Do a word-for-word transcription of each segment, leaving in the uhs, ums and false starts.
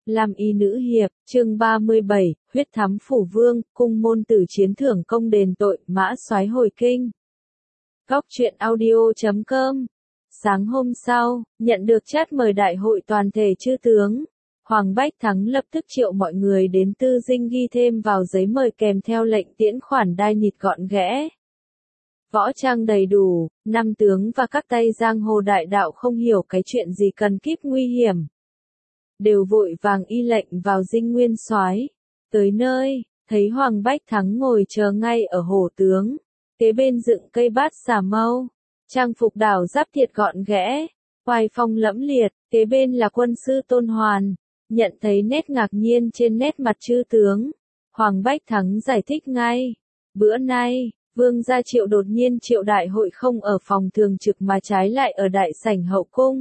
Làm y nữ hiệp, chương ba mươi bảy, huyết thắm phủ vương, cung môn tử chiến thưởng công đền tội, mã soái hồi kinh. Góc truyện audio chấm com. Sáng hôm sau, nhận được chat mời đại hội toàn thể chư tướng, Hoàng Bách Thắng lập tức triệu mọi người đến Tư Dinh ghi thêm vào giấy mời kèm theo lệnh tiễn khoản đai nịt gọn ghẽ. Võ trang đầy đủ, năm tướng và các tay giang hồ đại đạo không hiểu cái chuyện gì cần kíp nguy hiểm, đều vội vàng y lệnh vào dinh nguyên soái. Tới nơi, thấy Hoàng Bách Thắng ngồi chờ ngay ở hổ tướng, kế bên dựng cây bát xà mâu, trang phục đảo giáp thiệt gọn ghẽ, oai phong lẫm liệt, kế bên là quân sư Tôn Hoàn. Nhận thấy nét ngạc nhiên trên nét mặt chư tướng, Hoàng Bách Thắng giải thích ngay, bữa nay, Vương gia triệu đột nhiên triệu đại hội không ở phòng thường trực mà trái lại ở đại sảnh hậu cung.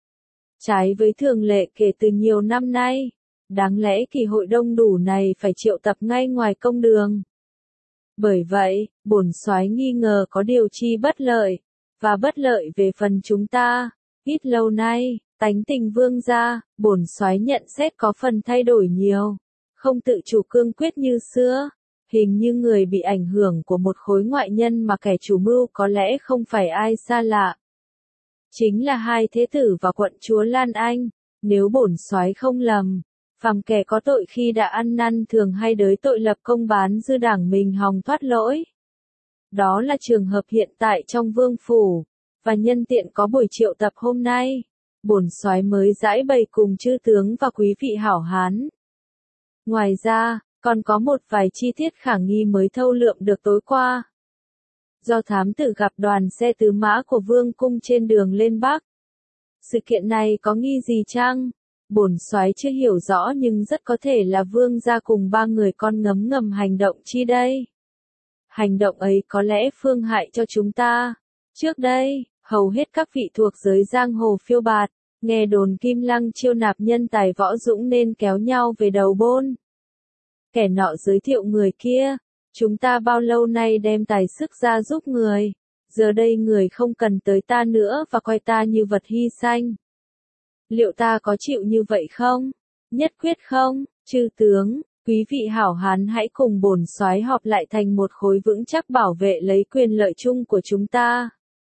Trái với thường lệ kể từ nhiều năm nay, đáng lẽ kỳ hội đông đủ này phải triệu tập ngay ngoài công đường. Bởi vậy, bổn soái nghi ngờ có điều chi bất lợi, và bất lợi về phần chúng ta. Ít lâu nay, tánh tình vương gia, bổn soái nhận xét có phần thay đổi nhiều, không tự chủ cương quyết như xưa, hình như người bị ảnh hưởng của một khối ngoại nhân mà kẻ chủ mưu có lẽ không phải ai xa lạ. Chính là hai thế tử và quận chúa Lan Anh, nếu bổn soái không lầm, phàm kẻ có tội khi đã ăn năn thường hay đới tội lập công bán dư đảng mình hòng thoát lỗi. Đó là trường hợp hiện tại trong vương phủ, và nhân tiện có buổi triệu tập hôm nay, bổn soái mới giải bày cùng chư tướng và quý vị hảo hán. Ngoài ra, còn có một vài chi tiết khả nghi mới thâu lượm được tối qua. Do thám tử gặp đoàn xe tứ mã của vương cung trên đường lên Bắc. Sự kiện này có nghi gì chăng? Bổn soái chưa hiểu rõ nhưng rất có thể là vương gia cùng ba người con ngấm ngầm hành động chi đây. Hành động ấy có lẽ phương hại cho chúng ta. Trước đây, hầu hết các vị thuộc giới giang hồ phiêu bạt, nghe đồn Kim Lăng chiêu nạp nhân tài võ dũng nên kéo nhau về đầu bôn. Kẻ nọ giới thiệu người kia, chúng ta bao lâu nay đem tài sức ra giúp người, giờ đây người không cần tới ta nữa và coi ta như vật hy sanh. Liệu ta có chịu như vậy không? Nhất quyết không, chư tướng, quý vị hảo hán hãy cùng bổn soái họp lại thành một khối vững chắc bảo vệ lấy quyền lợi chung của chúng ta.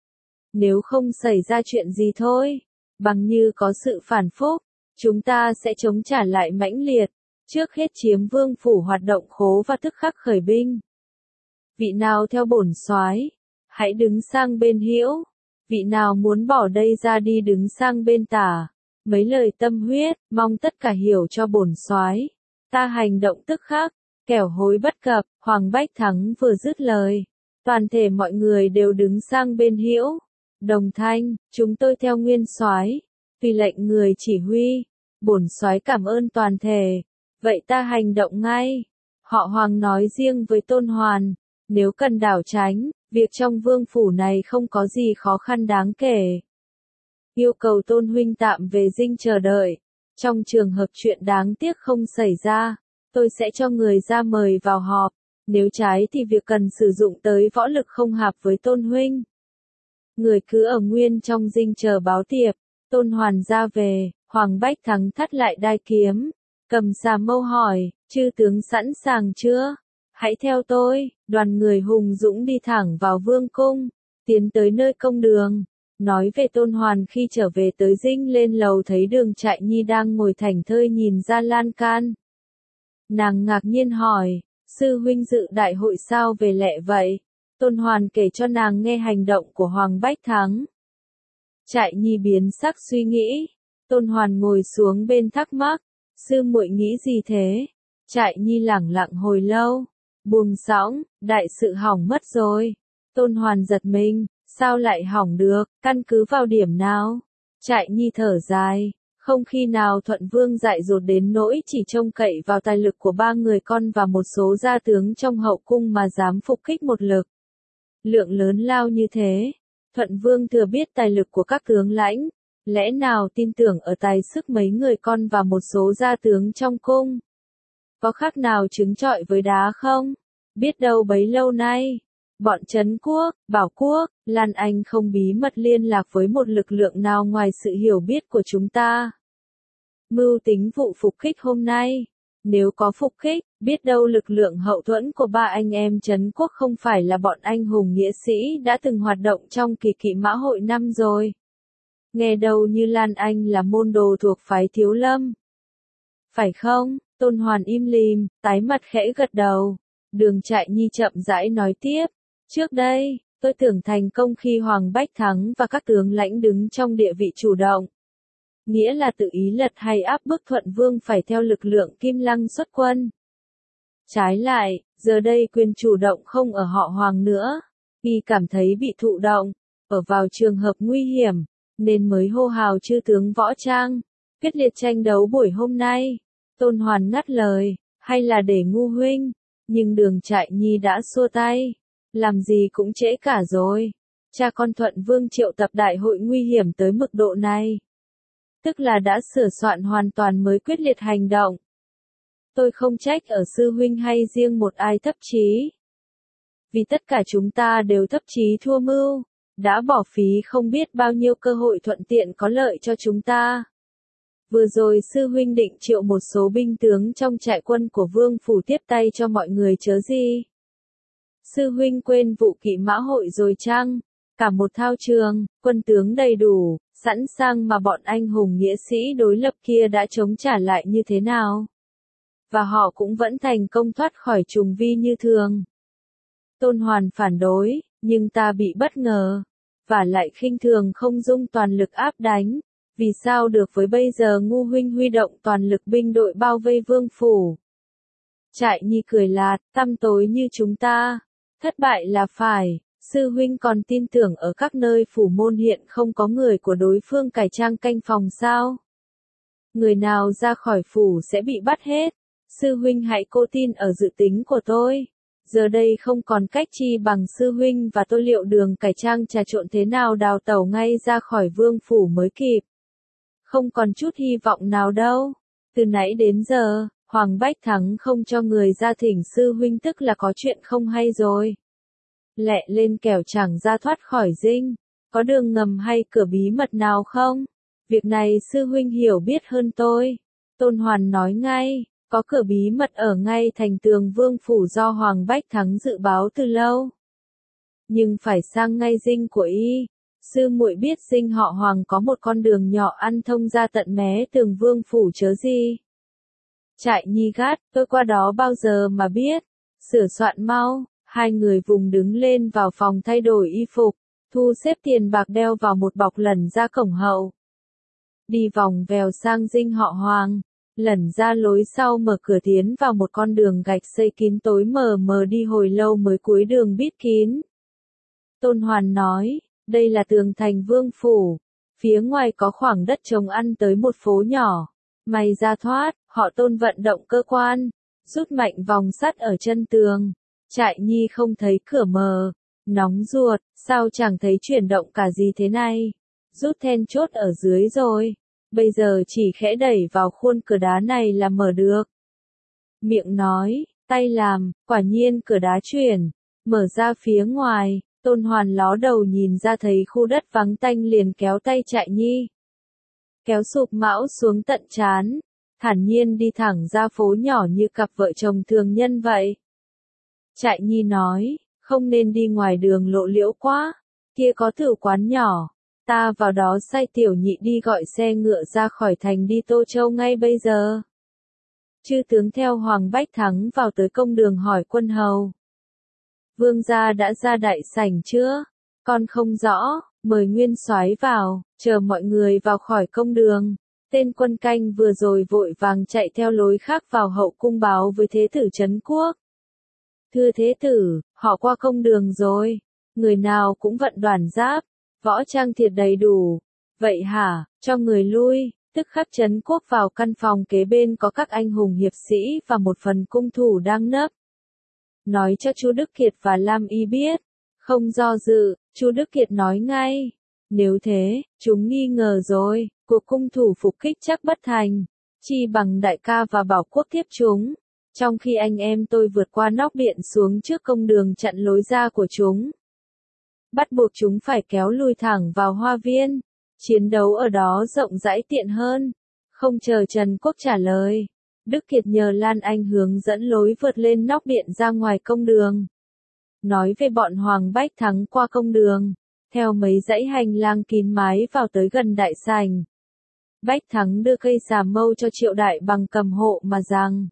Nếu không xảy ra chuyện gì thôi, bằng như có sự phản phúc, chúng ta sẽ chống trả lại mãnh liệt, trước hết chiếm vương phủ hoạt động khố và tức khắc khởi binh. Vị nào theo bổn soái, hãy đứng sang bên hữu, vị nào muốn bỏ đây ra đi đứng sang bên tả. Mấy lời tâm huyết, mong tất cả hiểu cho bổn soái. Ta hành động tức khắc, kẻo hối bất cập. Hoàng Bách Thắng vừa dứt lời, toàn thể mọi người đều đứng sang bên hữu. Đồng thanh, chúng tôi theo nguyên soái, tùy lệnh người chỉ huy. Bổn soái cảm ơn toàn thể. Vậy ta hành động ngay. Họ Hoàng nói riêng với Tôn Hoàn, nếu cần đảo tránh, việc trong vương phủ này không có gì khó khăn đáng kể. Yêu cầu Tôn huynh tạm về dinh chờ đợi. Trong trường hợp chuyện đáng tiếc không xảy ra, tôi sẽ cho người ra mời vào họp. Nếu trái thì việc cần sử dụng tới võ lực không hợp với Tôn huynh. Người cứ ở nguyên trong dinh chờ báo tiệp. Tôn Hoàn ra về, Hoàng Bách Thắng thắt lại đai kiếm, cầm xà mâu hỏi, chư tướng sẵn sàng chưa? Hãy theo tôi. Đoàn người hùng dũng đi thẳng vào vương cung, tiến tới nơi công đường. Nói về Tôn Hoàn khi trở về tới dinh lên lầu thấy Đường Trại Nhi đang ngồi thảnh thơi nhìn ra lan can. Nàng ngạc nhiên hỏi, sư huynh dự đại hội sao về lẹ vậy? Tôn Hoàn kể cho nàng nghe hành động của Hoàng Bách Thắng. Trại Nhi biến sắc suy nghĩ. Tôn Hoàn ngồi xuống bên thắc mắc, sư muội nghĩ gì thế? Trại Nhi lẳng lặng hồi lâu, buông sõng, đại sự hỏng mất rồi. Tôn Hoàn giật mình. Sao lại hỏng được, căn cứ vào điểm nào? Trại Nhi thở dài, không khi nào Thuận Vương dại dột đến nỗi chỉ trông cậy vào tài lực của ba người con và một số gia tướng trong hậu cung mà dám phục kích một lực. Lượng lớn lao như thế, Thuận Vương thừa biết tài lực của các tướng lãnh, lẽ nào tin tưởng ở tài sức mấy người con và một số gia tướng trong cung? Có khác nào trứng trọi với đá không? Biết đâu bấy lâu nay, bọn Trấn Quốc, Bảo Quốc, Lan Anh không bí mật liên lạc với một lực lượng nào ngoài sự hiểu biết của chúng ta. mưu tính vụ phục kích hôm nay. Nếu có phục kích, biết đâu lực lượng hậu thuẫn của ba anh em Trấn Quốc không phải là bọn anh hùng nghĩa sĩ đã từng hoạt động trong kỳ kỵ mã hội năm rồi. Nghe đâu như Lan Anh là môn đồ thuộc phái Thiếu Lâm. Phải không? Tôn Hoàn im lìm, tái mặt khẽ gật đầu. Đường Trại Nhi chậm rãi nói tiếp. Trước đây, tôi tưởng thành công khi Hoàng Bách Thắng và các tướng lãnh đứng trong địa vị chủ động. Nghĩa là tự ý lật hay áp bức Thuận Vương phải theo lực lượng Kim Lăng xuất quân. Trái lại, giờ đây quyền chủ động không ở họ Hoàng nữa. Y cảm thấy bị thụ động, ở vào trường hợp nguy hiểm, nên mới hô hào chư tướng võ trang, quyết liệt tranh đấu buổi hôm nay. Tôn Hoàn ngắt lời, hay là để Ngu huynh, nhưng Đường Trại Nhi đã xua tay. Làm gì cũng trễ cả rồi. Cha con Thuận Vương triệu tập đại hội nguy hiểm tới mức độ này. Tức là đã sửa soạn hoàn toàn mới quyết liệt hành động. Tôi không trách ở sư huynh hay riêng một ai thấp chí. Vì tất cả chúng ta đều thấp chí thua mưu, đã bỏ phí không biết bao nhiêu cơ hội thuận tiện có lợi cho chúng ta. Vừa rồi sư huynh định triệu một số binh tướng trong trại quân của Vương phủ tiếp tay cho mọi người chớ gì. Sư huynh quên vụ kỵ mã hội rồi chăng? Cả một thao trường, quân tướng đầy đủ, sẵn sàng mà bọn anh hùng nghĩa sĩ đối lập kia đã chống trả lại như thế nào? Và họ cũng vẫn thành công thoát khỏi trùng vi như thường. Tôn Hoàn phản đối, nhưng ta bị bất ngờ, và lại khinh thường không dung toàn lực áp đánh. Vì sao được với bây giờ Ngu huynh huy động toàn lực binh đội bao vây Vương phủ? Trại Nhi cười lạt, tăm tối như chúng ta. Thất bại là phải, sư huynh còn tin tưởng ở các nơi phủ môn hiện không có người của đối phương cải trang canh phòng sao? Người nào ra khỏi phủ sẽ bị bắt hết. Sư huynh hãy cố tin ở dự tính của tôi. Giờ đây không còn cách chi bằng sư huynh và tôi liệu đường cải trang trà trộn thế nào đào tẩu ngay ra khỏi Vương phủ mới kịp. Không còn chút hy vọng nào đâu. Từ nãy đến giờ, Hoàng Bách Thắng không cho người ra thỉnh sư huynh tức là có chuyện không hay rồi. Lẹ lên kẻo chẳng ra thoát khỏi dinh. Có đường ngầm hay cửa bí mật nào không? Việc này sư huynh hiểu biết hơn tôi. Tôn Hoàn nói ngay, có cửa bí mật ở ngay thành tường Vương phủ do Hoàng Bách Thắng dự báo từ lâu. Nhưng phải sang ngay dinh của y. Sư muội biết dinh họ Hoàng có một con đường nhỏ ăn thông ra tận mé tường Vương phủ chớ gì. Trại Nhi gắt, tôi qua đó bao giờ mà biết. Sửa soạn mau, hai người vùng đứng lên vào phòng thay đổi y phục, thu xếp tiền bạc đeo vào một bọc lẩn ra cổng hậu. Đi vòng vèo sang dinh họ Hoàng, lẩn ra lối sau mở cửa tiến vào một con đường gạch xây kín tối mờ mờ đi hồi lâu mới cuối đường bít kín. Tôn Hoàn nói, đây là tường thành Vương phủ, phía ngoài có khoảng đất trồng ăn tới một phố nhỏ. May ra thoát, họ Tôn vận động cơ quan, rút mạnh vòng sắt ở chân tường. Trại Nhi không thấy cửa mờ, nóng ruột, sao chẳng thấy chuyển động cả gì thế này. Rút then chốt ở dưới rồi, bây giờ chỉ khẽ đẩy vào khuôn cửa đá này là mở được. Miệng nói, tay làm, quả nhiên cửa đá chuyển, mở ra phía ngoài. Tôn Hoàn ló đầu nhìn ra thấy khu đất vắng tanh liền kéo tay Trại Nhi. Kéo sụp mão xuống tận trán, thản nhiên đi thẳng ra phố nhỏ như cặp vợ chồng thường nhân vậy. Trại Nhi nói, không nên đi ngoài đường lộ liễu quá, kia có tử quán nhỏ, ta vào đó sai tiểu nhị đi gọi xe ngựa ra khỏi thành đi Tô Châu ngay bây giờ. Chư tướng theo Hoàng Bách Thắng vào tới công đường hỏi quân hầu. Vương gia đã ra đại sảnh chưa? Con không rõ, mời nguyên soái vào, chờ mọi người vào khỏi công đường. Tên quân canh vừa rồi vội vàng chạy theo lối khác vào hậu cung báo với thế tử Trấn Quốc. Thưa thế tử, họ qua công đường rồi, người nào cũng vận đoàn giáp, võ trang thiệt đầy đủ. Vậy hả, cho người lui, tức khắc Trấn Quốc vào căn phòng kế bên có các anh hùng hiệp sĩ và một phần cung thủ đang nấp. Nói cho chú Đức Kiệt và Lam Y biết, không do dự, chú Đức Kiệt nói ngay, nếu thế, chúng nghi ngờ rồi, cuộc cung thủ phục kích chắc bất thành, chi bằng đại ca và Bảo Quốc tiếp chúng, trong khi anh em tôi vượt qua nóc điện xuống trước công đường chặn lối ra của chúng. Bắt buộc chúng phải kéo lui thẳng vào hoa viên, chiến đấu ở đó rộng rãi tiện hơn, Không chờ Trần Quốc trả lời, Đức Kiệt nhờ Lan Anh hướng dẫn lối vượt lên nóc điện ra ngoài công đường. Nói về bọn Hoàng Bách Thắng qua công đường, theo mấy dãy hành lang kín mái vào tới gần đại sảnh. Bách Thắng đưa cây xà mâu cho Triệu Đại Bằng cầm hộ mà rằng: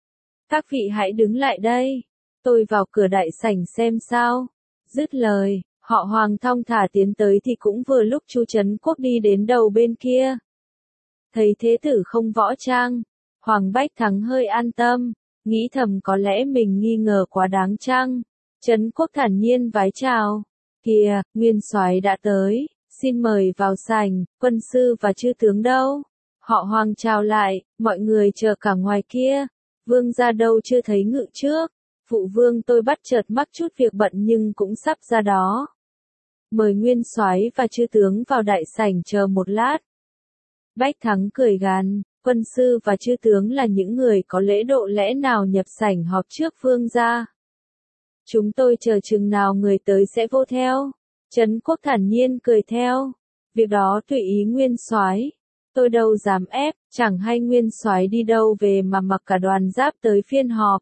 các vị hãy đứng lại đây, tôi vào cửa đại sảnh xem sao. Dứt lời, họ Hoàng thong thả tiến tới thì cũng vừa lúc Chu Trấn Quốc đi đến đầu bên kia. Thấy thế tử không võ trang, Hoàng Bách Thắng hơi an tâm, nghĩ thầm có lẽ mình nghi ngờ quá đáng chăng. Trấn Quốc thản nhiên vái chào: kìa, nguyên soái đã tới, xin mời vào sảnh, quân sư và chư tướng đâu? Họ Hoàng chào lại, mọi người chờ cả ngoài kia, vương gia đâu chưa thấy ngự trước. Phụ vương tôi bắt chợt mắc chút việc bận nhưng cũng sắp ra đó. Mời nguyên soái và chư tướng vào đại sảnh chờ một lát. Bách Thắng cười gằn: quân sư và chư tướng là những người có lễ độ, lẽ nào nhập sảnh họp trước vương gia? Chúng tôi chờ chừng nào người tới sẽ vô theo. Trấn Quốc thản nhiên cười theo: việc đó tùy ý nguyên soái, tôi đâu dám ép, chẳng hay nguyên soái đi đâu về mà mặc cả đoàn giáp tới phiên họp.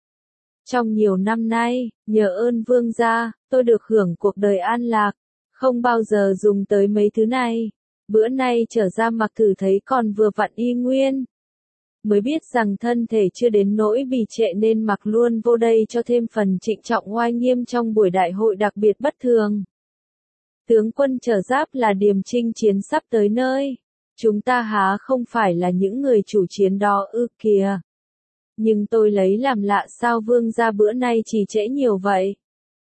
Trong nhiều năm nay, nhờ ơn vương gia, tôi được hưởng cuộc đời an lạc, không bao giờ dùng tới mấy thứ này. Bữa nay trở ra mặc thử thấy còn vừa vặn y nguyên. Mới biết rằng thân thể chưa đến nỗi bì trệ nên mặc luôn vô đây cho thêm phần trịnh trọng oai nghiêm trong buổi đại hội đặc biệt bất thường. Tướng quân trở giáp là điềm chinh chiến sắp tới nơi. Chúng ta há không phải là những người chủ chiến đó ư kìa. Nhưng tôi lấy làm lạ sao vương gia bữa nay trì trễ nhiều vậy.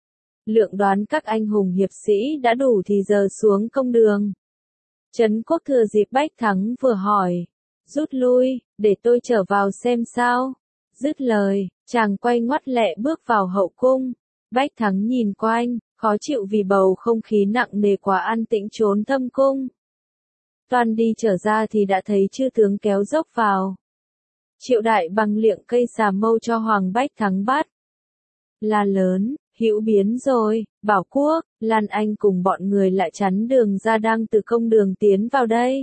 Lượng đoán các anh hùng hiệp sĩ đã đủ thì giờ xuống công đường. Trấn Quốc thừa dịp Bách Thắng vừa hỏi: rút lui, để tôi trở vào xem sao. Dứt lời, chàng quay ngoắt lẹ bước vào hậu cung. Bách Thắng nhìn quanh, khó chịu vì bầu không khí nặng nề quá an tĩnh trốn thâm cung. Toan đi trở ra thì đã thấy chư tướng kéo dốc vào. Triệu Đại Bằng liệng cây xà mâu cho Hoàng Bách Thắng bắt. La lớn: hữu biến rồi, Bảo Quốc, Lan Anh cùng bọn người lại chắn đường ra đang từ công đường tiến vào đây.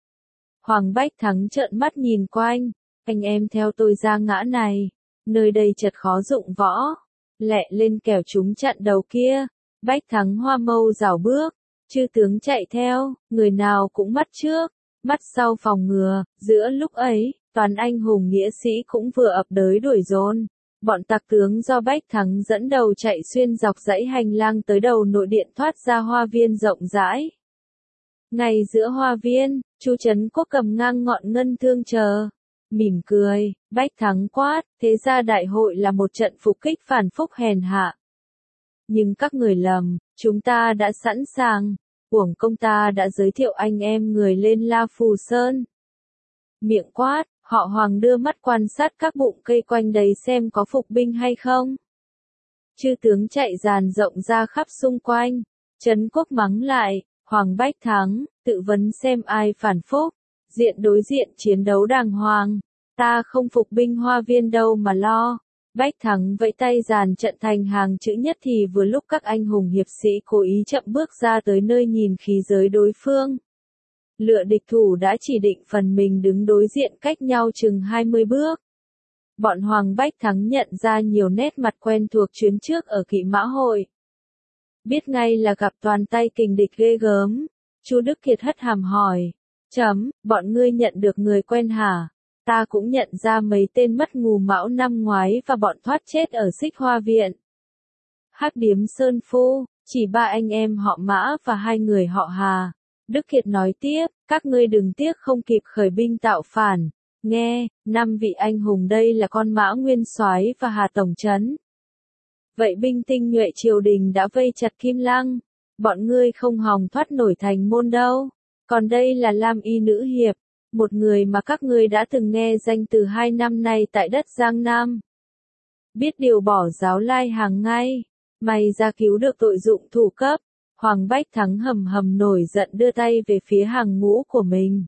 Hoàng Bách Thắng trợn mắt nhìn quanh: anh em theo tôi ra ngã này, nơi đây chật khó dụng võ. Lẹ lên kẻo chúng chặn đầu kia. Bách Thắng hoa mâu rảo bước, chư tướng chạy theo, người nào cũng mắt trước, mắt sau phòng ngừa. Giữa lúc ấy, toàn anh hùng nghĩa sĩ cũng vừa ập đới đuổi dồn. Bọn tặc tướng do Bách Thắng dẫn đầu chạy xuyên dọc dãy hành lang tới đầu nội điện thoát ra hoa viên rộng rãi. Ngay giữa hoa viên, Chu Trấn Quốc cầm ngang ngọn ngân thương chờ. Mỉm cười, Bách Thắng quát: thế ra đại hội là một trận phục kích phản phúc hèn hạ. Nhưng các người lầm, chúng ta đã sẵn sàng. Uổng công ta đã giới thiệu anh em người lên La Phù Sơn. Miệng quát, họ Hoàng đưa mắt quan sát các bụng cây quanh đấy xem có phục binh hay không. Chư tướng chạy dàn rộng ra khắp xung quanh. Trấn Quốc mắng lại: Hoàng Bách Thắng, tự vấn xem ai phản phúc. Diện đối diện chiến đấu đàng hoàng. Ta không phục binh hoa viên đâu mà lo. Bách Thắng vẫy tay dàn trận thành hàng chữ nhất thì vừa lúc các anh hùng hiệp sĩ cố ý chậm bước ra tới nơi nhìn khí giới đối phương. Lựa địch thủ đã chỉ định phần mình đứng đối diện cách nhau chừng hai mươi bước. Bọn Hoàng Bách Thắng nhận ra nhiều nét mặt quen thuộc chuyến trước ở Kỵ Mã Hội. Biết ngay là gặp toàn tay kình địch ghê gớm. Chu Đức Kiệt hất hàm hỏi: chấm, bọn ngươi nhận được người quen hả? Ta cũng nhận ra mấy tên mất ngù mão năm ngoái và bọn thoát chết ở Xích Hoa Viện. Hắc Điếm Sơn Phu, chỉ ba anh em họ Mã và hai người họ Hà. Đức Kiệt nói tiếp: các ngươi đừng tiếc không kịp khởi binh tạo phản. Nghe, năm vị anh hùng đây là con Mã Nguyên Soái và Hà Tổng Trấn. Vậy binh tinh nhuệ triều đình đã vây chặt Kim Lăng. Bọn ngươi không hòng thoát nổi thành môn đâu. Còn đây là Lam Y Nữ Hiệp, một người mà các ngươi đã từng nghe danh từ hai năm nay tại đất Giang Nam. Biết điều bỏ giáo lai hàng ngay, mày ra cứu được tội dụng thủ cấp. Hoàng Bách Thắng hầm hầm nổi giận đưa tay về phía hàng ngũ của mình.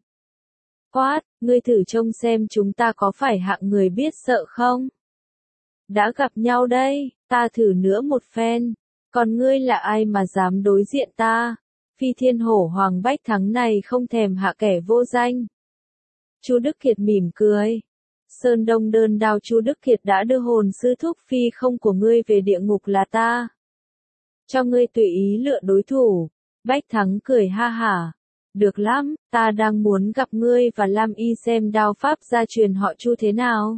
Quát, ngươi thử trông xem chúng ta có phải hạng người biết sợ không? Đã gặp nhau đây, ta thử nữa một phen. Còn ngươi là ai mà dám đối diện ta? Phi Thiên Hổ Hoàng Bách Thắng này không thèm hạ kẻ vô danh. Chu Đức Kiệt mỉm cười. Sơn Đông đơn đao Chu Đức Kiệt đã đưa hồn sư thúc phi không của ngươi về địa ngục là ta. Cho ngươi tùy ý lựa đối thủ. Bách Thắng cười ha hả. Được lắm, ta đang muốn gặp ngươi và Lam Y xem đao pháp gia truyền họ Chu thế nào.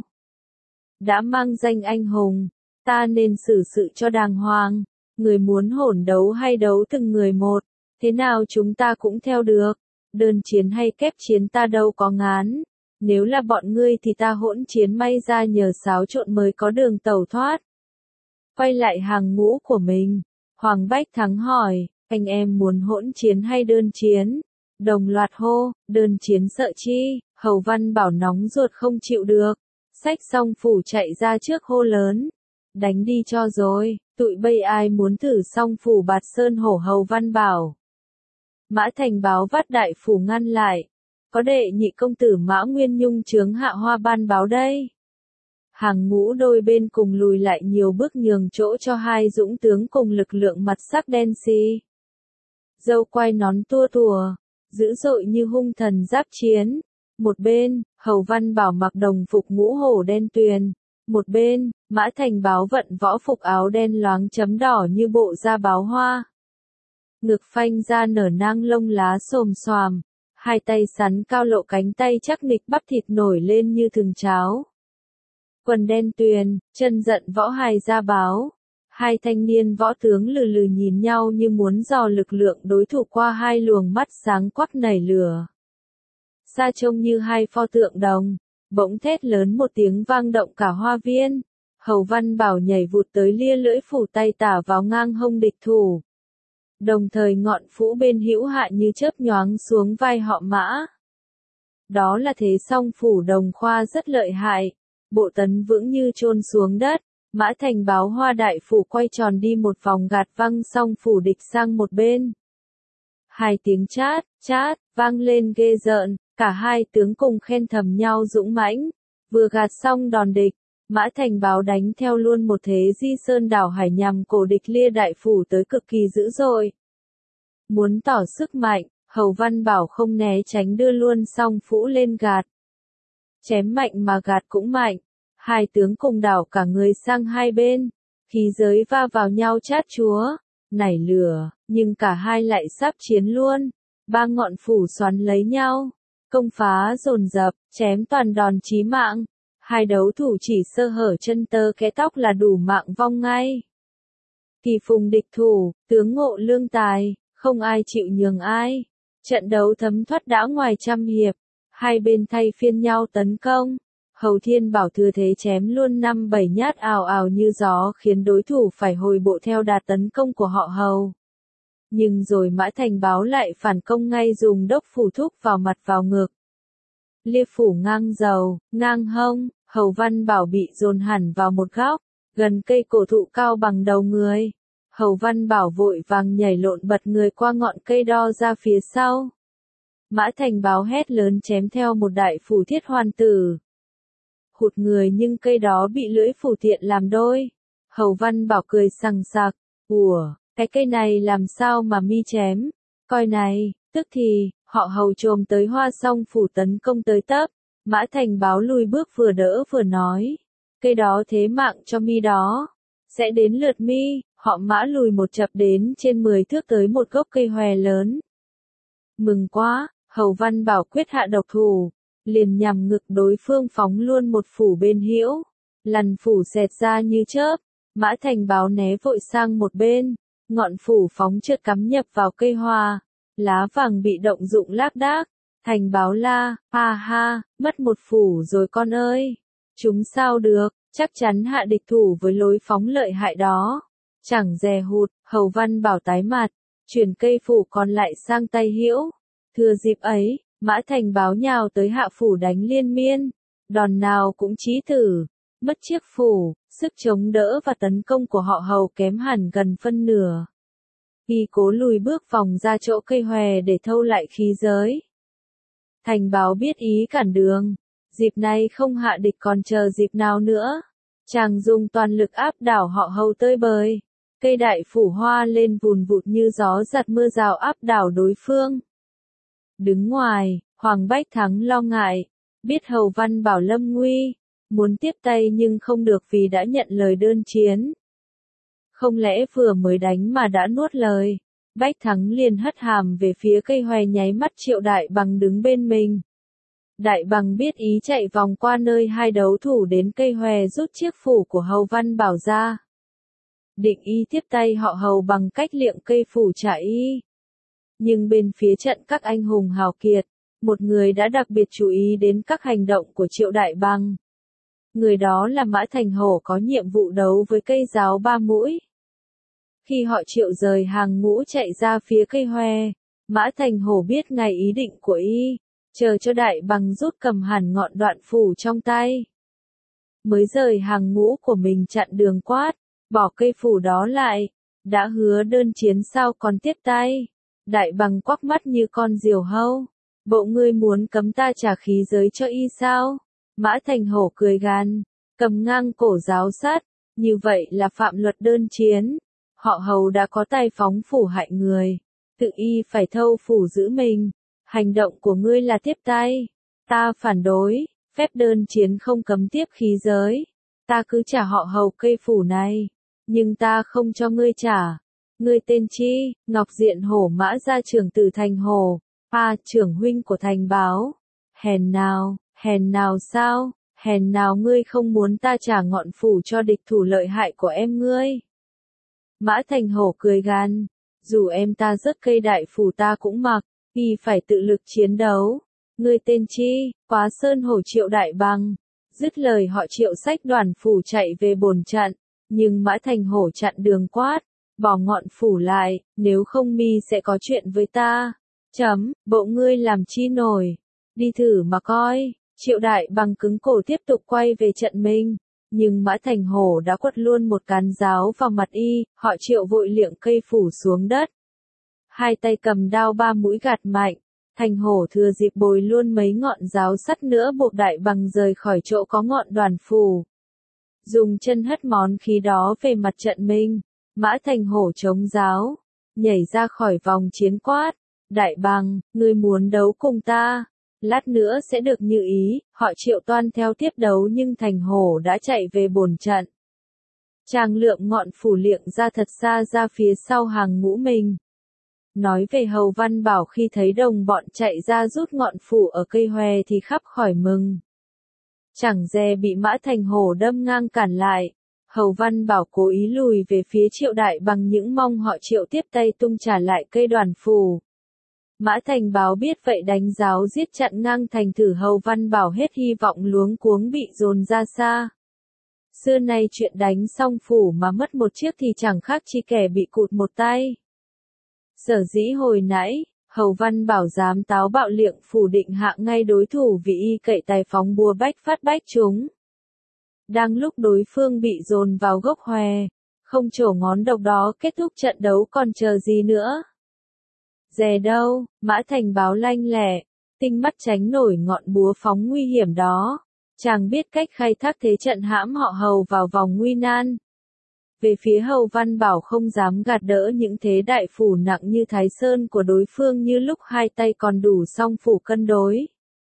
Đã mang danh anh hùng, ta nên xử sự cho đàng hoàng. Người muốn hỗn đấu hay đấu từng người một, thế nào chúng ta cũng theo được. Đơn chiến hay kép chiến ta đâu có ngán. Nếu là bọn ngươi thì ta hỗn chiến may ra nhờ xáo trộn mới có đường tẩu thoát. Quay lại hàng ngũ của mình, Hoàng Bách Thắng hỏi, anh em muốn hỗn chiến hay đơn chiến? Đồng loạt hô, đơn chiến sợ chi, Hầu Văn Bảo nóng ruột không chịu được. Xách xong phủ chạy ra trước hô lớn. Đánh đi cho rồi, tụi bây ai muốn thử xong phủ bạt sơn hổ Hầu Văn Bảo. Mã Thành Báo vắt đại phủ ngăn lại. Có đệ nhị công tử Mã Nguyên Nhung chướng Hạ Hoa ban báo đây. Hàng ngũ đôi bên cùng lùi lại nhiều bước nhường chỗ cho hai dũng tướng cùng lực lượng mặt sắc đen xì. Dâu quai nón tua tùa, dữ dội như hung thần giáp chiến. Một bên, Hầu Văn Bảo mặc đồng phục ngũ hổ đen tuyền. Một bên, Mã Thành Báo vận võ phục áo đen loáng chấm đỏ như bộ da báo hoa. Ngực phanh ra nở nang lông lá xồm xoàm. Hai tay sắn cao lộ cánh tay chắc nịch bắp thịt nổi lên như thừng cháo. Quần đen tuyền, chân giận võ hài ra báo. Hai thanh niên võ tướng lừ lừ nhìn nhau như muốn dò lực lượng đối thủ qua hai luồng mắt sáng quắc nảy lửa. Xa trông như hai pho tượng đồng, bỗng thét lớn một tiếng vang động cả hoa viên. Hầu Văn Bảo nhảy vụt tới lia lưỡi phủ tay tả vào ngang hông địch thủ. Đồng thời ngọn phũ bên hữu hạ như chớp nhoáng xuống vai họ Mã. Đó là thế song phủ đồng khoa rất lợi hại, bộ tấn vững như chôn xuống đất. Mã Thành Báo hoa đại phủ quay tròn đi một vòng gạt văng song phủ địch sang một bên. Hai tiếng chát, chát, vang lên ghê rợn, cả hai tướng cùng khen thầm nhau dũng mãnh. Vừa gạt xong đòn địch, Mã Thành Báo đánh theo luôn một thế di sơn đảo hải nhằm cổ địch lia đại phủ tới cực kỳ dữ dội. Muốn tỏ sức mạnh, Hầu Văn Bảo không né tránh đưa luôn song phũ lên gạt. Chém mạnh mà gạt cũng mạnh, hai tướng cùng đảo cả người sang hai bên, khí giới va vào nhau chát chúa, nảy lửa, nhưng cả hai lại sắp chiến luôn. Ba ngọn phủ xoắn lấy nhau, công phá dồn dập, chém toàn đòn chí mạng. Hai đấu thủ chỉ sơ hở chân tơ kẽ tóc là đủ mạng vong ngay. Kỳ phùng địch thủ, tướng ngộ lương tài, không ai chịu nhường ai. Trận đấu thấm thoát đã ngoài trăm hiệp, hai bên thay phiên nhau tấn công. Hầu Thiên Bảo thừa thế chém luôn năm bảy nhát ào ào như gió khiến đối thủ phải hồi bộ theo đà tấn công của họ Hầu. Nhưng rồi Mã Thành Báo lại phản công ngay dùng đốc phủ thúc vào mặt vào ngực. Lia phủ ngang dầu, ngang hông, Hầu Văn Bảo bị dồn hẳn vào một góc, gần cây cổ thụ cao bằng đầu người. Hầu Văn Bảo vội vàng nhảy lộn bật người qua ngọn cây đo ra phía sau. Mã Thành Báo hét lớn chém theo một đại phủ thiết hoàn tử. Hụt người nhưng cây đó bị lưỡi phủ tiện làm đôi. Hầu Văn Bảo cười sằng sặc, ủa, cái cây này làm sao mà mi chém, coi này, tức thì, họ Hầu trồm tới hoa song phủ tấn công tới tấp. Mã Thành Báo lùi bước vừa đỡ vừa nói, cây đó thế mạng cho mi đó, sẽ đến lượt mi. Họ Mã lùi một chập đến trên mười thước tới một gốc cây hòe lớn. Mừng quá, Hầu Văn Bảo quyết hạ độc thủ, liền nhằm ngực đối phương phóng luôn một phủ bên hữu, lằn phủ xẹt ra như chớp. Mã Thành Báo né vội sang một bên, ngọn phủ phóng trượt cắm nhập vào cây hoa, lá vàng bị động dụng lác đác. Thành Báo la, ha ha, mất một phủ rồi con ơi. Chúng sao được, chắc chắn hạ địch thủ với lối phóng lợi hại đó. Chẳng dè hụt, Hầu Văn Bảo tái mặt, chuyển cây phủ còn lại sang tay hữu. Thừa dịp ấy, Mã Thành Báo nhào tới hạ phủ đánh liên miên, đòn nào cũng chí tử, mất chiếc phủ, sức chống đỡ và tấn công của họ Hầu kém hẳn gần phân nửa. Y cố lùi bước vòng ra chỗ cây hòe để thâu lại khí giới. Thành Báo biết ý cản đường, dịp này không hạ địch còn chờ dịp nào nữa. Chàng dùng toàn lực áp đảo họ Hầu tơi bời. Cây đại phủ hoa lên vùn vụt như gió giật mưa rào áp đảo đối phương. Đứng ngoài, Hoàng Bách Thắng lo ngại. biết Hầu Văn Bảo lâm nguy, muốn tiếp tay nhưng không được vì đã nhận lời đơn chiến. Không lẽ vừa mới đánh mà đã nuốt lời, Bách Thắng liền hất hàm về phía cây hoè nháy mắt Triệu Đại Bằng đứng bên mình. Đại Bằng biết ý chạy vòng qua nơi hai đấu thủ đến cây hoè rút chiếc phủ của Hầu Văn Bảo ra. Định y tiếp tay họ Hầu bằng cách liệng cây phủ trả y. Nhưng bên phía trận các anh hùng hào kiệt, một người đã đặc biệt chú ý đến các hành động của Triệu Đại Bằng. Người đó là Mã Thành Hổ có nhiệm vụ đấu với cây giáo ba mũi. Khi họ Triệu rời hàng ngũ chạy ra phía cây hoè, Mã Thành Hổ biết ngay ý định của y, chờ cho Đại Bằng rút cầm hẳn ngọn đoạn phủ trong tay. Mới rời hàng ngũ của mình chặn đường quát, bỏ cây phủ đó lại, đã hứa đơn chiến sao còn tiếp tay. Đại Bằng quắc mắt như con diều hâu, bộ ngươi muốn cấm ta trả khí giới cho y sao? Mã Thành Hổ cười gan, cầm ngang cổ giáo sát, như vậy là phạm luật đơn chiến. Họ Hầu đã có tay phóng phủ hại người, tự y phải thâu phủ giữ mình. Hành động của ngươi là tiếp tay, ta phản đối, phép đơn chiến không cấm tiếp khí giới. Ta cứ trả họ Hầu cây phủ này, nhưng ta không cho ngươi trả. Ngươi tên chi? Ngọc Diện Hổ Mã gia trưởng tử Thành Hổ, a trưởng huynh của Thành Báo. Hèn nào, hèn nào sao, hèn nào ngươi không muốn ta trả ngọn phủ cho địch thủ lợi hại của em ngươi. Mã Thành Hổ cười gan, dù em ta rớt cây đại phủ ta cũng mặc, y phải tự lực chiến đấu. Ngươi tên chi? Quá Sơn Hổ Triệu Đại Bằng. Dứt lời họ Triệu xách đoàn phủ chạy về bồn trận, nhưng Mã Thành Hổ chặn đường quát, bỏ ngọn phủ lại, nếu không mi sẽ có chuyện với ta. Chấm, bộ ngươi làm chi nổi, đi thử mà coi. Triệu Đại Bằng cứng cổ tiếp tục quay về trận mình, nhưng Mã Thành Hổ đã quất luôn một cán giáo vào mặt y, họ Triệu vội liệng cây phủ xuống đất. Hai tay cầm đao ba mũi gạt mạnh, Thành Hổ thừa dịp bồi luôn mấy ngọn giáo sắt nữa buộc Đại Bằng rời khỏi chỗ có ngọn đoàn phủ. Dùng chân hất món khí đó về mặt trận mình, Mã Thành Hổ chống giáo, nhảy ra khỏi vòng chiến quát. Đại Bằng, ngươi muốn đấu cùng ta, lát nữa sẽ được như ý. Họ Triệu toan theo tiếp đấu nhưng Thành Hổ đã chạy về bồn trận. Chàng lượm ngọn phủ liệng ra thật xa ra phía sau hàng ngũ mình. Nói về Hầu Văn Bảo khi thấy đồng bọn chạy ra rút ngọn phủ ở cây hoè thì khắp khỏi mừng. Chẳng dè bị Mã Thành Hổ đâm ngang cản lại. Hầu Văn Bảo cố ý lùi về phía Triệu Đại Bằng những mong họ Triệu tiếp tay tung trả lại cây đoàn phủ. Mã Thành Báo biết vậy đánh giáo giết chặn ngang thành thử Hầu Văn Bảo hết hy vọng luống cuống bị dồn ra xa. Xưa nay chuyện đánh xong phủ mà mất một chiếc thì chẳng khác chi kẻ bị cụt một tay. Sở dĩ hồi nãy, Hầu Văn Bảo dám táo bạo liệng phủ định hạ ngay đối thủ vì y cậy tài phóng búa bách phát bách chúng. Đang lúc đối phương bị dồn vào gốc hoè, không trổ ngón độc đó kết thúc trận đấu còn chờ gì nữa. Dè đâu, Mã Thành Báo lanh lẹ, tinh mắt tránh nổi ngọn búa phóng nguy hiểm đó. Chàng biết cách khai thác thế trận hãm họ Hầu vào vòng nguy nan. Về phía Hầu Văn Bảo không dám gạt đỡ những thế đại phủ nặng như Thái Sơn của đối phương như lúc hai tay còn đủ song phủ cân đối.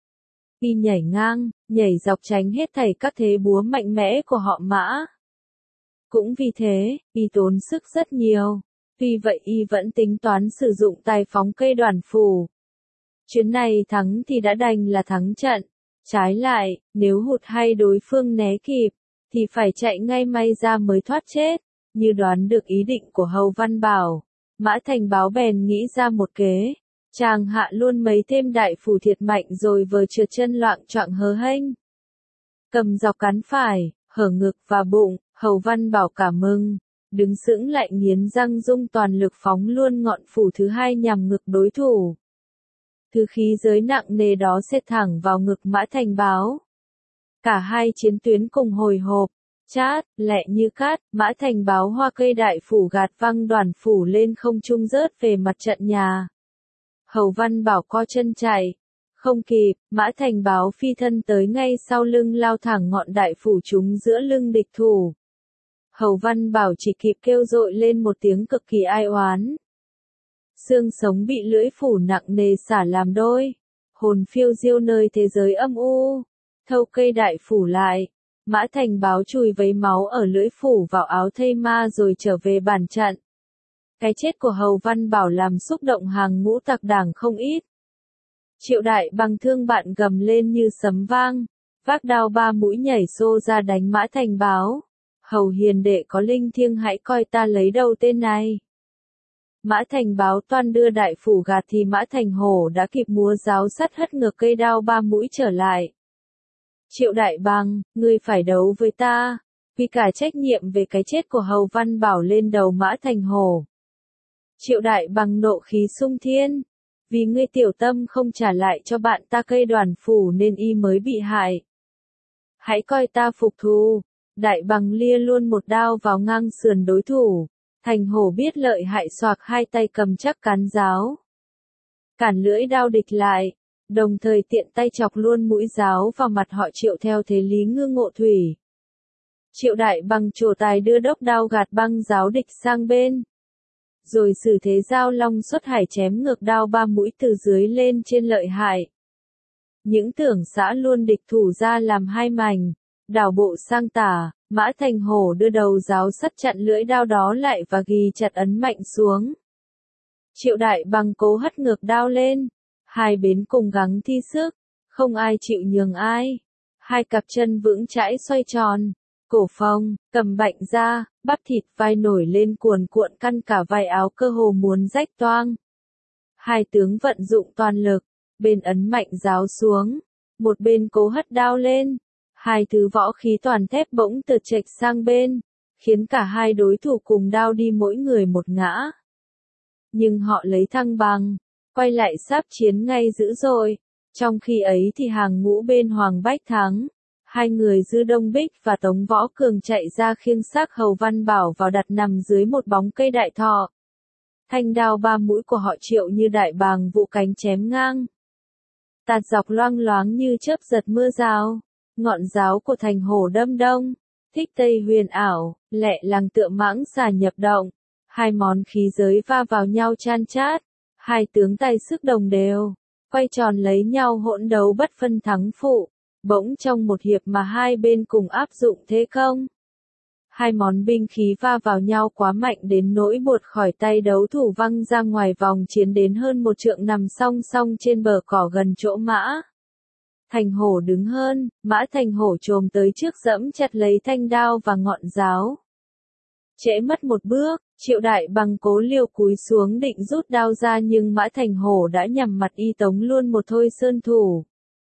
Y nhảy ngang, nhảy dọc tránh hết thảy các thế búa mạnh mẽ của họ Mã. Cũng vì thế, y tốn sức rất nhiều. Vì vậy y vẫn tính toán sử dụng tài phóng cây đoàn phủ. Chuyến này thắng thì đã đành là thắng trận. Trái lại, nếu hụt hay đối phương né kịp, thì phải chạy ngay may ra mới thoát chết. Như đoán được ý định của Hầu Văn Bảo, Mã Thành Báo bèn nghĩ ra một kế. Chàng hạ luôn mấy thêm đại phủ thiệt mạnh rồi vờ trượt chân loạng choạng hớ hênh. Cầm dọc cán phải, hở ngực và bụng, Hầu Văn Bảo cảm mừng. Đứng sững lại nghiến răng dung toàn lực phóng luôn ngọn phủ thứ hai nhằm ngực đối thủ. Thứ khí giới nặng nề đó xếp thẳng vào ngực Mã Thành Báo. Cả hai chiến tuyến cùng hồi hộp, chát, lẹ như cát, Mã Thành Báo hoa cây đại phủ gạt văng đoàn phủ lên không trung rớt về mặt trận nhà. Hầu Văn Bảo co chân chạy. Không kịp, Mã Thành Báo phi thân tới ngay sau lưng lao thẳng ngọn đại phủ trúng giữa lưng địch thủ. Hầu Văn Bảo chỉ kịp kêu dội lên một tiếng cực kỳ ai oán. Xương sống bị lưỡi phủ nặng nề xả làm đôi. Hồn phiêu diêu nơi thế giới âm u. thâu cây đại phủ lại. Mã Thành Báo chùi vấy máu ở lưỡi phủ vào áo thây ma rồi trở về bàn trận. Cái chết của Hầu Văn Bảo làm xúc động hàng ngũ tặc đảng không ít. Triệu Đại Bằng thương bạn gầm lên như sấm vang, vác đao ba mũi nhảy xô ra đánh Mã Thành Báo. Hầu hiền đệ có linh thiêng, hãy coi ta lấy đâu tên này. Mã Thành Báo toan đưa đại phủ gạt thì Mã Thành Hổ đã kịp múa giáo sắt hất ngược cây đao ba mũi trở lại. Triệu Đại Bằng, ngươi phải đấu với ta, vì cả trách nhiệm về cái chết của Hầu Văn Bảo lên đầu Mã Thành Hổ. Triệu Đại Bằng nộ khí sung thiên, vì ngươi tiểu tâm không trả lại cho bạn ta cây đoàn phủ nên y mới bị hại. Hãy coi ta phục thù. Đại Bằng lia luôn một đao vào ngang sườn đối thủ. Thành Hổ biết lợi hại xoạc hai tay cầm chắc cán giáo, cản lưỡi đao địch lại, đồng thời tiện tay chọc luôn mũi giáo vào mặt họ Triệu theo thế Lý Ngư Ngộ Thủy. Triệu Đại Bằng trổ tài đưa đốc đao gạt băng giáo địch sang bên, rồi xử thế giao long xuất hải chém ngược đao ba mũi từ dưới lên trên lợi hại. Những tưởng xã luôn địch thủ ra làm hai mảnh, đảo bộ sang tả. Mã Thành Hổ đưa đầu giáo sắt chặn lưỡi đao đó lại và ghi chặt ấn mạnh xuống. Triệu Đại Bằng cố hất ngược đao lên, hai bên cùng gắng thi sức, không ai chịu nhường ai. Hai cặp chân vững chãi xoay tròn, cổ phồng, cầm bệnh ra, bắp thịt vai nổi lên cuồn cuộn căn cả vai áo cơ hồ muốn rách toang. Hai tướng vận dụng toàn lực, bên ấn mạnh giáo xuống, một bên cố hất đao lên. Hai thứ võ khí toàn thép bỗng từ chệch sang bên, khiến cả hai đối thủ cùng đao đi mỗi người một ngã. Nhưng họ lấy thăng bằng, quay lại sáp chiến ngay dữ dội. Trong khi ấy thì hàng ngũ bên Hoàng Bách Thắng, hai người Dư Đông Bích và Tống Võ Cường chạy ra khiêng xác Hầu Văn Bảo vào đặt nằm dưới một bóng cây đại thọ. Thanh đao ba mũi của họ Triệu như đại bàng vụ cánh chém ngang, tạt dọc loang loáng như chớp giật mưa rào. Ngọn giáo của Thành Hổ đâm đông, thích tây huyền ảo, lẹ làng tựa mãng xà nhập động. Hai món khí giới va vào nhau chan chát, hai tướng tay sức đồng đều, quay tròn lấy nhau hỗn đấu bất phân thắng phụ. Bỗng trong một hiệp mà hai bên cùng áp dụng thế công. Hai món binh khí va vào nhau quá mạnh đến nỗi buột khỏi tay đấu thủ văng ra ngoài vòng chiến đến hơn một trượng nằm song song trên bờ cỏ gần chỗ Mã Thành Hổ đứng hơn. Mã Thành Hổ chồm tới trước giẫm chặt lấy thanh đao và ngọn giáo. Trễ mất một bước, Triệu Đại Bằng cố liều cúi xuống định rút đao ra nhưng Mã Thành Hổ đã nhằm mặt y tống luôn một thôi sơn thủ.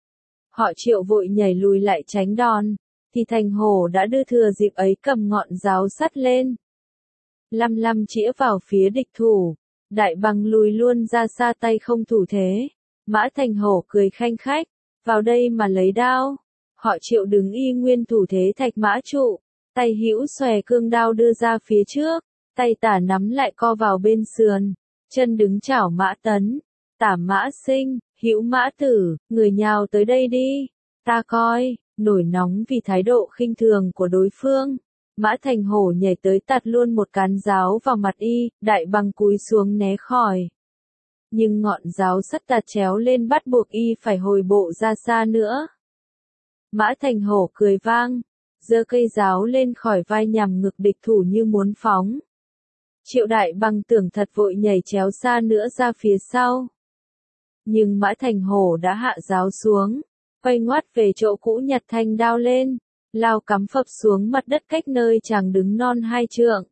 Họ Triệu vội nhảy lùi lại tránh đòn, thì Thành Hổ đã đưa thừa dịp ấy cầm ngọn giáo sắt lên, lăm lăm chĩa vào phía địch thủ. Đại Bằng lùi luôn ra xa tay không thủ thế. Mã Thành Hổ cười khanh khách, vào đây mà lấy đao. Họ Triệu đứng y nguyên thủ thế thạch mã trụ, tay hữu xòe cương đao đưa ra phía trước, tay tả nắm lại co vào bên sườn, chân đứng chảo Mã Tấn, tả Mã Sinh, hữu Mã Tử, người nhào tới đây đi, ta coi. Nổi nóng vì thái độ khinh thường của đối phương, Mã Thành Hổ nhảy tới tạt luôn một cán giáo vào mặt y. Đại Bằng cúi xuống né khỏi, nhưng ngọn giáo sắt tạt chéo lên bắt buộc y phải hồi bộ ra xa nữa. Mã Thành Hổ cười vang, giơ cây giáo lên khỏi vai nhằm ngực địch thủ như muốn phóng. Triệu Đại Bằng tưởng thật vội nhảy chéo xa nữa ra phía sau, nhưng Mã Thành Hổ đã hạ giáo xuống, quay ngoắt về chỗ cũ nhặt thanh đao lên, lao cắm phập xuống mặt đất cách nơi chàng đứng non hai trượng.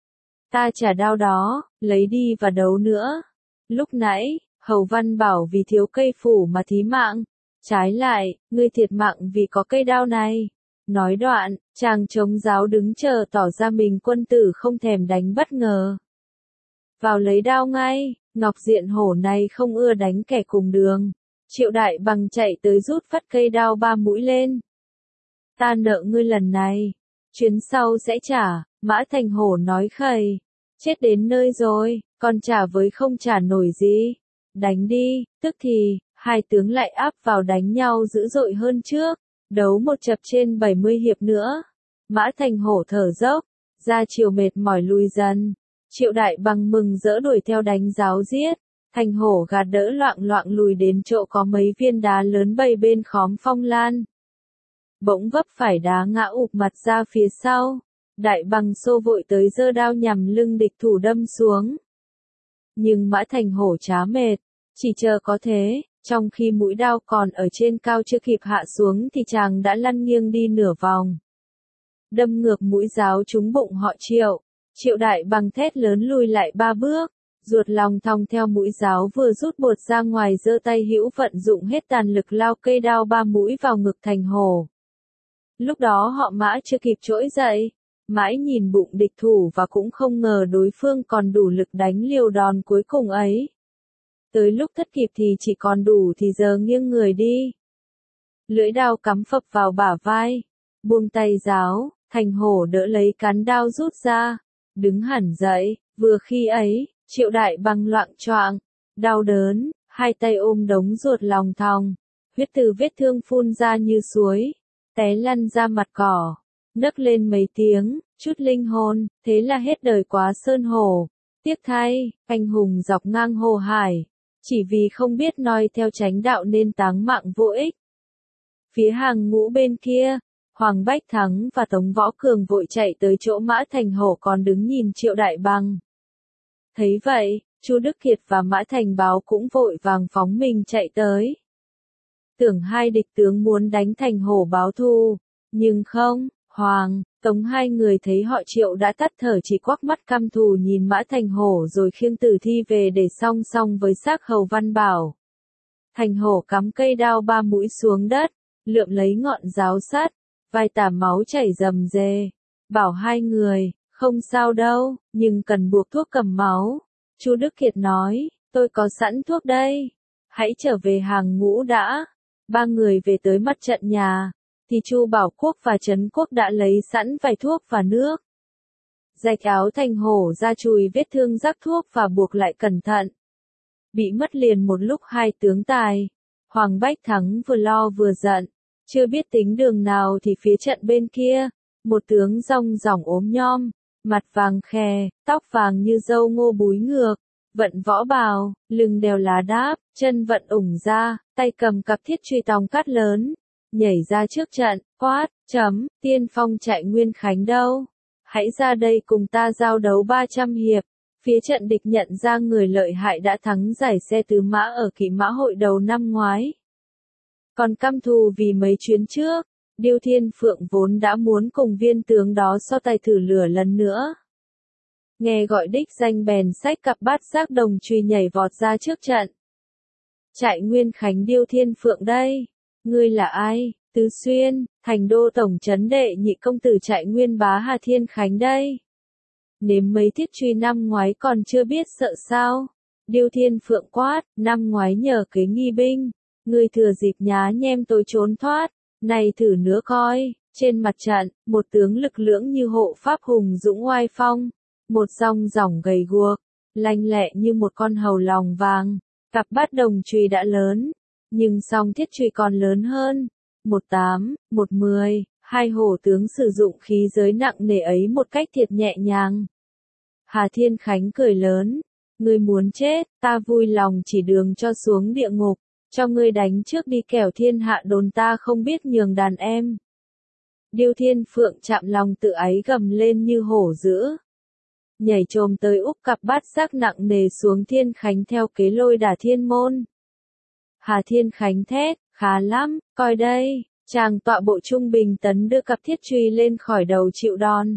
Ta trả đao đó, lấy đi và đấu nữa. Lúc nãy, Hầu Văn Bảo vì thiếu cây phủ mà thí mạng, trái lại, ngươi thiệt mạng vì có cây đao này. Nói đoạn, chàng chống giáo đứng chờ tỏ ra mình quân tử không thèm đánh bất ngờ. Vào lấy đao ngay, Ngọc Diện Hổ này không ưa đánh kẻ cùng đường. Triệu Đại Bằng chạy tới rút phắt cây đao ba mũi lên. Ta nợ ngươi lần này, chuyến sau sẽ trả. Mã Thành Hổ nói khẩy, chết đến nơi rồi, còn trả với không trả nổi gì. Đánh đi. Tức thì, hai tướng lại áp vào đánh nhau dữ dội hơn trước, đấu một chập trên bảy mươi hiệp nữa. Mã Thành Hổ thở dốc, ra chiều mệt mỏi lùi dần. Triệu Đại Bằng mừng rỡ đuổi theo đánh giáo giết. Thành Hổ gạt đỡ loạng loạng lùi đến chỗ có mấy viên đá lớn bày bên khóm phong lan. bỗng vấp phải đá ngã ụp mặt ra phía sau. Đại Bằng xô vội tới giơ đao nhằm lưng địch thủ đâm xuống. Nhưng Mã Thành Hổ chá mệt, chỉ chờ có thế, trong khi mũi đao còn ở trên cao chưa kịp hạ xuống thì chàng đã lăn nghiêng đi nửa vòng. Đâm ngược mũi giáo trúng bụng họ Triệu. Triệu Đại Bằng thét lớn lùi lại ba bước, ruột lòng thòng theo mũi giáo vừa rút bột ra ngoài, giơ tay hữu vận dụng hết tàn lực lao cây đao ba mũi vào ngực Thành Hổ. Lúc đó họ Mã chưa kịp trỗi dậy, mãi nhìn bụng địch thủ và cũng không ngờ đối phương còn đủ lực đánh liều đòn cuối cùng ấy. Tới lúc thất kịp thì chỉ còn đủ thì giờ nghiêng người đi. Lưỡi đao cắm phập vào bả vai, buông tay giáo, Thành Hổ đỡ lấy cán đao rút ra, đứng hẳn dậy, vừa khi ấy, Triệu Đại Bằng loạng choạng, đau đớn, hai tay ôm đống ruột lòng thòng, huyết từ vết thương phun ra như suối, té lăn ra mặt cỏ, nấc lên mấy tiếng, chút linh hồn, thế là hết đời Quá Sơn Hổ. Tiếc thay, anh hùng dọc ngang hồ hải, chỉ vì không biết noi theo chánh đạo nên táng mạng vô ích. Phía hàng ngũ bên kia, Hoàng Bách Thắng và Tống Võ Cường vội chạy tới chỗ Mã Thành Hổ còn đứng nhìn Triệu Đại Bằng. Thấy vậy, Chu Đức Kiệt và Mã Thành Báo cũng vội vàng phóng mình chạy tới. Tưởng hai địch tướng muốn đánh Thành Hổ báo thù, nhưng không, Hoàng, Tống hai người thấy họ Triệu đã tắt thở chỉ quắc mắt căm thù nhìn Mã Thành Hổ rồi khiêng tử thi về để song song với xác Hầu Văn Bảo. Thành Hổ cắm cây đao ba mũi xuống đất, lượm lấy ngọn giáo sắt, vai tả máu chảy rầm rề, bảo hai người, không sao đâu, nhưng cần buộc thuốc cầm máu. Chu Đức Kiệt nói, tôi có sẵn thuốc đây, hãy trở về hàng ngũ đã. Ba người về tới mặt trận nhà, thì Chu Bảo Quốc và Trấn Quốc đã lấy sẵn vài thuốc và nước. Rạch áo Thành Hổ ra chùi vết thương rắc thuốc và buộc lại cẩn thận. Bị mất liền một lúc hai tướng tài, Hoàng Bách Thắng vừa lo vừa giận, chưa biết tính đường nào thì phía trận bên kia, một tướng rong ròng ốm nhom, mặt vàng khè, tóc vàng như dâu ngô búi ngược, vận võ bào, lưng đeo lá đáp, chân vận ủng ra, tay cầm cặp thiết truy tòng cát lớn, nhảy ra trước trận, quát, chấm, tiên phong Trại Nguyên Khánh đâu? Hãy ra đây cùng ta giao đấu ba trăm hiệp. Phía trận địch nhận ra người lợi hại đã thắng giải xe tứ mã ở Kỵ Mã Hội đầu năm ngoái. Còn căm thù vì mấy chuyến trước, Điêu Thiên Phượng vốn đã muốn cùng viên tướng đó so tài thử lửa lần nữa. Nghe gọi đích danh bèn xách cặp bát giác đồng chùy nhảy vọt ra trước trận. Trại Nguyên Khánh Điêu Thiên Phượng đây, ngươi là ai? Tứ Xuyên, thành đô tổng trấn đệ nhị công tử Trại Nguyên Bá Hà Thiên Khánh đây. Nếm mấy thiết truy năm ngoái còn chưa biết sợ sao? Điêu Thiên Phượng quát, năm ngoái nhờ kế nghi binh, ngươi thừa dịp nhá nhem tôi trốn thoát, này thử nữa coi. Trên mặt trận, một tướng lực lưỡng như hộ pháp hùng dũng oai phong, một dòng dỏng gầy guộc, lanh lẹ như một con hầu lòng vàng, cặp bát đồng chùy đã lớn, nhưng song thiết chùy còn lớn hơn. Một tám, một mười, hai hổ tướng sử dụng khí giới nặng nề ấy một cách thiệt nhẹ nhàng. Hà Thiên Khánh cười lớn, ngươi muốn chết, ta vui lòng chỉ đường cho xuống địa ngục, cho ngươi đánh trước đi kẻo thiên hạ đồn ta không biết nhường đàn em. Điêu Thiên Phượng chạm lòng tự ái gầm lên như hổ dữ, nhảy chồm tới úp cặp bát giác nặng nề xuống Thiên Khánh theo kế lôi đả thiên môn. Hà Thiên Khánh thét, khá lắm, coi đây, chàng tọa bộ trung bình tấn đưa cặp thiết truy lên khỏi đầu chịu đòn.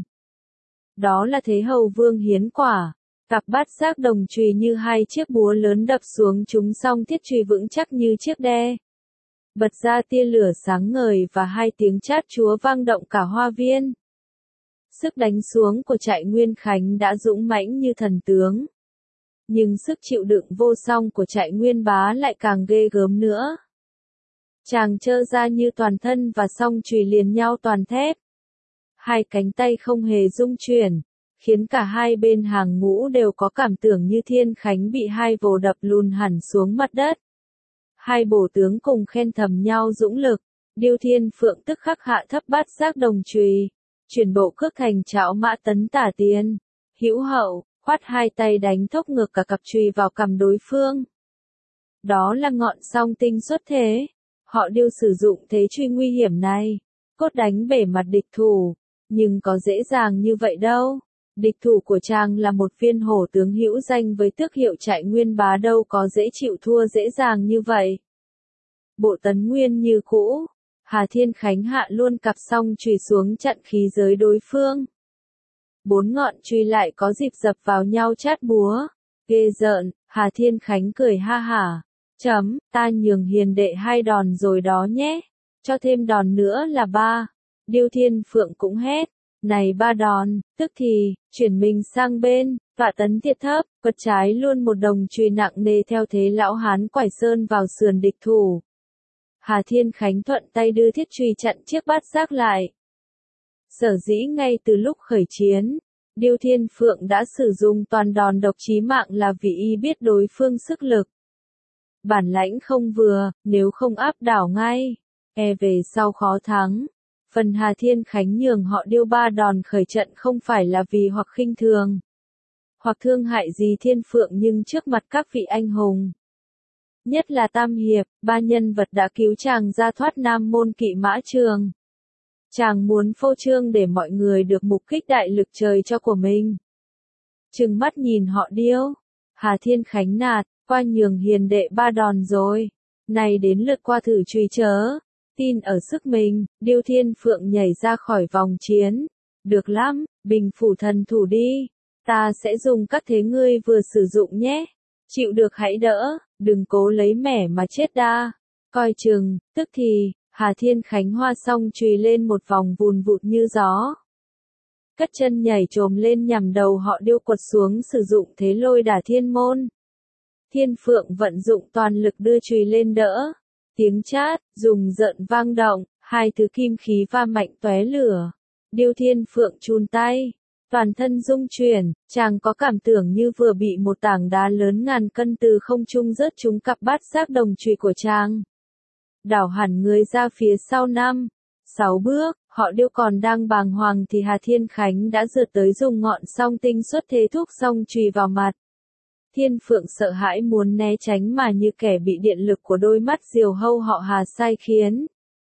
Đó là thế Hầu Vương hiến quả, cặp bát giác đồng chùy như hai chiếc búa lớn đập xuống chúng song thiết truy vững chắc như chiếc đe. Bật ra tia lửa sáng ngời và hai tiếng chát chúa vang động cả hoa viên. Sức đánh xuống của Trại Nguyên Khánh đã dũng mãnh như thần tướng. Nhưng sức chịu đựng vô song của Trại Nguyên Bá lại càng ghê gớm nữa. Chàng trơ ra như toàn thân và song chùy liền nhau toàn thép. Hai cánh tay không hề rung chuyển, khiến cả hai bên hàng ngũ đều có cảm tưởng như Thiên Khánh bị hai vồ đập lùn hẳn xuống mặt đất. Hai bổ tướng cùng khen thầm nhau dũng lực, Điêu Thiên Phượng tức khắc hạ thấp bát giác đồng chùy, chuyển bộ cước thành trảo mã tấn tả tiến, hữu hậu, khoát hai tay đánh thốc ngược cả cặp chùy vào cằm đối phương. Đó là ngọn song tinh xuất thế, họ Điêu sử dụng thế truy nguy hiểm này, cốt đánh bể mặt địch thủ. Nhưng có dễ dàng như vậy đâu. Địch thủ của chàng là một viên hổ tướng hữu danh với tước hiệu Trại Nguyên Bá, đâu có dễ chịu thua dễ dàng như vậy. Bộ tấn nguyên như cũ, Hà Thiên Khánh hạ luôn cặp song chùy xuống chặn khí giới đối phương. Bốn ngọn chùy lại có dịp dập vào nhau chát búa. Ghê rợn, Hà Thiên Khánh cười ha hả. Chấm, ta nhường hiền đệ hai đòn rồi đó nhé. Cho thêm đòn nữa là ba. Điêu Thiên Phượng cũng hét. Này ba đòn, tức thì, chuyển mình sang bên, vạ tấn thiệt thấp, quật trái luôn một đồng chùy nặng nề theo thế lão hán quải sơn vào sườn địch thủ. Hà Thiên Khánh thuận tay đưa thiết chùy chặn chiếc bát giác lại. Sở dĩ ngay từ lúc khởi chiến, Điêu Thiên Phượng đã sử dụng toàn đòn độc chí mạng là vì y biết đối phương sức lực. Bản lãnh không vừa, nếu không áp đảo ngay, e về sau khó thắng. Phần Hà Thiên Khánh nhường họ Điêu ba đòn khởi trận không phải là vì hoặc khinh thường, hoặc thương hại gì Thiên Phượng, nhưng trước mặt các vị anh hùng, nhất là Tam Hiệp, ba nhân vật đã cứu chàng ra thoát Nam Môn Kỵ Mã Trường. Chàng muốn phô trương để mọi người được mục kích đại lực trời cho của mình. Trừng mắt nhìn họ Điêu, Hà Thiên Khánh nạt, qua nhường hiền đệ ba đòn rồi. Này đến lượt qua thử chùy chớ. Tin ở sức mình, Điêu Thiên Phượng nhảy ra khỏi vòng chiến. Được lắm, bình phủ thần thủ đi. Ta sẽ dùng các thế ngươi vừa sử dụng nhé. Chịu được hãy đỡ, đừng cố lấy mẻ mà chết đa. Coi chừng, tức thì, Hà Thiên Khánh hoa xong chùy lên một vòng vùn vụt như gió. Cất chân nhảy trồm lên nhằm đầu họ Điêu quật xuống sử dụng thế lôi đả thiên môn. Thiên Phượng vận dụng toàn lực đưa chùy lên đỡ. Tiếng chát, rùng rợn vang động, hai thứ kim khí va mạnh tóe lửa. Điêu Thiên Phượng chun tay, toàn thân rung chuyển, chàng có cảm tưởng như vừa bị một tảng đá lớn ngàn cân từ không trung rớt trúng cặp bát giác đồng chùy của chàng. Đảo hẳn người ra phía sau năm, sáu bước, họ Điêu còn đang bàng hoàng thì Hà Thiên Khánh đã rượt tới dùng ngọn song tinh xuất thế thúc song chùy vào mặt. Thiên Phượng sợ hãi muốn né tránh mà như kẻ bị điện lực của đôi mắt diều hâu họ Hà sai khiến.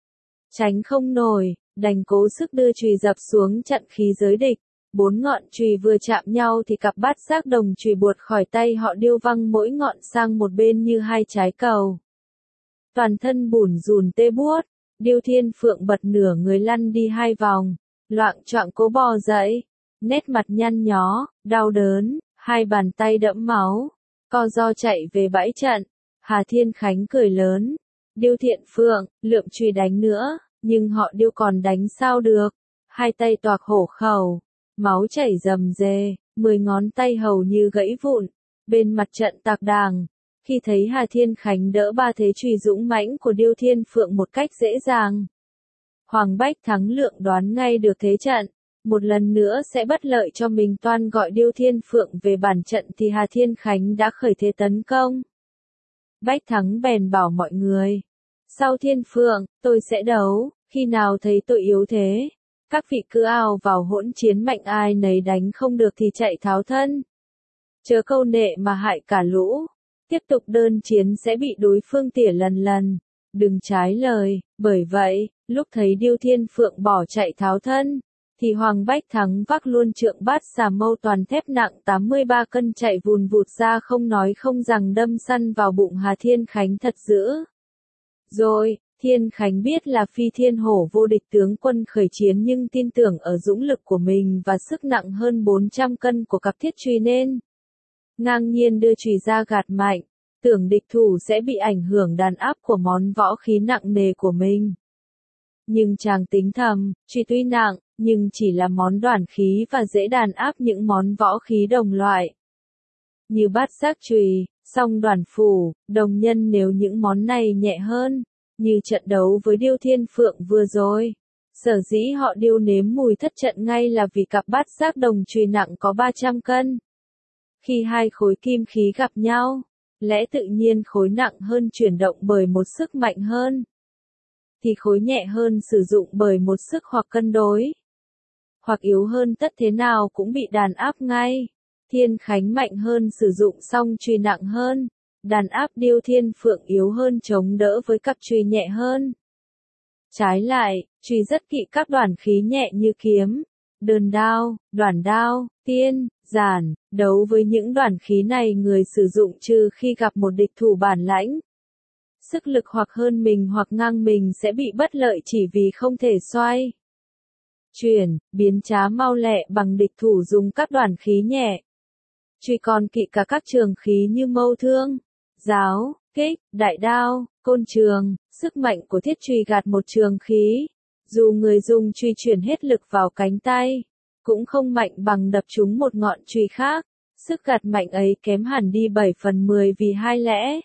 Tránh không nổi, đành cố sức đưa chùy dập xuống chặn khí giới địch. Bốn ngọn chùy vừa chạm nhau thì cặp bát giác đồng chùy buột khỏi tay họ Điêu văng mỗi ngọn sang một bên như hai trái cầu. Toàn thân bủn rủn tê buốt, Điêu Thiên Phượng bật nửa người lăn đi hai vòng, loạng choạng cố bò dậy, nét mặt nhăn nhó, đau đớn. Hai bàn tay đẫm máu, co ro chạy về bãi trận. Hà Thiên Khánh cười lớn. Điêu Thiện Phượng, lượm chùy đánh nữa, nhưng họ Điêu còn đánh sao được. Hai tay toạc hổ khẩu, máu chảy rầm rề, mười ngón tay hầu như gãy vụn. Bên mặt trận tạc đàng, khi thấy Hà Thiên Khánh đỡ ba thế chùy dũng mãnh của Điêu Thiên Phượng một cách dễ dàng, Hoàng Bách Thắng Lượng đoán ngay được thế trận. Một lần nữa sẽ bất lợi cho mình, toan gọi Điêu Thiên Phượng về bản trận thì Hà Thiên Khánh đã khởi thế tấn công. Bách Thắng bèn bảo mọi người, sau Thiên Phượng, tôi sẽ đấu, khi nào thấy tôi yếu thế, các vị cứ ào vào hỗn chiến mạnh, ai nấy đánh không được thì chạy tháo thân. Chớ câu nệ mà hại cả lũ, tiếp tục đơn chiến sẽ bị đối phương tỉa lần lần, đừng trái lời. Bởi vậy, lúc thấy Điêu Thiên Phượng bỏ chạy tháo thân, thì Hoàng Bách Thắng vác luôn trượng bát xà mâu toàn thép nặng tám mươi ba cân chạy vùn vụt ra, không nói không rằng đâm săn vào bụng Hà Thiên Khánh thật dữ. Rồi, Thiên Khánh biết là Phi Thiên Hổ vô địch tướng quân khởi chiến, nhưng tin tưởng ở dũng lực của mình và sức nặng hơn bốn trăm cân của cặp thiết chùy nên ngang nhiên đưa chùy ra gạt mạnh, tưởng địch thủ sẽ bị ảnh hưởng đàn áp của món võ khí nặng nề của mình. Nhưng chàng tính thầm, chùy tuy nặng, nhưng chỉ là món đoản khí và dễ đàn áp những món võ khí đồng loại. Như bát giác chùy, song đoản phủ, đồng nhân, nếu những món này nhẹ hơn, như trận đấu với Điêu Thiên Phượng vừa rồi. Sở dĩ họ Điêu nếm mùi thất trận ngay là vì cặp bát giác đồng chùy nặng có ba trăm cân. Khi hai khối kim khí gặp nhau, lẽ tự nhiên khối nặng hơn chuyển động bởi một sức mạnh hơn, thì khối nhẹ hơn sử dụng bởi một sức hoặc cân đối, hoặc yếu hơn tất thế nào cũng bị đàn áp ngay. Thiên Khánh mạnh hơn sử dụng song chùy nặng hơn, đàn áp Điêu Thiên Phượng yếu hơn chống đỡ với cặp chùy nhẹ hơn. Trái lại, Trùy rất kỵ các đoản khí nhẹ như kiếm, đơn đao, đoản đao, tiên, giản. Đấu với những đoản khí này người sử dụng trừ khi gặp một địch thủ bản lãnh, sức lực hoặc hơn mình hoặc ngang mình sẽ bị bất lợi chỉ vì không thể xoay, chuyển, biến trá mau lẹ bằng địch thủ dùng các đoản khí nhẹ. Trùy còn kỵ cả các trường khí như mâu thương, giáo, kích, đại đao, côn trường. Sức mạnh của thiết trùy gạt một trường khí, dù người dùng trùy chuyển hết lực vào cánh tay, cũng không mạnh bằng đập trúng một ngọn trùy khác. Sức gạt mạnh ấy kém hẳn đi bảy phần mười vì hai lẽ.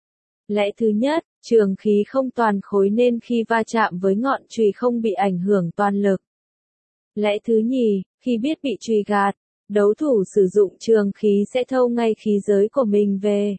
Lẽ thứ nhất, trường khí không toàn khối nên khi va chạm với ngọn chùy không bị ảnh hưởng toàn lực. Lẽ thứ nhì, khi biết bị chùy gạt, đấu thủ sử dụng trường khí sẽ thâu ngay khí giới của mình về.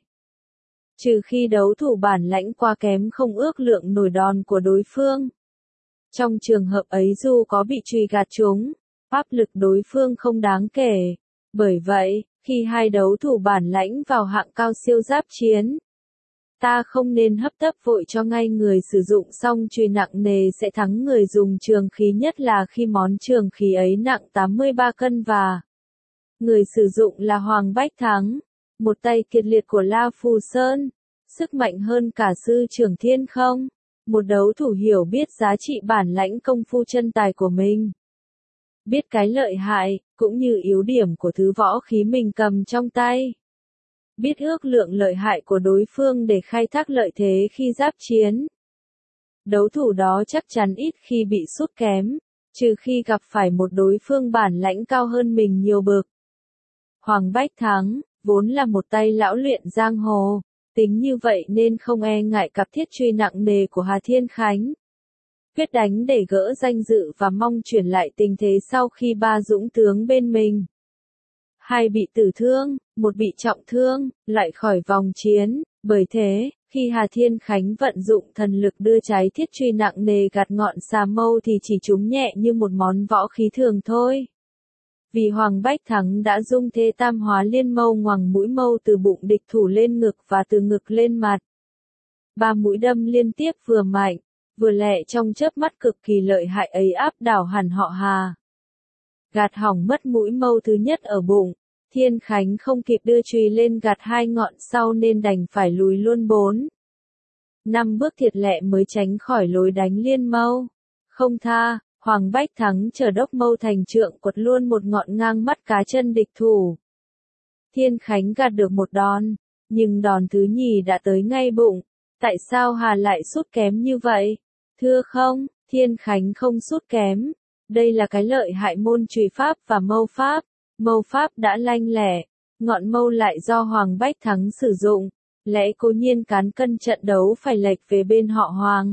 Trừ khi đấu thủ bản lãnh quá kém không ước lượng nổi đòn của đối phương. Trong trường hợp ấy dù có bị chùy gạt trúng, áp lực đối phương không đáng kể. Bởi vậy, khi hai đấu thủ bản lãnh vào hạng cao siêu giáp chiến, ta không nên hấp tấp vội cho ngay người sử dụng xong chùy nặng nề sẽ thắng người dùng trường khí, nhất là khi món trường khí ấy nặng tám mươi ba cân và người sử dụng là Hoàng Bách Thắng, một tay kiệt liệt của La Phù Sơn, sức mạnh hơn cả sư trưởng Thiên Không, một đấu thủ hiểu biết giá trị bản lãnh công phu chân tài của mình. Biết cái lợi hại, cũng như yếu điểm của thứ võ khí mình cầm trong tay. Biết ước lượng lợi hại của đối phương để khai thác lợi thế khi giáp chiến. Đấu thủ đó chắc chắn ít khi bị sút kém, trừ khi gặp phải một đối phương bản lãnh cao hơn mình nhiều bậc. Hoàng Bách Thắng, vốn là một tay lão luyện giang hồ, tính như vậy nên không e ngại cặp thiết truy nặng nề của Hà Thiên Khánh. Quyết đánh để gỡ danh dự và mong chuyển lại tình thế sau khi ba dũng tướng bên mình. Hai bị tử thương, một bị trọng thương, lại khỏi vòng chiến. Bởi thế, khi Hà Thiên Khánh vận dụng thần lực đưa trái thiết truy nặng nề gạt ngọn xà mâu thì chỉ trúng nhẹ như một món võ khí thường thôi. Vì Hoàng Bách Thắng đã dung thế tam hóa liên mâu ngoằng mũi mâu từ bụng địch thủ lên ngực và từ ngực lên mặt. Ba mũi đâm liên tiếp vừa mạnh, vừa lẹ trong chớp mắt cực kỳ lợi hại ấy áp đảo hẳn họ Hà. Gạt hỏng mất mũi mâu thứ nhất ở bụng, Thiên Khánh không kịp đưa chùy lên gạt hai ngọn sau nên đành phải lùi luôn bốn. Năm bước thiệt lẹ mới tránh khỏi lối đánh liên mâu. Không tha, Hoàng Bách Thắng chờ đốc mâu thành trượng quật luôn một ngọn ngang mắt cá chân địch thủ. Thiên Khánh gạt được một đòn, nhưng đòn thứ nhì đã tới ngay bụng. Tại sao Hà lại sút kém như vậy? Thưa không, Thiên Khánh không sút kém. Đây là cái lợi hại môn chùy pháp và mâu pháp. Mâu pháp đã lanh lẻ, ngọn mâu lại do Hoàng Bách Thắng sử dụng, lẽ cố nhiên cán cân trận đấu phải lệch về bên họ Hoàng.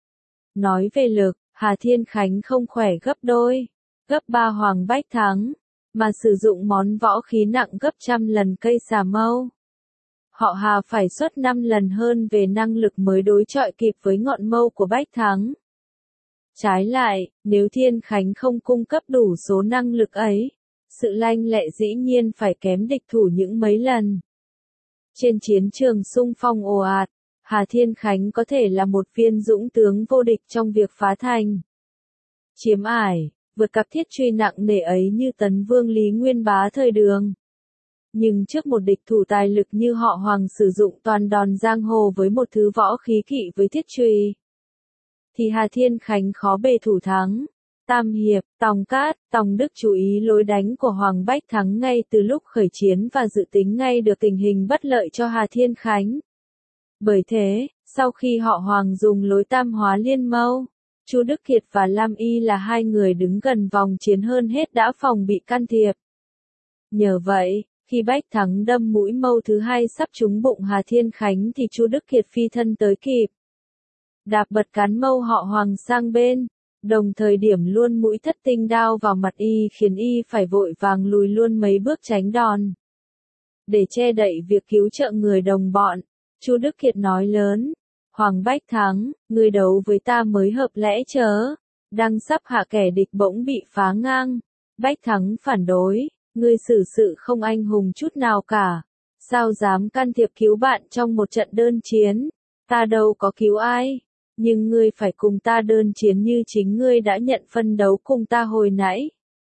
Nói về lực, Hà Thiên Khánh không khỏe gấp đôi, gấp ba Hoàng Bách Thắng, mà sử dụng món võ khí nặng gấp trăm lần cây xà mâu. Họ Hà phải xuất năm lần hơn về năng lực mới đối chọi kịp với ngọn mâu của Bách Thắng. Trái lại, nếu Thiên Khánh không cung cấp đủ số năng lực ấy, sự lanh lẹ dĩ nhiên phải kém địch thủ những mấy lần. Trên chiến trường xung phong ồ ạt, Hà Thiên Khánh có thể là một viên dũng tướng vô địch trong việc phá thành, chiếm ải, vượt cặp thiết truy nặng nề ấy như Tấn Vương Lý Nguyên Bá thời Đường. Nhưng trước một địch thủ tài lực như họ Hoàng sử dụng toàn đòn giang hồ với một thứ võ khí kỵ với thiết truy, thì Hà Thiên Khánh khó bề thủ thắng. Tam hiệp, Tòng Cát, Tòng Đức chú ý lối đánh của Hoàng Bách Thắng ngay từ lúc khởi chiến và dự tính ngay được tình hình bất lợi cho Hà Thiên Khánh. Bởi thế, sau khi họ Hoàng dùng lối tam hóa liên mâu, Chu Đức Kiệt và Lam Y là hai người đứng gần vòng chiến hơn hết đã phòng bị can thiệp. Nhờ vậy, khi Bách Thắng đâm mũi mâu thứ hai sắp trúng bụng Hà Thiên Khánh thì Chu Đức Kiệt phi thân tới kịp, đạp bật cán mâu họ Hoàng sang bên, đồng thời điểm luôn mũi thất tinh đao vào mặt y khiến y phải vội vàng lùi luôn mấy bước tránh đòn. Để che đậy việc cứu trợ người đồng bọn, Chu Đức Kiệt nói lớn, Hoàng Bách Thắng, ngươi đấu với ta mới hợp lẽ chớ. Đang sắp hạ kẻ địch bỗng bị phá ngang. Bách Thắng phản đối, ngươi xử sự không anh hùng chút nào cả. Sao dám can thiệp cứu bạn trong một trận đơn chiến? Ta đâu có cứu ai. nhưng ngươi phải cùng ta đơn chiến như chính ngươi đã nhận phân đấu cùng ta hồi nãy.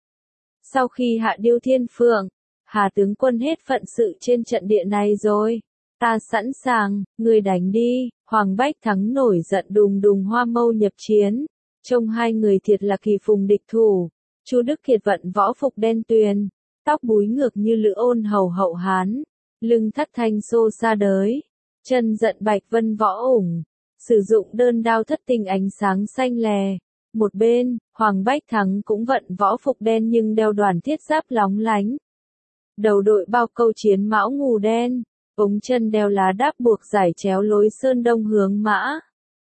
Sau khi hạ điêu thiên phượng, Hà tướng quân hết phận sự trên trận địa này rồi. Ta sẵn sàng, ngươi đánh đi. Hoàng Bách Thắng nổi giận đùng đùng hoa mâu nhập chiến. Trông hai người thiệt là kỳ phùng địch thủ. Chu Đức Kiệt vận võ phục đen tuyền, tóc búi ngược như lữ ôn hầu hậu Hán, lưng thắt thanh xô xa đới, chân giận bạch vân võ ủng, sử dụng đơn đao thất tinh ánh sáng xanh lè. Một bên, Hoàng Bách Thắng cũng vận võ phục đen nhưng đeo đoàn thiết giáp lóng lánh. Đầu đội bao câu chiến mão ngù đen, ống chân đeo lá đáp buộc giải chéo lối sơn đông hướng mã.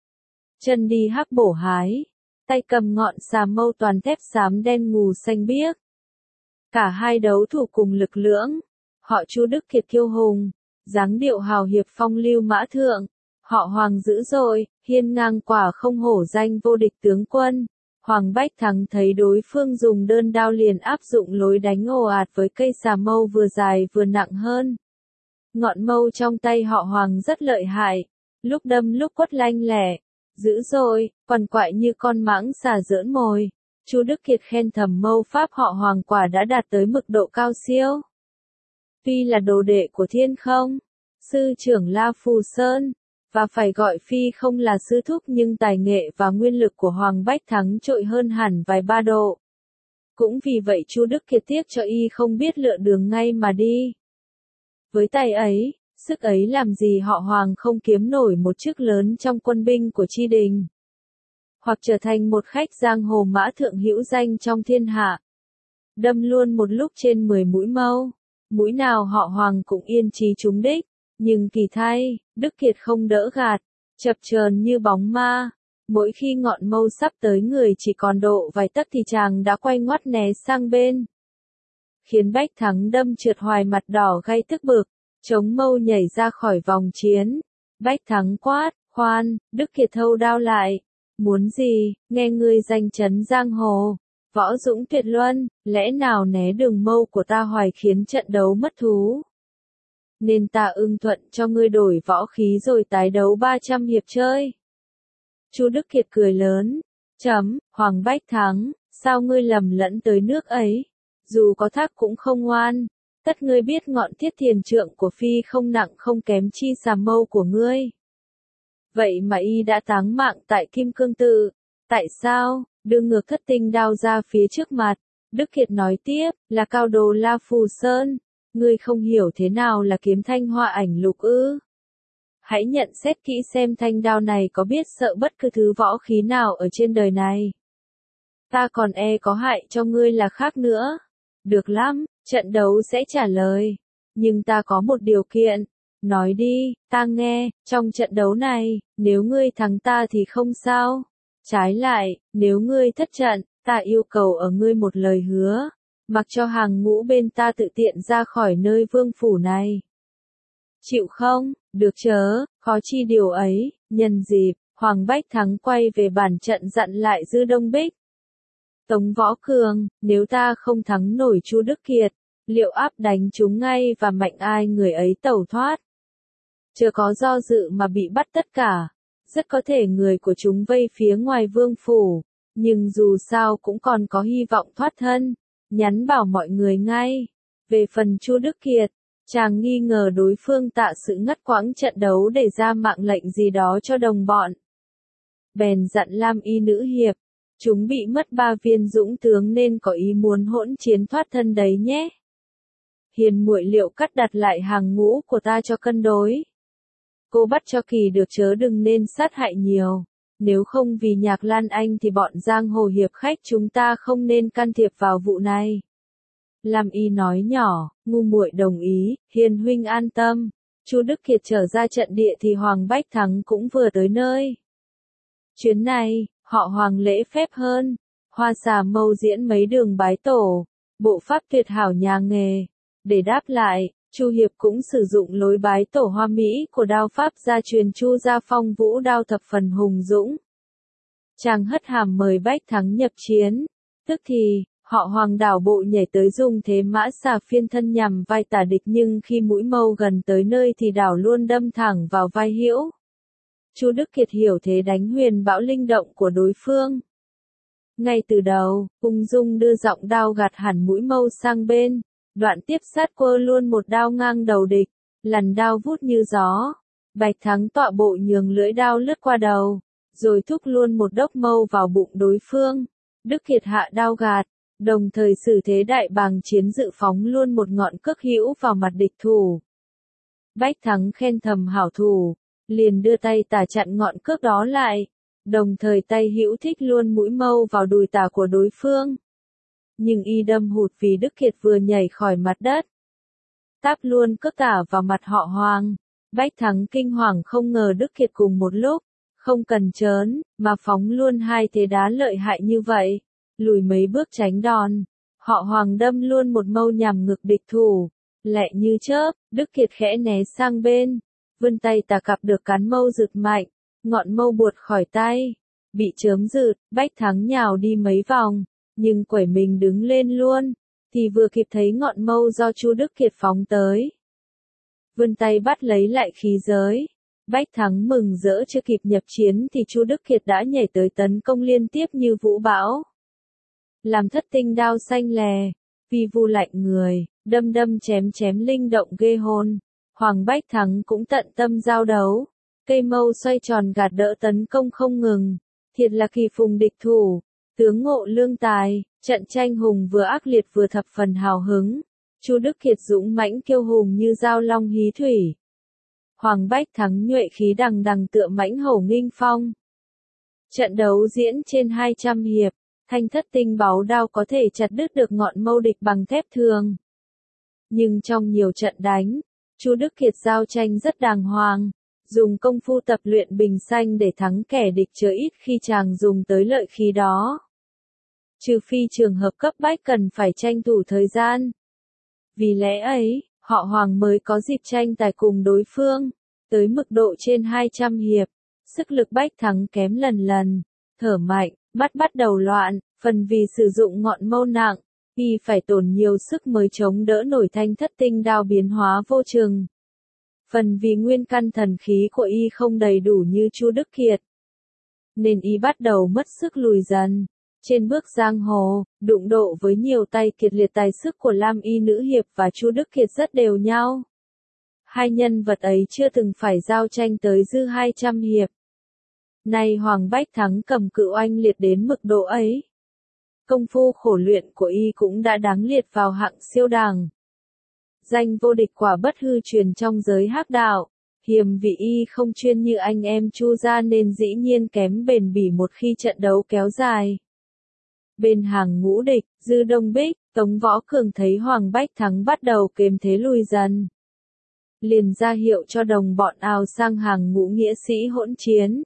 Chân đi hắc bổ hái, tay cầm ngọn xà mâu toàn thép xám đen ngù xanh biếc. Cả hai đấu thủ cùng lực lưỡng, họ Chu Đức Kiệt kiêu hùng, dáng điệu hào hiệp phong lưu mã thượng, họ Hoàng dữ dội, hiên ngang quả không hổ danh vô địch tướng quân. Hoàng Bách Thắng thấy đối phương dùng đơn đao liền áp dụng lối đánh ồ ạt với cây xà mâu vừa dài vừa nặng hơn. Ngọn mâu trong tay họ Hoàng rất lợi hại, lúc đâm lúc quất lanh lẻ, dữ dội, quằn quại như con mãng xà giỡn mồi. Chu Đức Kiệt khen thầm mâu pháp họ Hoàng quả đã đạt tới mực độ cao siêu. Tuy là đồ đệ của Thiên Không, sư trưởng La Phù Sơn, và phải gọi Phi không là sư thúc nhưng tài nghệ và nguyên lực của Hoàng Bách Thắng trội hơn hẳn vài ba độ. Cũng vì vậy Chu Đức Kiệt tiếc cho y không biết lựa đường ngay mà đi. Với tay ấy, sức ấy làm gì họ Hoàng không kiếm nổi một chức lớn trong quân binh của Tri Đình. Hoặc trở thành một khách giang hồ mã thượng hữu danh trong thiên hạ. Đâm luôn một lúc trên mười mũi mâu, mũi nào họ Hoàng cũng yên chí trúng đích, nhưng kỳ thay, Đức Kiệt không đỡ gạt, chập chờn như bóng ma. Mỗi khi ngọn mâu sắp tới người chỉ còn độ vài tấc thì chàng đã quay ngoắt né sang bên. Khiến Bách Thắng đâm trượt hoài mặt đỏ gay tức bực, chống mâu nhảy ra khỏi vòng chiến. Bách Thắng quát, khoan, Đức Kiệt thâu đao lại. Muốn gì, nghe ngươi danh chấn giang hồ, võ dũng tuyệt luân, lẽ nào né đường mâu của ta hoài khiến trận đấu mất thú. Nên ta ưng thuận cho ngươi đổi võ khí rồi tái đấu ba trăm hiệp chơi. Chu Đức Kiệt cười lớn, chấm, Hoàng Bách Thắng, sao ngươi lầm lẫn tới nước ấy, dù có thác cũng không ngoan, tất ngươi biết ngọn thiết thiền trượng của Phi không nặng không kém chi xà mâu của ngươi. Vậy mà y đã táng mạng tại Kim Cương Tự. Tại sao? Đưa ngược thất tinh đao ra phía trước mặt. Đức Kiệt nói tiếp, là cao đồ La Phù Sơn. Ngươi không hiểu thế nào là kiếm thanh hoa ảnh lục ư. Hãy nhận xét kỹ xem thanh đao này có biết sợ bất cứ thứ võ khí nào ở trên đời này. Ta còn e có hại cho ngươi là khác nữa. Được lắm, trận đấu sẽ trả lời. Nhưng ta có một điều kiện. Nói đi, ta nghe, trong trận đấu này, nếu ngươi thắng ta thì không sao. Trái lại, nếu ngươi thất trận, ta yêu cầu ở ngươi một lời hứa, mặc cho hàng ngũ bên ta tự tiện ra khỏi nơi vương phủ này. Chịu không? Được chớ, khó chi điều ấy. Nhân dịp, Hoàng Bách Thắng quay về bản trận dặn lại Dư Đông Bích. Tống Võ Cường, nếu ta không thắng nổi Chu Đức Kiệt, liệu áp đánh chúng ngay và mạnh ai người ấy tẩu thoát. Chưa có do dự mà bị bắt tất cả, rất có thể người của chúng vây phía ngoài vương phủ, nhưng dù sao cũng còn có hy vọng thoát thân, nhắn bảo mọi người ngay. Về phần Chu Đức Kiệt, chàng nghi ngờ đối phương tạ sự ngắt quãng trận đấu để ra mạng lệnh gì đó cho đồng bọn. Bèn dặn Lam Y nữ hiệp, chúng bị mất ba viên dũng tướng nên có ý muốn hỗn chiến thoát thân đấy nhé. Hiền muội liệu cắt đặt lại hàng ngũ của ta cho cân đối. Cô bắt cho kỳ được chớ đừng nên sát hại nhiều, nếu không vì Nhạc Lan Anh thì bọn giang hồ hiệp khách chúng ta không nên can thiệp vào vụ này. Lam Y nói nhỏ, ngu muội đồng ý, Hiền huynh an tâm. Chu Đức Kiệt trở ra trận địa thì Hoàng Bách Thắng cũng vừa tới nơi. Chuyến này, họ Hoàng lễ phép hơn, hoa xà mâu diễn mấy đường bái tổ, bộ pháp tuyệt hảo nhà nghề. Để đáp lại, Chu Hiệp cũng sử dụng lối bái tổ hoa mỹ của đao pháp gia truyền Chu gia phong vũ đao thập phần hùng dũng. Chàng hất hàm mời Bách Thắng nhập chiến, tức thì, họ Hoàng đảo bộ nhảy tới dùng thế mã xà phiên thân nhằm vai tả địch nhưng khi mũi mâu gần tới nơi thì đảo luôn đâm thẳng vào vai hữu. Chu Đức Kiệt hiểu thế đánh huyền bão linh động của đối phương. Ngay từ đầu, ung dung đưa giọng đao gạt hẳn mũi mâu sang bên, đoạn tiếp sát quơ luôn một đao ngang đầu địch, lằn đao vút như gió. Bạch Thắng tọa bộ nhường lưỡi đao lướt qua đầu, rồi thúc luôn một đốc mâu vào bụng đối phương. Đức Kiệt hạ đao gạt, đồng thời xử thế đại bàng chiến dự phóng luôn một ngọn cước hữu vào mặt địch thủ. Bách Thắng khen thầm hảo thủ, liền đưa tay tả chặn ngọn cước đó lại, đồng thời tay hữu thích luôn mũi mâu vào đùi tả của đối phương. Nhưng y đâm hụt vì Đức Kiệt vừa nhảy khỏi mặt đất, táp luôn cước tả vào mặt họ Hoàng. Bách Thắng kinh hoàng không ngờ Đức Kiệt cùng một lúc, không cần chớn, mà phóng luôn hai thế đá lợi hại như vậy, lùi mấy bước tránh đòn. Họ Hoàng đâm luôn một mâu nhằm ngực địch thủ, lẹ như chớp, Đức Kiệt khẽ né sang bên, vươn tay tà cặp được cán mâu rực mạnh, ngọn mâu buột khỏi tay, bị chớm rượt. Bách Thắng nhào đi mấy vòng, nhưng quẩy mình đứng lên luôn, thì vừa kịp thấy ngọn mâu do Chu Đức Kiệt phóng tới. Vươn tay bắt lấy lại khí giới. Bách Thắng mừng rỡ chưa kịp nhập chiến thì Chu Đức Kiệt đã nhảy tới tấn công liên tiếp như vũ bão. Làm thất tinh đao xanh lè, vi vu lạnh người, đâm đâm chém chém linh động ghê hồn. Hoàng Bách Thắng cũng tận tâm giao đấu, cây mâu xoay tròn gạt đỡ tấn công không ngừng, thiệt là kỳ phùng địch thủ, tướng ngộ lương tài. Trận tranh hùng vừa ác liệt vừa thập phần hào hứng. Chu Đức Kiệt dũng mãnh kiêu hùng như dao long hí thủy. Hoàng Bách Thắng nhuệ khí đằng đằng tựa mãnh hổ nghinh phong. Trận đấu diễn trên hai trăm hiệp, thanh thất tinh báu đao có thể chặt đứt được ngọn mâu địch bằng thép thường. Nhưng trong nhiều trận đánh, Chu Đức Kiệt giao tranh rất đàng hoàng, dùng công phu tập luyện bình xanh để thắng kẻ địch chớ ít khi chàng dùng tới lợi khí đó. Trừ phi trường hợp cấp bách cần phải tranh thủ thời gian. Vì lẽ ấy, họ Hoàng mới có dịp tranh tài cùng đối phương, tới mức độ trên hai trăm hiệp, sức lực Bách Thắng kém lần lần, thở mạnh, mắt bắt đầu loạn, phần vì sử dụng ngọn mâu nặng, y phải tổn nhiều sức mới chống đỡ nổi thanh thất tinh đao biến hóa vô chừng. Phần vì nguyên căn thần khí của y không đầy đủ như Chu Đức Kiệt, nên y bắt đầu mất sức lùi dần. Trên bước giang hồ, đụng độ với nhiều tay kiệt liệt tài sức của Lam Y Nữ Hiệp và Chu Đức Kiệt rất đều nhau. Hai nhân vật ấy chưa từng phải giao tranh tới dư hai trăm hiệp. Nay Hoàng Bách Thắng cầm cự oanh liệt đến mức độ ấy. Công phu khổ luyện của y cũng đã đáng liệt vào hạng siêu đẳng. Danh vô địch quả bất hư truyền trong giới hắc đạo. Hiềm vì y không chuyên như anh em Chu gia nên dĩ nhiên kém bền bỉ một khi trận đấu kéo dài. Bên hàng ngũ địch, Dư Đông Bích, Tống Võ Cường thấy Hoàng Bách Thắng bắt đầu kiềm thế lùi dần, liền ra hiệu cho đồng bọn ào sang hàng ngũ nghĩa sĩ hỗn chiến.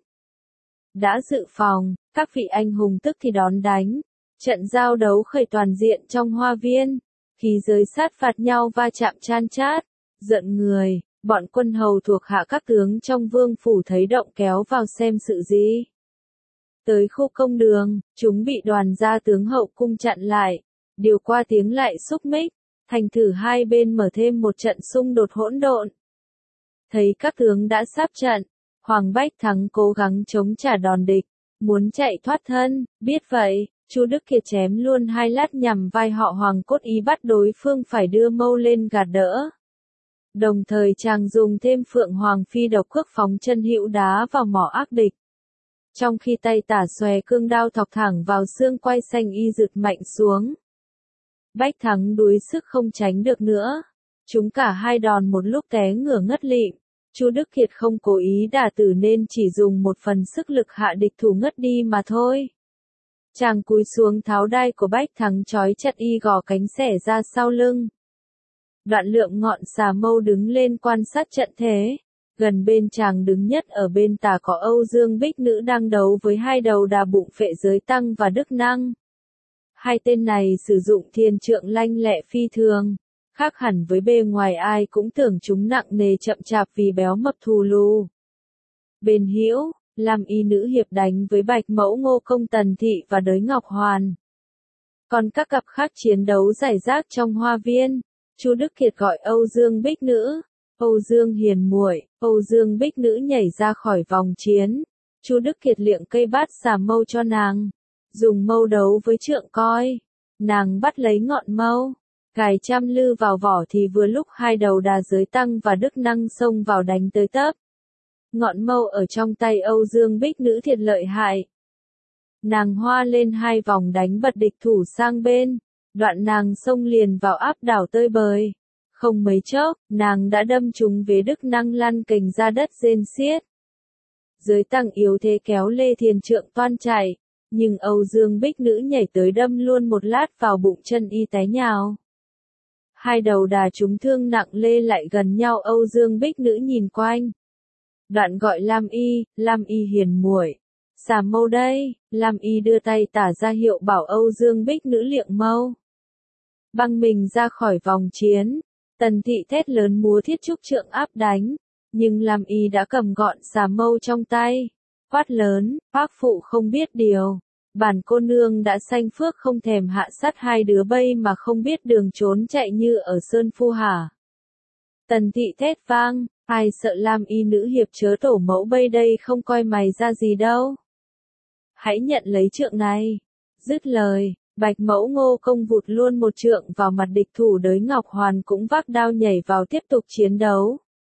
Đã dự phòng, các vị anh hùng tức thì đón đánh. Trận giao đấu khởi toàn diện trong hoa viên, khí giới sát phạt nhau va chạm chan chát, giận người. Bọn quân hầu thuộc hạ các tướng trong vương phủ thấy động kéo vào xem sự gì. Tới khu công đường, chúng bị đoàn gia tướng hậu cung chặn lại, điều qua tiếng lại xúc mích, thành thử hai bên mở thêm một trận xung đột hỗn độn. Thấy các tướng đã sắp trận, Hoàng Bách Thắng cố gắng chống trả đòn địch, muốn chạy thoát thân, biết vậy, Chu Đức Kiệt chém luôn hai lát nhằm vai họ Hoàng cốt ý bắt đối phương phải đưa mâu lên gạt đỡ. Đồng thời chàng dùng thêm Phượng Hoàng Phi độc cước phóng chân hữu đá vào mỏ ác địch. Trong khi tay tả xòe cương đao thọc thẳng vào xương quai xanh y rực mạnh xuống. Bách Thắng đuối sức không tránh được nữa. Chúng cả hai đòn một lúc té ngửa ngất lịm. Chu Đức Kiệt không cố ý đả tử nên chỉ dùng một phần sức lực hạ địch thủ ngất đi mà thôi. Chàng cúi xuống tháo đai của Bách Thắng trói chặt y gò cánh xẻ ra sau lưng. Đoạn Lượng ngọn xà mâu đứng lên quan sát trận thế. Gần bên chàng đứng nhất ở bên tả có Âu Dương Bích Nữ đang đấu với hai đầu đà bụng phệ giới tăng và Đức Năng. Hai tên này sử dụng thiên trượng lanh lẹ phi thường, khác hẳn với bề ngoài ai cũng tưởng chúng nặng nề chậm chạp vì béo mập thù lù. Bên hữu, Lam Y Nữ Hiệp đánh với Bạch Mẫu Ngô Công Tần Thị và Đới Ngọc Hoàn. Còn các cặp khác chiến đấu rải rác trong hoa viên. Chu Đức Kiệt gọi Âu Dương Bích Nữ, Âu Dương hiền muội, Âu Dương Bích Nữ nhảy ra khỏi vòng chiến. Chu Đức Kiệt liệng cây bát xà mâu cho nàng, dùng mâu đấu với trượng coi. Nàng bắt lấy ngọn mâu, cài trăm lư vào vỏ thì vừa lúc hai đầu đà giới tăng và Đức Năng xông vào đánh tới tấp. Ngọn mâu ở trong tay Âu Dương Bích Nữ thiệt lợi hại. Nàng hoa lên hai vòng đánh bật địch thủ sang bên, đoạn nàng xông liền vào áp đảo tơi bời. Không mấy chốc, nàng đã đâm trúng vế Đức Năng lăn cành ra đất rên xiết. Giới tăng yếu thế kéo Lê Thiền Trượng toan chạy, nhưng Âu Dương Bích Nữ nhảy tới đâm luôn một lát vào bụng chân y té nhào. Hai đầu đà trúng thương nặng lê lại gần nhau. Âu Dương Bích Nữ nhìn quanh, đoạn gọi Lam Y, Lam Y hiền muội, xà mâu đây. Lam Y đưa tay tả ra hiệu bảo Âu Dương Bích Nữ liệng mâu, băng mình ra khỏi vòng chiến. Tần Thị thét lớn múa thiết trúc trượng áp đánh, nhưng Lam Y đã cầm gọn xà mâu trong tay, quát lớn, bác phụ không biết điều, bản cô nương đã sanh phước không thèm hạ sát hai đứa bây mà không biết đường trốn chạy như ở Sơn Phu hả? Tần Thị thét vang, ai sợ Lam Y nữ hiệp chớ tổ mẫu bây đây không coi mày ra gì đâu. Hãy nhận lấy trượng này. Dứt lời, Bạch Mẫu Ngô Công vụt luôn một trượng vào mặt địch thủ. Đới Ngọc Hoàn cũng vác đao nhảy vào tiếp tục chiến đấu.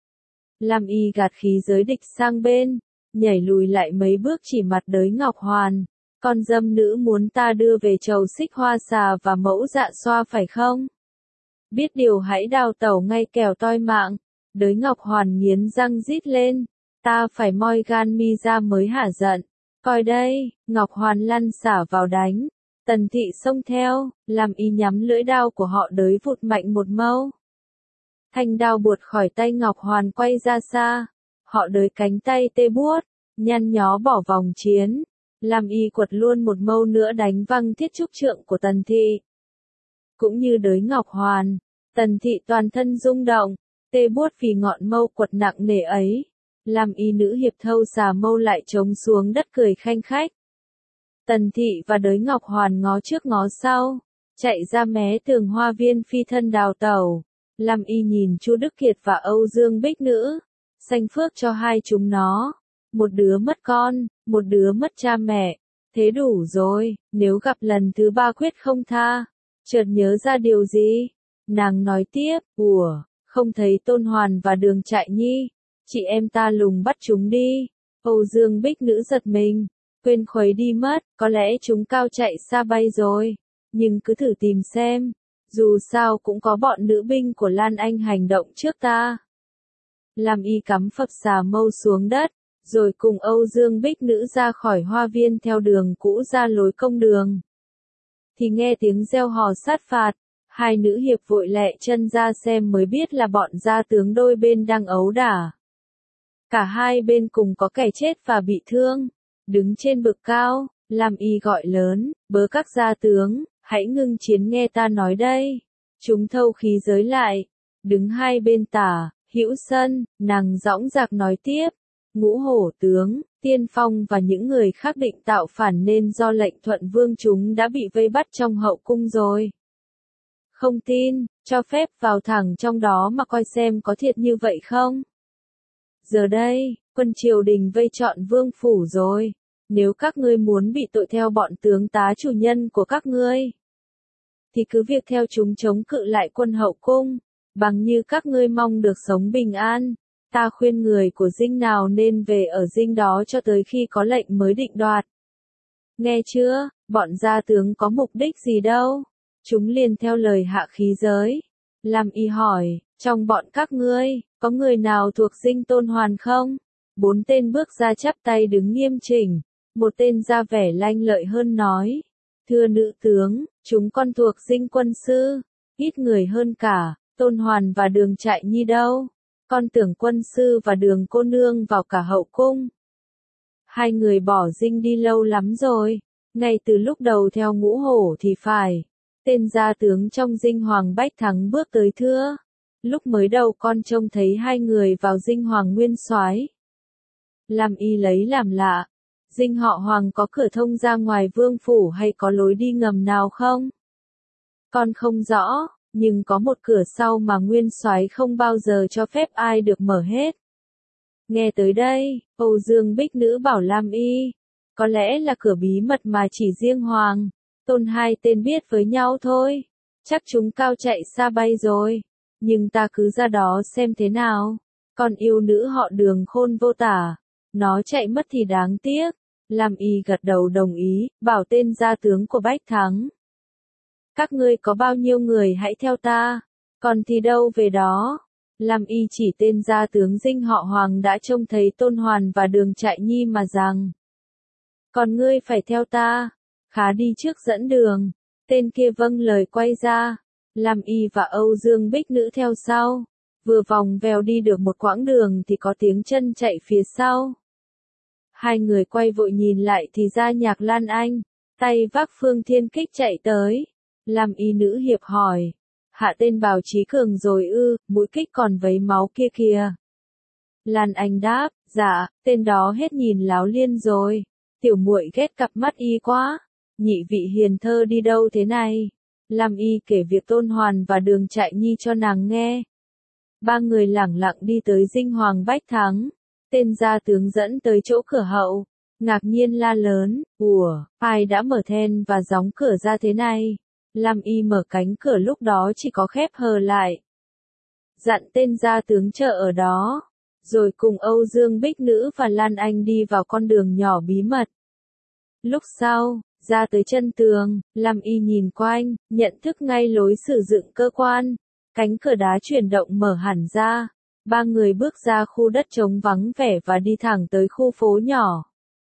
Lam Y gạt khí giới địch sang bên, nhảy lùi lại mấy bước chỉ mặt Đới Ngọc Hoàn. Con dâm nữ muốn ta đưa về chầu Xích Hoa Xà và Mẫu Dạ Xoa phải không? Biết điều hãy đào tẩu ngay kẻo toi mạng. Đới Ngọc Hoàn nghiến răng rít lên, ta phải moi gan mi ra mới hả giận. Coi đây, Ngọc Hoàn lăn xả vào đánh. Tần Thị xông theo, Lam Y nhắm lưỡi đao của họ đới vụt mạnh một mâu. Thanh đao buột khỏi tay Ngọc Hoàn quay ra xa. Họ đới cánh tay tê buốt, nhăn nhó bỏ vòng chiến. Lam Y quật luôn một mâu nữa đánh văng thiết trúc trượng của Tần Thị. Cũng như đới Ngọc Hoàn, Tần Thị toàn thân rung động, tê buốt vì ngọn mâu quật nặng nề ấy. Lam Y nữ hiệp thâu xà mâu lại trống xuống đất cười khanh khách. Tần Thị và đới Ngọc Hoàn ngó trước ngó sau, chạy ra mé tường hoa viên phi thân đào tẩu. Lam Y nhìn Chu Đức Kiệt và Âu Dương Bích Nữ, sanh phước cho hai chúng nó. Một đứa mất con, một đứa mất cha mẹ, thế đủ rồi, nếu gặp lần thứ ba quyết không tha. Chợt nhớ ra điều gì, nàng nói tiếp, ủa, không thấy Tôn Hoàn và Đường Trại Nhi, chị em ta lùng bắt chúng đi. Âu Dương Bích Nữ giật mình, quên khuấy đi mất, có lẽ chúng cao chạy xa bay rồi, nhưng cứ thử tìm xem, dù sao cũng có bọn nữ binh của Lan Anh hành động trước ta. Lam Y cắm phập xà mâu xuống đất, rồi cùng Âu Dương Bích Nữ ra khỏi hoa viên theo đường cũ ra lối công đường. Thì nghe tiếng reo hò sát phạt, hai nữ hiệp vội lẹ chân ra xem mới biết là bọn gia tướng đôi bên đang ấu đả. Cả hai bên cùng có kẻ chết và bị thương. Đứng trên bực cao, Lam Y gọi lớn, bớ các gia tướng, hãy ngưng chiến nghe ta nói đây. Chúng thâu khí giới lại, đứng hai bên tả, hữu sân, nàng dõng dạc nói tiếp. Ngũ Hổ tướng, Tiên Phong và những người khác định tạo phản nên do lệnh Thuận Vương chúng đã bị vây bắt trong hậu cung rồi. Không tin, cho phép vào thẳng trong đó mà coi xem có thiệt như vậy không? Giờ đây, quân triều đình vây trọn vương phủ rồi. Nếu các ngươi muốn bị tội theo bọn tướng tá chủ nhân của các ngươi, thì cứ việc theo chúng chống cự lại quân hậu cung, bằng như các ngươi mong được sống bình an. Ta khuyên người của dinh nào nên về ở dinh đó cho tới khi có lệnh mới định đoạt. Nghe chưa, bọn gia tướng có mục đích gì đâu. Chúng liền theo lời hạ khí giới. Lam Y hỏi, trong bọn các ngươi, có người nào thuộc dinh Tôn Hoàn không? Bốn tên bước ra chắp tay đứng nghiêm chỉnh. Một tên ra vẻ lanh lợi hơn nói, thưa nữ tướng, chúng con thuộc dinh quân sư, ít người hơn cả, Tôn Hoàn và Đường Trại Nhi đâu? Con tưởng quân sư và Đường cô nương vào cả hậu cung. Hai người bỏ dinh đi lâu lắm rồi, ngay từ lúc đầu theo Ngũ Hổ thì phải. Tên gia tướng trong dinh Hoàng Bách Thắng bước tới thưa, lúc mới đầu con trông thấy hai người vào dinh Hoàng Nguyên Soái. Lam Y lấy làm lạ, dinh họ Hoàng có cửa thông ra ngoài vương phủ hay có lối đi ngầm nào không? Con không rõ, nhưng có một cửa sau mà nguyên soái không bao giờ cho phép ai được mở hết. Nghe tới đây, Âu Dương Bích Nữ bảo Lam Y, có lẽ là cửa bí mật mà chỉ riêng Hoàng, Tôn hai tên biết với nhau thôi, chắc chúng cao chạy xa bay rồi, nhưng ta cứ ra đó xem thế nào, còn yêu nữ họ Đường khôn vô tả, nó chạy mất thì đáng tiếc. Lam Y gật đầu đồng ý, bảo tên gia tướng của Bách Thắng. Các ngươi có bao nhiêu người hãy theo ta, còn thì đâu về đó. Lam Y chỉ tên gia tướng dinh họ Hoàng đã trông thấy Tôn Hoàn và Đường Trại Nhi mà rằng. Còn ngươi phải theo ta, khá đi trước dẫn đường. Tên kia vâng lời quay ra, Lam Y và Âu Dương Bích Nữ theo sau. Vừa vòng vèo đi được một quãng đường thì có tiếng chân chạy phía sau. Hai người quay vội nhìn lại thì ra Nhạc Lan Anh, tay vác Phương Thiên Kích chạy tới. Lam Y nữ hiệp hỏi, hạ tên Bào Chí Cường rồi ư, mũi kích còn vấy máu kia kìa. Lan Anh đáp, dạ, tên đó hết nhìn láo liên rồi, tiểu muội ghét cặp mắt y quá, nhị vị hiền thơ đi đâu thế này. Lam Y kể việc Tôn Hoàn và Đường Trại Nhi cho nàng nghe. Ba người lẳng lặng đi tới dinh Hoàng Bách Thắng. Tên gia tướng dẫn tới chỗ cửa hậu, ngạc nhiên la lớn, ủa, ai đã mở then và gióng cửa ra thế này? Lam Y mở cánh cửa lúc đó chỉ có khép hờ lại. Dặn tên gia tướng chờ ở đó, rồi cùng Âu Dương Bích Nữ và Lan Anh đi vào con đường nhỏ bí mật. Lúc sau, ra tới chân tường, Lam Y nhìn quanh, nhận thức ngay lối sử dụng cơ quan, cánh cửa đá chuyển động mở hẳn ra. Ba người bước ra khu đất trống vắng vẻ và đi thẳng tới khu phố nhỏ.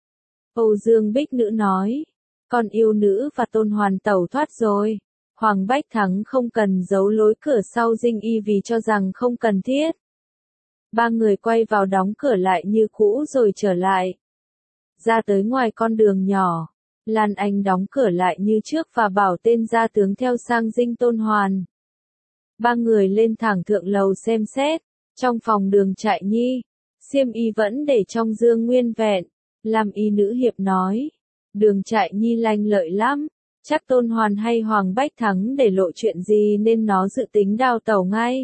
Âu Dương Bích Nữ nói, con yêu nữ và Tôn Hoàn tẩu thoát rồi. Hoàng Bách Thắng không cần giấu lối cửa sau dinh y vì cho rằng không cần thiết. Ba người quay vào đóng cửa lại như cũ rồi trở lại. Ra tới ngoài con đường nhỏ, Lan Anh đóng cửa lại như trước và bảo tên gia tướng theo sang dinh Tôn Hoàn. Ba người lên thẳng thượng lầu xem xét. Trong phòng Đường Trại Nhi, xiêm y vẫn để trong dương nguyên vẹn. Lam Y nữ hiệp nói, Đường Trại Nhi lanh lợi lắm, chắc Tôn Hoàn hay Hoàng Bách Thắng để lộ chuyện gì nên nó dự tính đào tẩu ngay.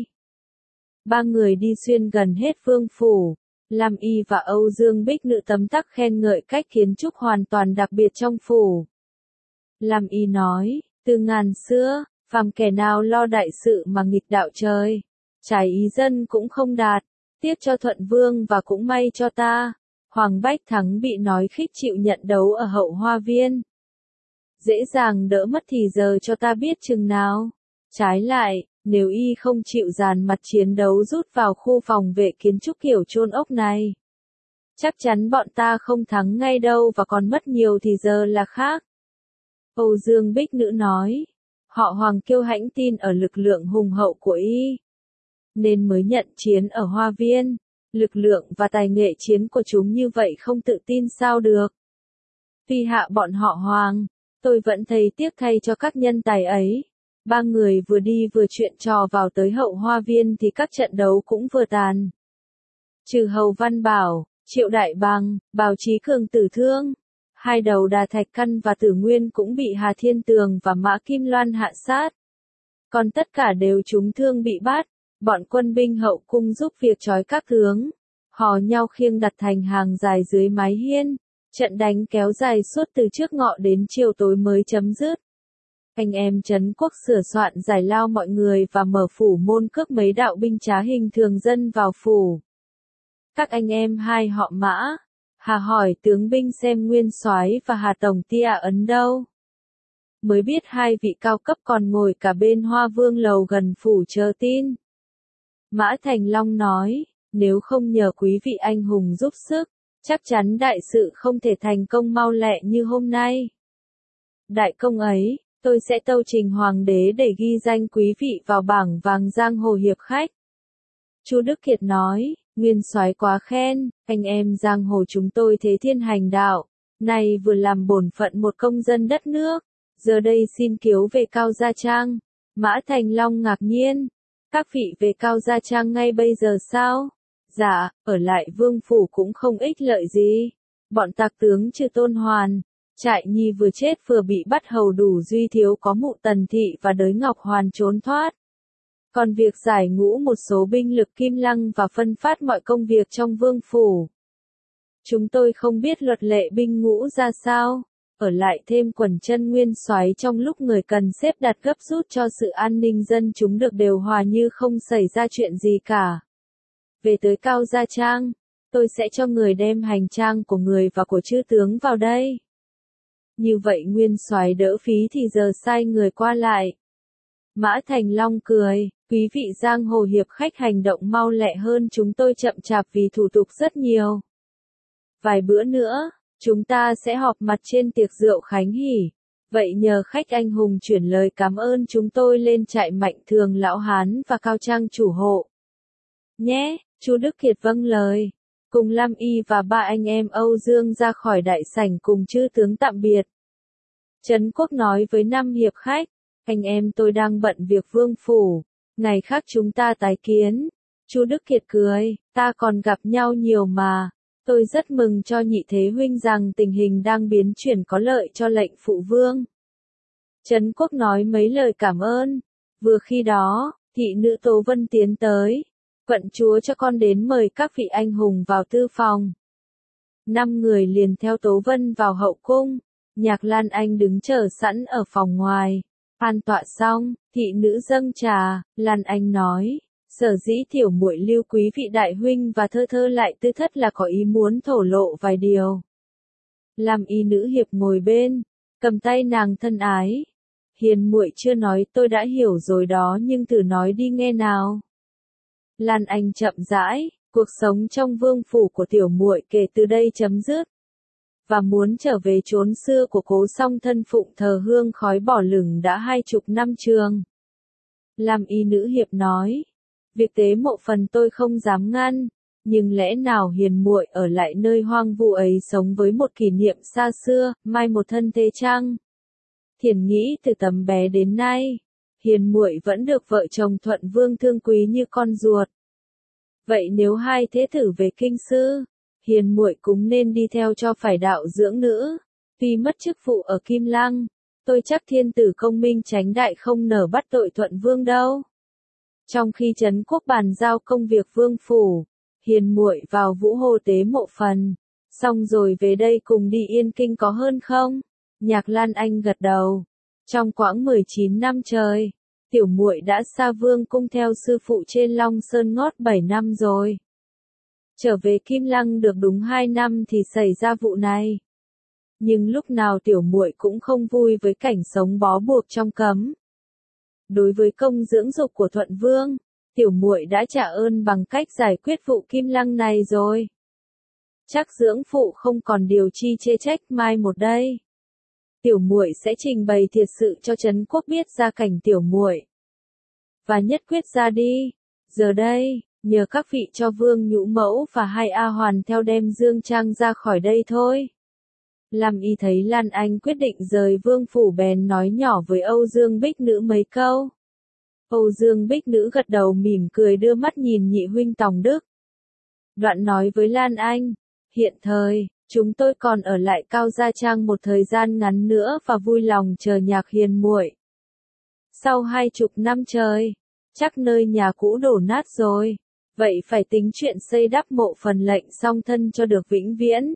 Ba người đi xuyên gần hết vương phủ. Lam Y và Âu Dương Bích Nữ tấm tắc khen ngợi cách kiến trúc hoàn toàn đặc biệt trong phủ. Lam Y nói, từ ngàn xưa, phàm kẻ nào lo đại sự mà nghịch đạo trời. Trái ý dân cũng không đạt, tiếc cho Thuận Vương và cũng may cho ta. Hoàng Bách Thắng bị nói khích chịu nhận đấu ở Hậu Hoa Viên. Dễ dàng đỡ mất thì giờ cho ta biết chừng nào. Trái lại, nếu y không chịu dàn mặt chiến đấu rút vào khu phòng vệ kiến trúc kiểu chôn ốc này, chắc chắn bọn ta không thắng ngay đâu và còn mất nhiều thì giờ là khác. Âu Dương Bích Nữ nói, họ Hoàng kiêu hãnh tin ở lực lượng hùng hậu của y, nên mới nhận chiến ở Hoa Viên. Lực lượng và tài nghệ chiến của chúng như vậy không tự tin sao được. Tuy hạ bọn họ Hoàng, tôi vẫn thấy tiếc thay cho các nhân tài ấy. Ba người vừa đi vừa chuyện trò vào tới Hậu Hoa Viên thì các trận đấu cũng vừa tàn. Trừ Hầu Văn Bảo, Triệu Đại Bằng, Bào Chí Cường tử thương. Hai đầu Đà Thạch Căn và Tử Nguyên cũng bị Hà Thiên Tường và Mã Kim Loan hạ sát. Còn tất cả đều trúng thương bị bắt. Bọn quân binh hậu cung giúp việc trói các tướng, hò nhau khiêng đặt thành hàng dài dưới mái hiên. Trận đánh kéo dài suốt từ trước ngọ đến chiều tối mới chấm dứt. Anh em Trấn Quốc sửa soạn giải lao mọi người và mở phủ môn cướp mấy đạo binh trá hình thường dân vào phủ. Các anh em hai họ Mã, Hà hỏi tướng binh xem Nguyên Soái và Hà Tổng Tia ấn đâu. Mới biết hai vị cao cấp còn ngồi cả bên Hoa Vương lầu gần phủ chờ tin. Mã Thành Long nói, nếu không nhờ quý vị anh hùng giúp sức, chắc chắn đại sự không thể thành công mau lẹ như hôm nay. Đại công ấy, tôi sẽ tâu trình hoàng đế để ghi danh quý vị vào bảng vàng giang hồ hiệp khách. Chu Đức Kiệt nói, Nguyên Soái quá khen, anh em giang hồ chúng tôi thế thiên hành đạo, này vừa làm bổn phận một công dân đất nước, giờ đây xin kiếu về Cao Gia Trang. Mã Thành Long ngạc nhiên, các vị về Cao Gia Trang ngay bây giờ sao? Dạ, ở lại vương phủ cũng không ích lợi gì. Bọn tặc tướng trừ Tôn Hoàn, Trại Nhi vừa chết vừa bị bắt hầu đủ duy thiếu có mụ Tần Thị và đới Ngọc Hoàn trốn thoát. Còn việc giải ngũ một số binh lực Kim Lăng và phân phát mọi công việc trong vương phủ. Chúng tôi không biết luật lệ binh ngũ ra sao, ở lại thêm quần chân nguyên soái trong lúc người cần xếp đặt gấp rút cho sự an ninh dân chúng được điều hòa như không xảy ra chuyện gì cả. Về tới Cao Gia Trang, tôi sẽ cho người đem hành trang của người và của chư tướng vào đây. Như vậy nguyên soái đỡ phí thì giờ sai người qua lại. Mã Thành Long cười, quý vị giang hồ hiệp khách hành động mau lẹ hơn chúng tôi chậm chạp vì thủ tục rất nhiều. Vài bữa nữa, chúng ta sẽ họp mặt trên tiệc rượu khánh hỉ. Vậy nhờ khách anh hùng chuyển lời cảm ơn chúng tôi lên trại Mạnh Thường Lão Hán và Cao Trang chủ hộ. Nhé, chú Đức Kiệt vâng lời. Cùng Lam Y và ba anh em Âu Dương ra khỏi đại sảnh cùng chư tướng tạm biệt. Trấn Quốc nói với năm hiệp khách, anh em tôi đang bận việc vương phủ, ngày khác chúng ta tái kiến. Chú Đức Kiệt cười, ta còn gặp nhau nhiều mà. Tôi rất mừng cho nhị thế huynh rằng tình hình đang biến chuyển có lợi cho lệnh phụ vương. Trấn Quốc nói mấy lời cảm ơn. Vừa khi đó, thị nữ Tố Vân tiến tới. Vận chúa cho con đến mời các vị anh hùng vào tư phòng. Năm người liền theo Tố Vân vào hậu cung. Nhạc Lan Anh đứng chờ sẵn ở phòng ngoài. An tọa xong, thị nữ dâng trà, Lan Anh nói. Sở dĩ tiểu muội lưu quý vị đại huynh và thơ thơ lại tư thất là có ý muốn thổ lộ vài điều. Làm y nữ hiệp ngồi bên, cầm tay nàng thân ái. Hiền muội chưa nói tôi đã hiểu rồi đó nhưng thử nói đi nghe nào. Lan Anh chậm rãi, cuộc sống trong vương phủ của tiểu muội kể từ đây chấm dứt. Và muốn trở về chốn xưa của cố song thân phụng thờ hương khói bỏ lửng đã hai chục năm trường. Làm y nữ hiệp nói. Việc tế mộ phần tôi không dám ngăn, nhưng lẽ nào hiền muội ở lại nơi hoang vu ấy sống với một kỷ niệm xa xưa, mai một thân thế chăng? Thiền nghĩ từ tấm bé đến nay, hiền muội vẫn được vợ chồng Thuận Vương thương quý như con ruột. Vậy nếu hai thế thử về kinh sư, hiền muội cũng nên đi theo cho phải đạo dưỡng nữ. Tuy mất chức vụ ở Kim Lăng, tôi chắc thiên tử công minh chánh đại không nỡ bắt tội Thuận Vương đâu. Trong khi Trấn Quốc bàn giao công việc vương phủ, hiền muội vào Vũ Hồ tế mộ phần, xong rồi về đây cùng đi Yên Kinh có hơn không? Nhạc Lan Anh gật đầu. Trong quãng mười chín năm trời, tiểu muội đã xa vương cung theo sư phụ trên Long Sơn ngót bảy năm rồi. Trở về Kim Lăng được đúng hai năm thì xảy ra vụ này. Nhưng lúc nào tiểu muội cũng không vui với cảnh sống bó buộc trong cấm. Đối với công dưỡng dục của Thuận Vương, tiểu muội đã trả ơn bằng cách giải quyết vụ Kim Lăng này rồi. Chắc dưỡng phụ không còn điều chi chê trách mai một đây. Tiểu muội sẽ trình bày thiệt sự cho Trấn Quốc biết gia cảnh tiểu muội. Và nhất quyết ra đi. Giờ đây, nhờ các vị cho Vương Nhũ Mẫu và hai A Hoàn theo đem Dương Trang ra khỏi đây thôi. Làm y thấy Lan Anh quyết định rời vương phủ bèn nói nhỏ với Âu Dương Bích Nữ mấy câu. Âu Dương Bích Nữ gật đầu mỉm cười đưa mắt nhìn nhị huynh Tòng Đức. Đoạn nói với Lan Anh, hiện thời, chúng tôi còn ở lại Cao Gia Trang một thời gian ngắn nữa và vui lòng chờ nhạc hiền muội. Sau hai chục năm trời, chắc nơi nhà cũ đổ nát rồi, vậy phải tính chuyện xây đắp mộ phần lệnh song thân cho được vĩnh viễn.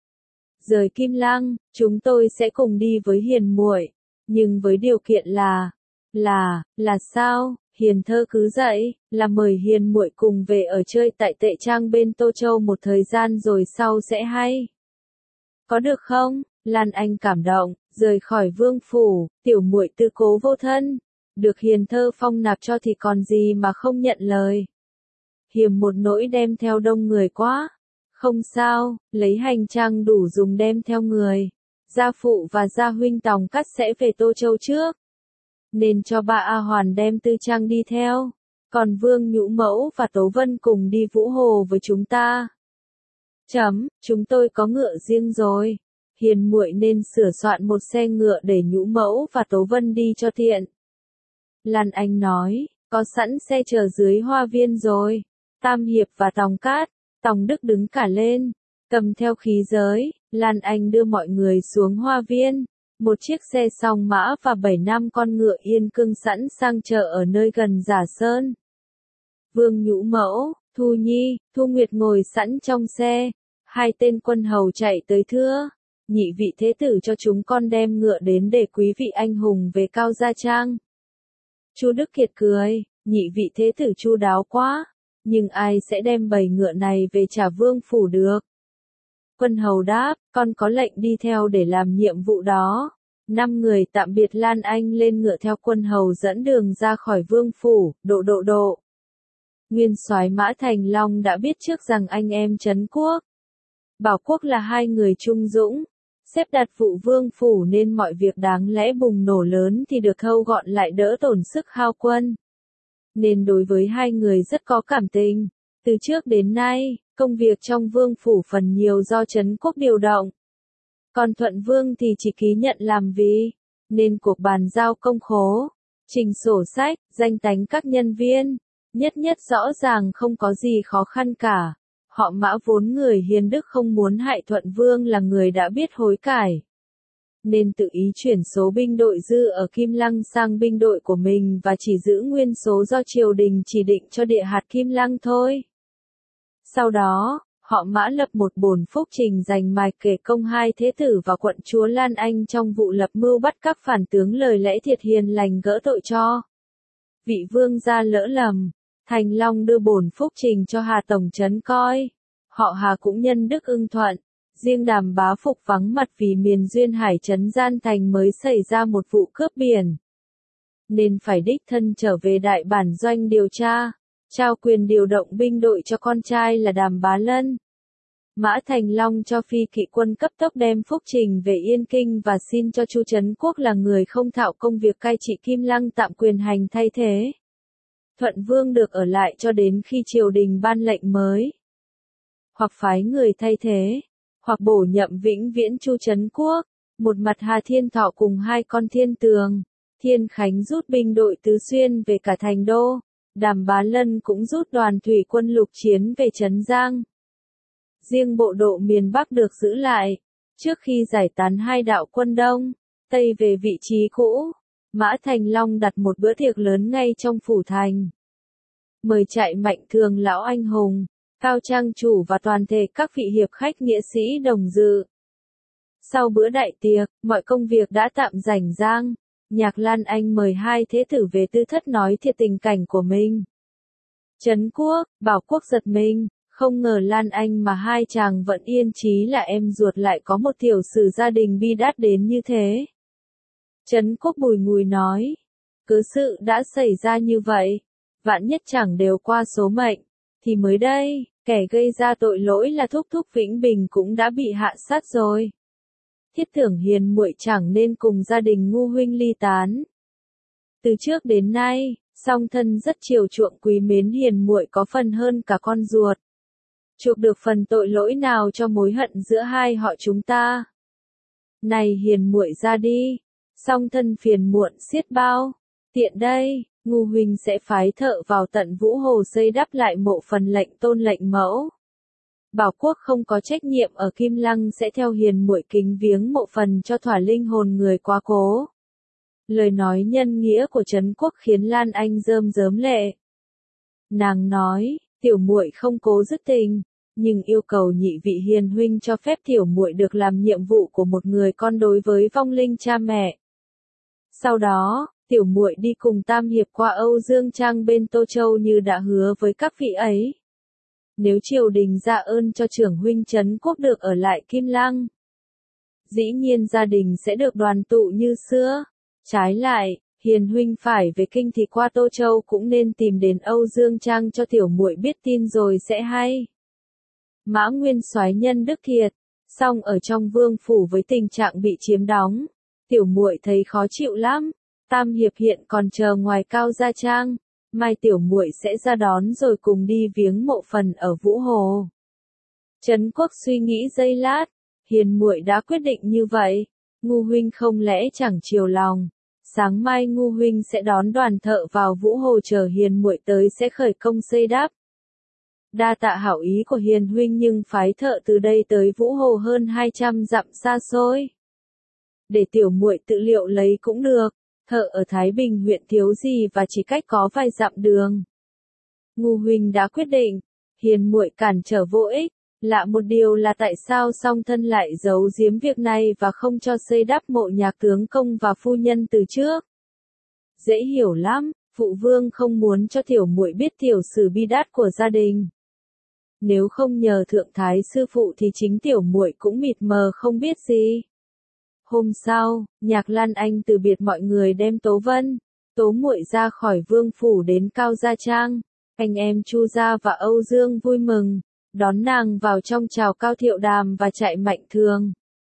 Rời Kim Lăng, chúng tôi sẽ cùng đi với hiền muội, nhưng với điều kiện là, là, là sao? Hiền thơ cứ dậy, là mời hiền muội cùng về ở chơi tại Tệ Trang bên Tô Châu một thời gian rồi sau sẽ hay. Có được không? Lan Anh cảm động, rời khỏi vương phủ, tiểu muội tư cố vô thân, được hiền thơ phong nạp cho thì còn gì mà không nhận lời. Hiềm một nỗi đem theo đông người quá. Không sao, lấy hành trang đủ dùng đem theo người. Gia phụ và gia huynh Tòng Cắt sẽ về Tô Châu trước. Nên cho ba A Hoàn đem Tư Trang đi theo. Còn Vương Nhũ Mẫu và Tố Vân cùng đi Vũ Hồ với chúng ta. Chấm, chúng tôi có ngựa riêng rồi. Hiền muội nên sửa soạn một xe ngựa để Nhũ Mẫu và Tố Vân đi cho tiện. Lan Anh nói, có sẵn xe chờ dưới hoa viên rồi. Tam Hiệp và Tòng Cát. Tòng Đức đứng cả lên, cầm theo khí giới, Lan Anh đưa mọi người xuống hoa viên. Một chiếc xe song mã và bảy năm con ngựa yên cương sẵn sang chờ ở nơi gần Giả Sơn. Vương Nhũ Mẫu, Thu Nhi, Thu Nguyệt ngồi sẵn trong xe. Hai tên quân hầu chạy tới thưa. Nhị vị thế tử cho chúng con đem ngựa đến để quý vị anh hùng về Cao Gia Trang. Chu Đức Kiệt cười, nhị vị thế tử chu đáo quá. Nhưng ai sẽ đem bầy ngựa này về trả vương phủ được? Quân hầu đáp, con có lệnh đi theo để làm nhiệm vụ đó. Năm người tạm biệt Lan Anh lên ngựa theo quân hầu dẫn đường ra khỏi vương phủ, độ độ độ. Nguyên soái Mã Thành Long đã biết trước rằng anh em Trấn Quốc, Bảo Quốc là hai người trung dũng, xếp đặt vụ vương phủ nên mọi việc đáng lẽ bùng nổ lớn thì được thâu gọn lại đỡ tổn sức hao quân. Nên đối với hai người rất có cảm tình. Từ trước đến nay, công việc trong vương phủ phần nhiều do Trấn Quốc điều động. Còn Thuận Vương thì chỉ ký nhận làm vì, nên cuộc bàn giao công khố, trình sổ sách, danh tánh các nhân viên, nhất nhất rõ ràng không có gì khó khăn cả. Họ Mã vốn người hiền đức không muốn hại Thuận Vương là người đã biết hối cải. Nên tự ý chuyển số binh đội dư ở Kim Lăng sang binh đội của mình và chỉ giữ nguyên số do triều đình chỉ định cho địa hạt Kim Lăng thôi. Sau đó, họ Mã lập một bổn phúc trình dành mạch kể công hai thế tử và quận chúa Lan Anh trong vụ lập mưu bắt các phản tướng lời lẽ thiệt hiền lành gỡ tội cho. Vị vương gia lỡ lầm, Thành Long đưa bổn phúc trình cho Hà Tổng Trấn coi. Họ Hà cũng nhân đức ưng thuận. Riêng Đàm Bá Phục vắng mặt vì miền duyên hải trấn Gian Thành mới xảy ra một vụ cướp biển. Nên phải đích thân trở về đại bản doanh điều tra, trao quyền điều động binh đội cho con trai là Đàm Bá Lân. Mã Thành Long cho phi kỵ quân cấp tốc đem phúc trình về Yên Kinh và xin cho Chu Trấn Quốc là người không thạo công việc cai trị Kim Lăng tạm quyền hành thay thế. Thuận Vương được ở lại cho đến khi triều đình ban lệnh mới. Hoặc phái người thay thế, hoặc bổ nhậm vĩnh viễn Chu Trấn Quốc. Một mặt Hà Thiên Thọ cùng hai con Thiên Tường, Thiên Khánh rút binh đội tứ xuyên về cả thành đô. Đàm Bá Lân cũng rút đoàn thủy quân lục chiến về Trấn Giang. Riêng bộ độ miền Bắc được giữ lại. Trước khi giải tán hai đạo quân Đông, Tây về vị trí cũ, Mã Thành Long đặt một bữa tiệc lớn ngay trong phủ thành. Mời Trại Mạnh Thường lão anh hùng, Cao Trang chủ và toàn thể các vị hiệp khách nghĩa sĩ đồng dự. Sau bữa đại tiệc, mọi công việc đã tạm rảnh rang. Nhạc Lan Anh mời hai thế tử về tư thất nói thiệt tình cảnh của mình. Trấn Quốc, Bảo Quốc giật mình, không ngờ Lan Anh mà hai chàng vẫn yên chí là em ruột lại có một tiểu sử gia đình bi đát đến như thế. Trấn Quốc bùi ngùi nói, cứ sự đã xảy ra như vậy, vạn nhất chẳng đều qua số mệnh, thì mới đây, kẻ gây ra tội lỗi là thúc thúc Vĩnh Bình cũng đã bị hạ sát rồi. Thiết tưởng hiền muội chẳng nên cùng gia đình ngu huynh ly tán. Từ trước đến nay, song thân rất chiều chuộng quý mến hiền muội có phần hơn cả con ruột. Chuộc được phần tội lỗi nào cho mối hận giữa hai họ chúng ta. Này hiền muội ra đi, song thân phiền muộn xiết bao. Tiện đây, ngu huynh sẽ phái thợ vào tận Vũ Hồ xây đắp lại mộ phần lệnh tôn lệnh mẫu. Bảo Quốc không có trách nhiệm ở Kim Lăng sẽ theo hiền muội kính viếng mộ phần cho thỏa linh hồn người quá cố. Lời nói nhân nghĩa của Trấn Quốc khiến Lan Anh rơm rớm lệ. Nàng nói, tiểu muội không cố dứt tình, nhưng yêu cầu nhị vị hiền huynh cho phép tiểu muội được làm nhiệm vụ của một người con đối với vong linh cha mẹ. Sau đó, tiểu muội đi cùng Tam Hiệp qua Âu Dương Trang bên Tô Châu như đã hứa với các vị ấy. Nếu triều đình ra ơn cho trưởng huynh Trấn Quốc được ở lại Kim Lăng, dĩ nhiên gia đình sẽ được đoàn tụ như xưa. Trái lại, hiền huynh phải về kinh thì qua Tô Châu cũng nên tìm đến Âu Dương Trang cho tiểu muội biết tin rồi sẽ hay. Mã Nguyên soái nhân đức thiệt, song ở trong vương phủ với tình trạng bị chiếm đóng, tiểu muội thấy khó chịu lắm. Tam Hiệp hiện còn chờ ngoài Cao Gia Trang, mai tiểu muội sẽ ra đón rồi cùng đi viếng mộ phần ở Vũ Hồ. Trấn Quốc suy nghĩ giây lát, hiền muội đã quyết định như vậy, ngu huynh không lẽ chẳng chiều lòng. Sáng mai ngu huynh sẽ đón đoàn thợ vào Vũ Hồ chờ hiền muội tới sẽ khởi công xây đắp. Đa tạ hảo ý của hiền huynh nhưng phái thợ từ đây tới Vũ Hồ hơn hai trăm dặm xa xôi. Để tiểu muội tự liệu lấy cũng được, thợ ở Thái Bình huyện thiếu gì và chỉ cách có vài dặm đường. Ngu huynh đã quyết định, hiền muội cản trở vô ích. Lạ một điều là tại sao song thân lại giấu giếm việc này và không cho xây đắp mộ nhạc tướng công và phu nhân từ trước. Dễ hiểu lắm, phụ vương không muốn cho tiểu muội biết tiểu sử bi đát của gia đình. Nếu không nhờ thượng thái sư phụ thì chính tiểu muội cũng mịt mờ không biết gì. Hôm sau, Nhạc Lan Anh từ biệt mọi người đem Tố Vân, Tố muội ra khỏi vương phủ đến Cao Gia Trang. Anh em Chu Gia và Âu Dương vui mừng, đón nàng vào trong chào Cao Thiệu Đàm và Trại Mạnh Thường.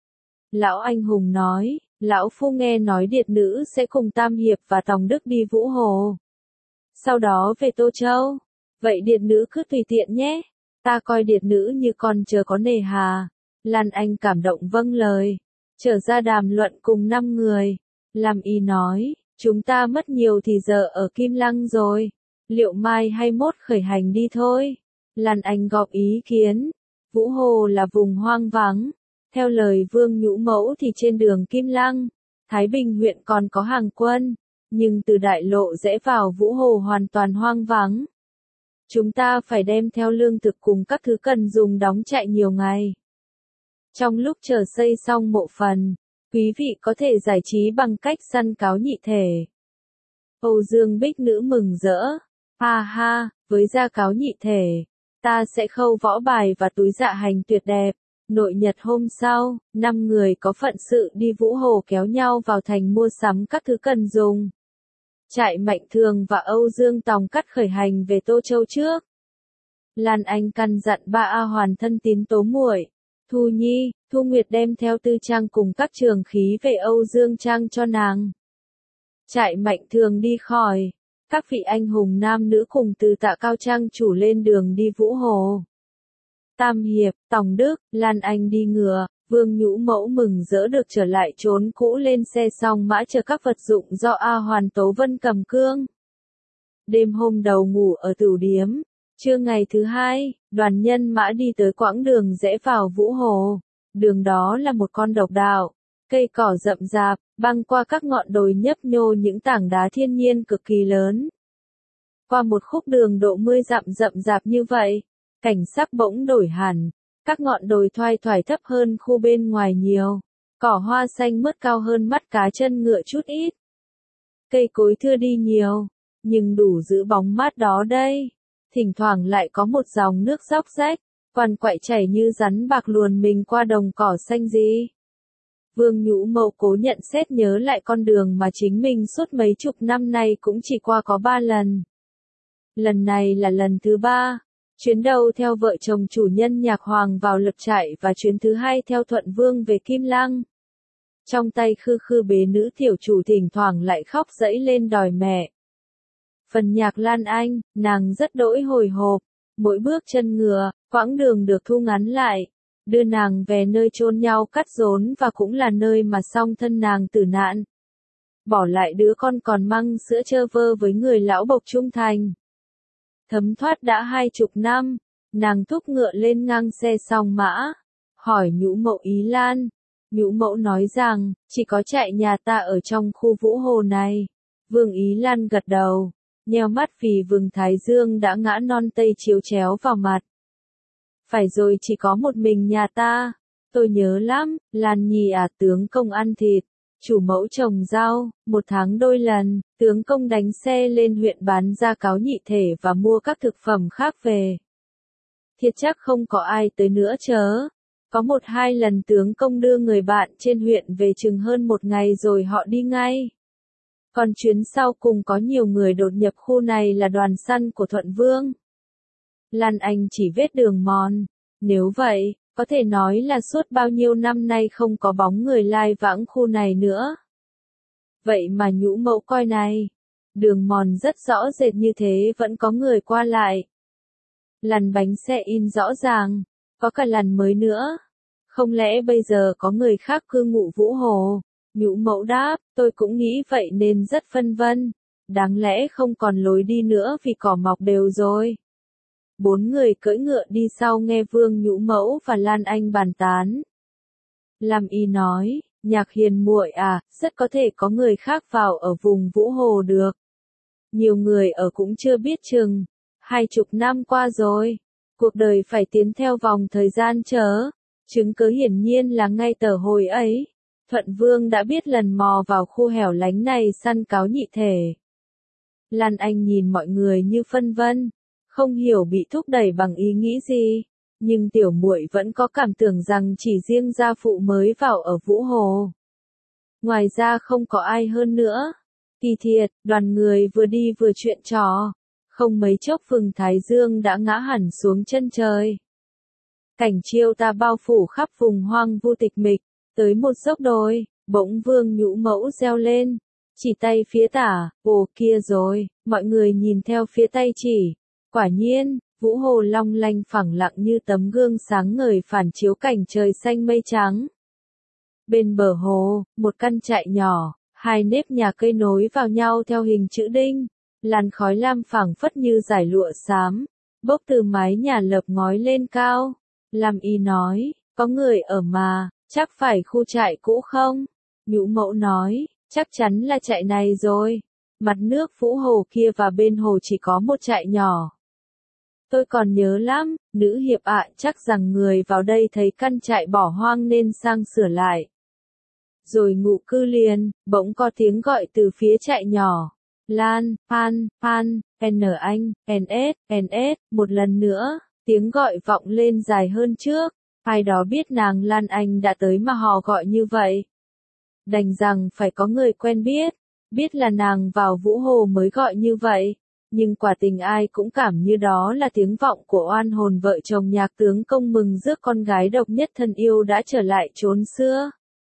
Lão anh hùng nói, lão phu nghe nói điệt nữ sẽ cùng Tam Hiệp và Tòng Đức đi Vũ Hồ. Sau đó về Tô Châu. Vậy điệt nữ cứ tùy tiện nhé. Ta coi điệt nữ như con chờ có nề hà. Lan Anh cảm động vâng lời. Trở ra đàm luận cùng năm người. Lam Y nói, chúng ta mất nhiều thì giờ ở Kim Lăng rồi. Liệu mai hay mốt khởi hành đi thôi? Lan Anh góp ý kiến. Vũ Hồ là vùng hoang vắng. Theo lời Vương Nhũ Mẫu thì trên đường Kim Lăng, Thái Bình huyện còn có hàng quân. Nhưng từ đại lộ rẽ vào Vũ Hồ hoàn toàn hoang vắng. Chúng ta phải đem theo lương thực cùng các thứ cần dùng đóng trại nhiều ngày. Trong lúc chờ xây xong mộ phần, quý vị có thể giải trí bằng cách săn cáo nhị thể. Âu Dương Bích Nữ mừng rỡ. Ha ha, với gia cáo nhị thể, ta sẽ khâu võ bài và túi dạ hành tuyệt đẹp. Nội nhật hôm sau, năm người có phận sự đi Vũ Hồ kéo nhau vào thành mua sắm các thứ cần dùng. Trại Mạnh Thường và Âu Dương Tòng cắt khởi hành về Tô Châu trước. Lan Anh căn dặn ba A Hoàn thân tín Tố muội, Thu Nhi, Thu Nguyệt đem theo tư trang cùng các trường khí về Âu Dương Trang cho nàng. Trại Mạnh Thường đi khỏi. Các vị anh hùng nam nữ cùng từ Tạ Cao Trang chủ lên đường đi Vũ Hồ. Tam Hiệp, Tòng Đức, Lan Anh đi ngựa, Vương Nhũ Mẫu mừng rỡ được trở lại trốn cũ lên xe song mã chở các vật dụng do A Hoàn Tố Vân cầm cương. Đêm hôm đầu ngủ ở tửu điếm. Trưa ngày thứ hai, đoàn nhân mã đi tới quãng đường rẽ vào Vũ Hồ. Đường đó là một con độc đạo, cây cỏ rậm rạp, băng qua các ngọn đồi nhấp nhô những tảng đá thiên nhiên cực kỳ lớn. Qua một khúc đường độ mươi dặm rậm rạp như vậy, cảnh sắc bỗng đổi hẳn, các ngọn đồi thoai thoải thấp hơn khu bên ngoài nhiều, cỏ hoa xanh mướt cao hơn mắt cá chân ngựa chút ít. Cây cối thưa đi nhiều, nhưng đủ giữ bóng mát đó đây. Thỉnh thoảng lại có một dòng nước róc rách, quằn quại chảy như rắn bạc luồn mình qua đồng cỏ xanh gì. Vương Nhũ Mẫu cố nhận xét nhớ lại con đường mà chính mình suốt mấy chục năm nay cũng chỉ qua có ba lần. Lần này là lần thứ ba. Chuyến đầu theo vợ chồng chủ nhân Nhạc Hoàng vào Lập Trại và chuyến thứ hai theo Thuận Vương về Kim Lăng. Trong tay khư khư bế nữ tiểu chủ thỉnh thoảng lại khóc dẫy lên đòi mẹ. Phần Nhạc Lan Anh, nàng rất đỗi hồi hộp, mỗi bước chân ngựa, quãng đường được thu ngắn lại, đưa nàng về nơi chôn nhau cắt rốn và cũng là nơi mà song thân nàng tử nạn. Bỏ lại đứa con còn măng sữa trơ vơ với người lão bộc trung thành. Thấm thoát đã hai chục năm, nàng thúc ngựa lên ngang xe song mã, hỏi Nhũ Mẫu ý Lan. Nhũ Mẫu nói rằng, chỉ có trại nhà ta ở trong khu Vũ Hồ này. Vương Ý Lan gật đầu, nheo mắt vì vầng thái dương đã ngã non tây chiếu chéo vào mặt. Phải rồi, chỉ có một mình nhà ta. Tôi nhớ lắm, Lan Nhi à, tướng công ăn thịt, chủ mẫu trồng rau, một tháng đôi lần, tướng công đánh xe lên huyện bán ra cáo nhị thể và mua các thực phẩm khác về. Thiệt chắc không có ai tới nữa chớ. Có một hai lần tướng công đưa người bạn trên huyện về chừng hơn một ngày rồi họ đi ngay. Còn chuyến sau cùng có nhiều người đột nhập khu này là đoàn săn của Thuận Vương. Lan Anh chỉ vết đường mòn. Nếu vậy, có thể nói là suốt bao nhiêu năm nay không có bóng người lai vãng khu này nữa. Vậy mà Nhũ Mẫu coi này, đường mòn rất rõ rệt như thế vẫn có người qua lại. Lằn bánh xe in rõ ràng, có cả lằn mới nữa. Không lẽ bây giờ có người khác cư ngụ Vũ Hồ? Nhũ Mẫu đáp, tôi cũng nghĩ vậy nên rất phân vân. Đáng lẽ không còn lối đi nữa vì cỏ mọc đều rồi. Bốn người cưỡi ngựa đi sau nghe Vương Nhũ Mẫu và Lan Anh bàn tán. Lam Y nói, Nhạc hiền muội à, rất có thể có người khác vào ở vùng Vũ Hồ được. Nhiều người ở cũng chưa biết chừng. Hai chục năm qua rồi, cuộc đời phải tiến theo vòng thời gian chớ, chứng cớ hiển nhiên là ngay tờ hồi ấy, Thuận Vương đã biết lần mò vào khu hẻo lánh này săn cáo nhị thể. Lan Anh nhìn mọi người như phân vân, không hiểu bị thúc đẩy bằng ý nghĩ gì, nhưng tiểu muội vẫn có cảm tưởng rằng chỉ riêng gia phụ mới vào ở Vũ Hồ. Ngoài ra không có ai hơn nữa. Kỳ thiệt, đoàn người vừa đi vừa chuyện trò, không mấy chốc phừng Thái Dương đã ngã hẳn xuống chân trời. Cảnh chiêu ta bao phủ khắp vùng hoang vu tịch mịch, tới một dốc đồi, bỗng Vương Nhũ Mẫu reo lên, chỉ tay phía tả, ồ kia rồi, mọi người nhìn theo phía tay chỉ, quả nhiên, Vũ Hồ long lanh phẳng lặng như tấm gương sáng ngời phản chiếu cảnh trời xanh mây trắng. Bên bờ hồ, một căn trại nhỏ, hai nếp nhà cây nối vào nhau theo hình chữ đinh, làn khói lam phảng phất như dải lụa xám, bốc từ mái nhà lợp ngói lên cao. Lam Y nói, có người ở mà, chắc phải khu trại cũ không? Nhũ Mẫu nói, chắc chắn là trại này rồi, mặt nước Vũ Hồ kia và bên hồ chỉ có một trại nhỏ. Tôi còn nhớ lắm, nữ hiệp ạ, chắc rằng người vào đây thấy căn trại bỏ hoang nên sang sửa lại. Rồi ngụ cư liền, bỗng có tiếng gọi từ phía trại nhỏ. Lan, Pan, Pan, N Anh, N S, N S, một lần nữa, tiếng gọi vọng lên dài hơn trước. Ai đó biết nàng Lan Anh đã tới mà họ gọi như vậy. Đành rằng phải có người quen biết, biết là nàng vào Vũ Hồ mới gọi như vậy. Nhưng quả tình ai cũng cảm như đó là tiếng vọng của oan hồn vợ chồng nhạc tướng công mừng rước con gái độc nhất thân yêu đã trở lại chốn xưa.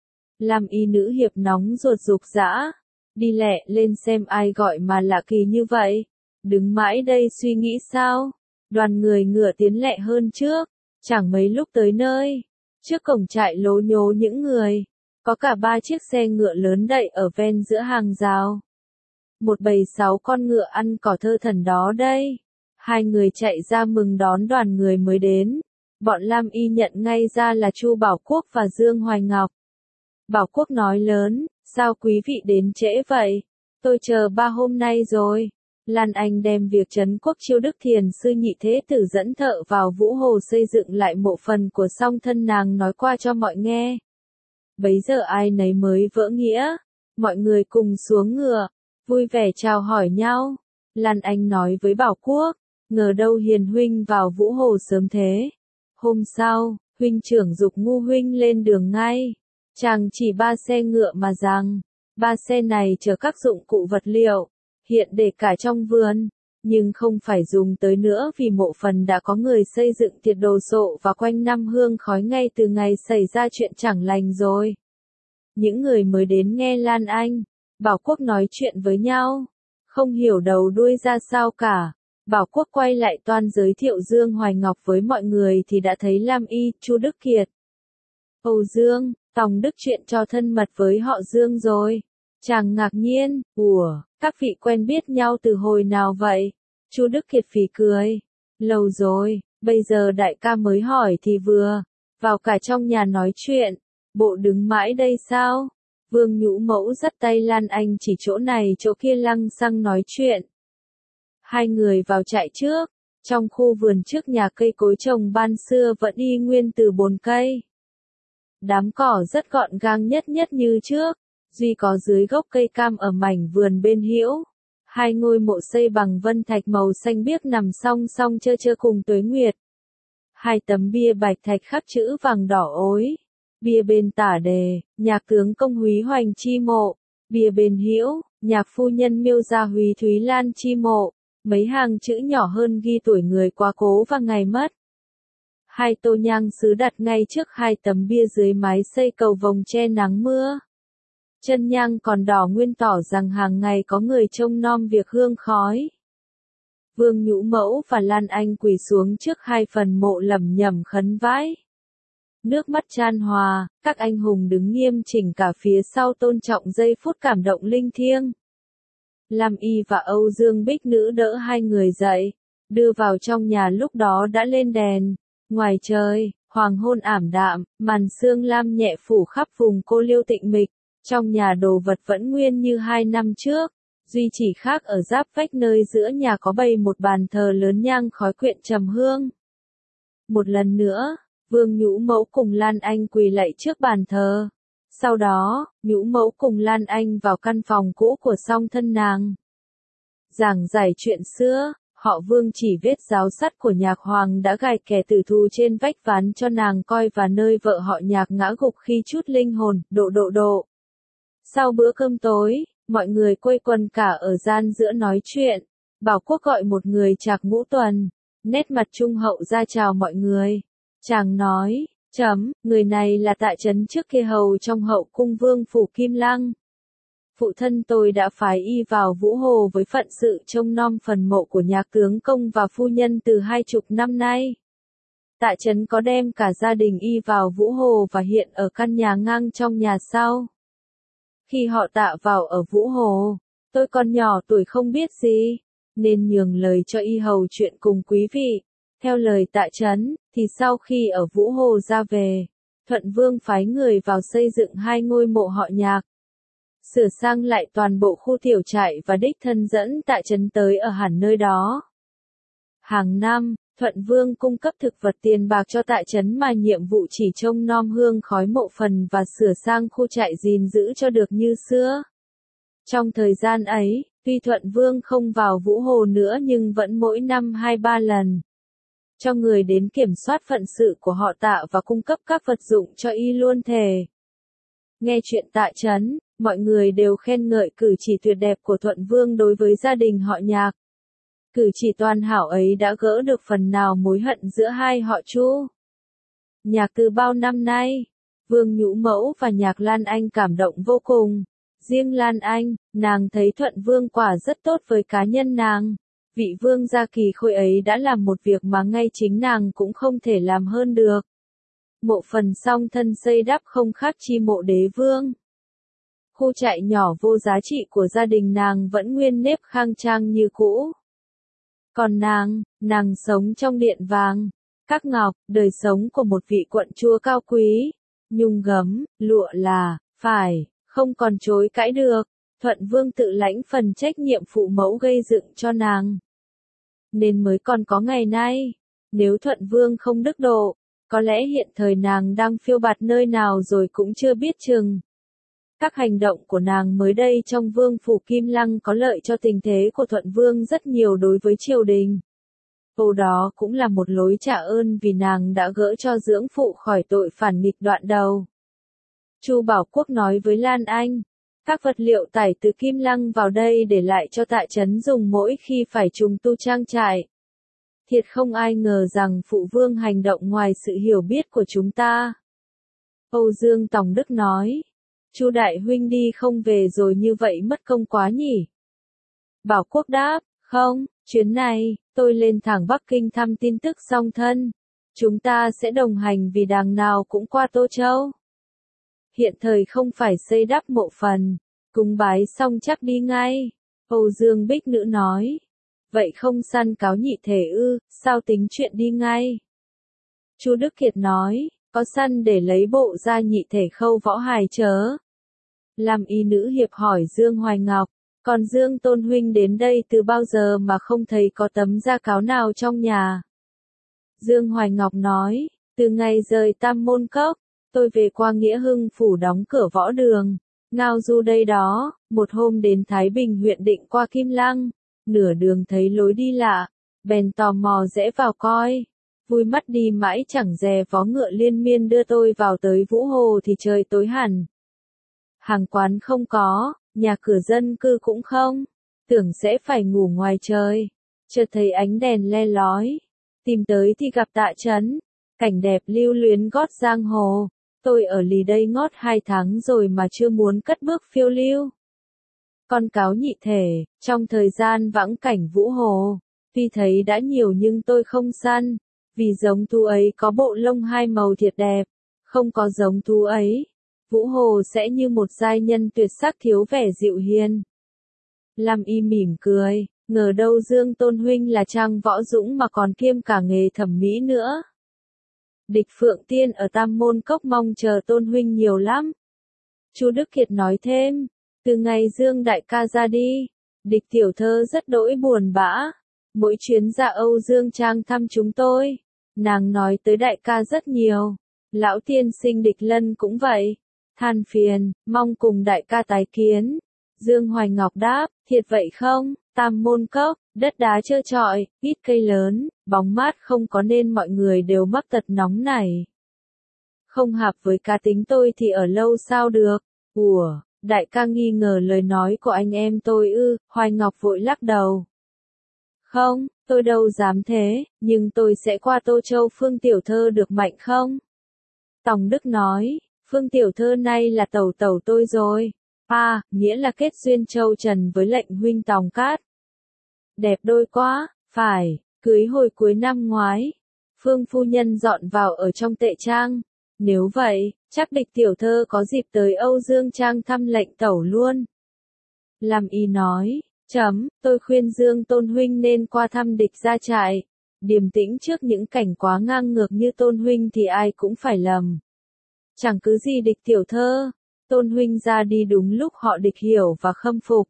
Lam Y nữ hiệp nóng ruột rục rã, đi lẹ lên xem ai gọi mà lạ kỳ như vậy. Đứng mãi đây suy nghĩ sao? Đoàn người ngựa tiến lẹ hơn trước, chẳng mấy lúc tới nơi. Trước cổng trại lố nhố những người, có cả ba chiếc xe ngựa lớn đậy ở ven giữa hàng rào. Một bầy sáu con ngựa ăn cỏ thơ thẩn đó đây. Hai người chạy ra mừng đón đoàn người mới đến. Bọn Lam Y nhận ngay ra là Chu Bảo Quốc và Dương Hoài Ngọc. Bảo Quốc nói lớn, sao quý vị đến trễ vậy? Tôi chờ ba hôm nay rồi. Lan Anh đem việc Trấn Quốc Chiêu Đức Thiền sư nhị thế tử dẫn thợ vào Vũ Hồ xây dựng lại mộ phần của song thân nàng nói qua cho mọi nghe. Bấy giờ ai nấy mới vỡ nghĩa. Mọi người cùng xuống ngựa, vui vẻ chào hỏi nhau. Lan Anh nói với Bảo Quốc, ngờ đâu Hiền huynh vào Vũ Hồ sớm thế. Hôm sau, huynh trưởng giục Ngu huynh lên đường ngay. Chàng chỉ ba xe ngựa mà rằng, ba xe này chở các dụng cụ vật liệu, hiện để cả trong vườn, nhưng không phải dùng tới nữa vì mộ phần đã có người xây dựng tiệt đồ sộ và quanh năm hương khói ngay từ ngày xảy ra chuyện chẳng lành rồi. Những người mới đến nghe Lan Anh, Bảo Quốc nói chuyện với nhau, không hiểu đầu đuôi ra sao cả. Bảo Quốc quay lại toan giới thiệu Dương Hoài Ngọc với mọi người thì đã thấy Lam Y, Chu Đức Kiệt. Âu Dương, Tòng Đức chuyện cho thân mật với họ Dương rồi. Chàng ngạc nhiên, ủa, các vị quen biết nhau từ hồi nào vậy? Chu Đức Kiệt phì cười. Lâu rồi, bây giờ đại ca mới hỏi thì vừa, vào cả trong nhà nói chuyện, bộ đứng mãi đây sao? Vương Nhũ Mẫu dắt tay Lan Anh chỉ chỗ này chỗ kia lăng xăng nói chuyện. Hai người vào trại trước, trong khu vườn trước nhà cây cối trồng ban xưa vẫn y nguyên từ bốn cây. Đám cỏ rất gọn gàng nhất nhất như trước, duy có dưới gốc cây cam ở mảnh vườn bên hữu. Hai ngôi mộ xây bằng vân thạch màu xanh biếc nằm song song chơ chơ cùng Tuế Nguyệt. Hai tấm bia bạch thạch khắc chữ vàng đỏ ối. Bia bên tả đề, nhạc tướng công Húy Hoành chi mộ. Bia bên hữu, nhạc phu nhân Miêu gia Húy Thúy Lan chi mộ. Mấy hàng chữ nhỏ hơn ghi tuổi người quá cố và ngày mất. Hai tô nhang sứ đặt ngay trước hai tấm bia dưới mái xây cầu vồng che nắng mưa. Chân nhang còn đỏ nguyên tỏ rằng hàng ngày có người trông nom việc hương khói. Vương Nhũ Mẫu và Lan Anh quỳ xuống trước hai phần mộ lẩm nhẩm khấn vái. Nước mắt chan hòa, các anh hùng đứng nghiêm chỉnh cả phía sau tôn trọng giây phút cảm động linh thiêng. Lam Y và Âu Dương Bích Nữ đỡ hai người dậy, đưa vào trong nhà lúc đó đã lên đèn. Ngoài trời, hoàng hôn ảm đạm, màn sương lam nhẹ phủ khắp vùng cô liêu tịnh mịch. Trong nhà đồ vật vẫn nguyên như hai năm trước, Duy chỉ khác ở giáp vách nơi giữa nhà có bày một bàn thờ lớn nhang khói quyện trầm hương. Một lần nữa, Vương Nhũ Mẫu cùng Lan Anh quỳ lạy trước bàn thờ. Sau đó, Nhũ Mẫu cùng Lan Anh vào căn phòng cũ của song thân nàng. Giảng giải chuyện xưa, họ Vương chỉ vết giáo sắt của Nhạc Hoàng đã gài kẻ tử thù trên vách ván cho nàng coi và nơi vợ họ Nhạc ngã gục khi chút linh hồn, độ độ độ. Sau bữa cơm tối, mọi người quây quần cả ở gian giữa nói chuyện. Bảo Quốc gọi một người Trạc Ngũ Tuần, nét mặt trung hậu ra chào mọi người. Chàng nói, chấm, người này là Tạ Chấn trước kia hầu trong hậu cung vương phủ Kim Lăng. Phụ thân tôi đã phái y vào Vũ Hồ với phận sự trông nom phần mộ của Nhạc tướng công và phu nhân từ hai chục năm nay. Tạ Chấn có đem cả gia đình y vào Vũ Hồ và hiện ở căn nhà ngang trong nhà sau. Khi họ Tạ vào ở Vũ Hồ, tôi còn nhỏ tuổi không biết gì, nên nhường lời cho y hầu chuyện cùng quý vị. Theo lời Tạ Chấn, thì sau khi ở Vũ Hồ ra về, Thuận Vương phái người vào xây dựng hai ngôi mộ họ Nhạc. Sửa sang lại toàn bộ khu tiểu trại và đích thân dẫn Tạ Chấn tới ở hẳn nơi đó. Hàng năm, Thuận Vương cung cấp thực vật tiền bạc cho Tạ Chấn mà nhiệm vụ chỉ trông nom hương khói mộ phần và sửa sang khu trại gìn giữ cho được như xưa. Trong thời gian ấy, tuy Thuận Vương không vào Vũ Hồ nữa nhưng vẫn mỗi năm hai ba lần cho người đến kiểm soát phận sự của họ Tạ và cung cấp các vật dụng cho y luôn thề. Nghe chuyện Tạ Chấn, mọi người đều khen ngợi cử chỉ tuyệt đẹp của Thuận Vương đối với gia đình họ Nhạc. Cử chỉ toàn hảo ấy đã gỡ được phần nào mối hận giữa hai họ Chu. Nhạc từ bao năm nay, Vương Nhũ Mẫu và Nhạc Lan Anh cảm động vô cùng. Riêng Lan Anh, nàng thấy Thuận Vương quả rất tốt với cá nhân nàng. Vị vương gia kỳ khôi ấy đã làm một việc mà ngay chính nàng cũng không thể làm hơn được. Mộ phần song thân xây đắp không khác chi mộ đế vương. Khu trại nhỏ vô giá trị của gia đình nàng vẫn nguyên nếp khang trang như cũ. Còn nàng, nàng sống trong điện vàng, các ngọc, đời sống của một vị quận chúa cao quý. Nhung gấm, lụa là, phải, không còn chối cãi được. Thuận Vương tự lãnh phần trách nhiệm phụ mẫu gây dựng cho nàng. Nên mới còn có ngày nay. Nếu Thuận Vương không đức độ, có lẽ hiện thời nàng đang phiêu bạt nơi nào rồi cũng chưa biết chừng. Các hành động của nàng mới đây trong Vương phủ Kim Lăng có lợi cho tình thế của Thuận Vương rất nhiều đối với triều đình. Âu đó cũng là một lối trả ơn vì nàng đã gỡ cho dưỡng phụ khỏi tội phản nghịch đoạn đầu. Chu Bảo Quốc nói với Lan Anh, các vật liệu tải từ Kim Lăng vào đây để lại cho Tạ Chấn dùng mỗi khi phải trùng tu trang trại. Thiệt không ai ngờ rằng phụ vương hành động ngoài sự hiểu biết của chúng ta. Âu Dương Tòng Đức nói, Chu đại huynh đi không về rồi như vậy mất công quá nhỉ? Bảo Quốc đáp, không, chuyến này, tôi lên thẳng Bắc Kinh thăm tin tức song thân. Chúng ta sẽ đồng hành vì đằng nào cũng qua Tô Châu. Hiện thời không phải xây đắp mộ phần, cúng bái xong chắc đi ngay. Âu Dương Bích Nữ nói, vậy không săn cáo nhị thể ư, sao tính chuyện đi ngay? Chu Đức Kiệt nói, có săn để lấy bộ ra nhị thể khâu võ hài chớ. Làm y nữ hiệp hỏi Dương Hoài Ngọc, còn Dương Tôn huynh đến đây từ bao giờ mà không thấy có tấm gia cáo nào trong nhà? Dương Hoài Ngọc nói, từ ngày rời Tam Môn Cốc, tôi về qua Nghĩa Hưng phủ đóng cửa võ đường, ngao du đây đó, một hôm đến Thái Bình huyện định qua Kim Lăng, nửa đường thấy lối đi lạ, bèn tò mò rẽ vào coi, vui mắt đi mãi chẳng dè vó ngựa liên miên đưa tôi vào tới Vũ Hồ thì trời tối hẳn. Hàng quán không có, nhà cửa dân cư cũng không, tưởng sẽ phải ngủ ngoài trời, chợt thấy ánh đèn le lói, tìm tới thì gặp Tạ Chấn, cảnh đẹp lưu luyến gót giang hồ. Tôi ở lì đây ngót hai tháng rồi mà chưa muốn cất bước phiêu lưu. Con cáo nhị thể, trong thời gian vãng cảnh Vũ Hồ, tuy thấy đã nhiều nhưng tôi không săn, vì giống thú ấy có bộ lông hai màu thiệt đẹp, không có giống thú ấy, Vũ Hồ sẽ như một giai nhân tuyệt sắc thiếu vẻ dịu hiền. Lam Y mỉm cười, ngờ đâu Dương Tôn huynh là trang võ dũng mà còn kiêm cả nghề thẩm mỹ nữa. Địch Phượng Tiên ở Tam Môn Cốc mong chờ Tôn huynh nhiều lắm. Chu Đức Kiệt nói thêm, từ ngày Dương đại ca ra đi, Địch tiểu thơ rất đỗi buồn bã. Mỗi chuyến ra Âu Dương Trang thăm chúng tôi, nàng nói tới đại ca rất nhiều. Lão tiên sinh Địch Lân cũng vậy. Than phiền, mong cùng đại ca tái kiến. Dương Hoài Ngọc đáp, thiệt vậy không? Tam Môn Cốc, đất đá trơ trọi, ít cây lớn, bóng mát không có nên mọi người đều mắc tật nóng này. Không hợp với cá tính tôi thì ở lâu sao được. Ủa, đại ca nghi ngờ lời nói của anh em tôi ư? Hoài Ngọc vội lắc đầu. Không, tôi đâu dám thế, nhưng tôi sẽ qua Tô Châu Phương tiểu thơ được mạnh không? Tòng Đức nói, Phương tiểu thơ nay là tẩu tẩu tôi rồi. À, nghĩa là kết duyên Châu Trần với lệnh huynh Tòng Cát. Đẹp đôi quá, phải, cưới hồi cuối năm ngoái. Phương phu nhân dọn vào ở trong Tệ Trang. Nếu vậy, chắc Địch tiểu thơ có dịp tới Âu Dương Trang thăm lệnh tẩu luôn. Làm y nói, chấm, tôi khuyên Dương Tôn huynh nên qua thăm Địch gia trại. Điềm tĩnh trước những cảnh quá ngang ngược như Tôn huynh thì ai cũng phải lầm. Chẳng cứ gì Địch tiểu thơ, Tôn huynh ra đi đúng lúc họ Địch hiểu và khâm phục.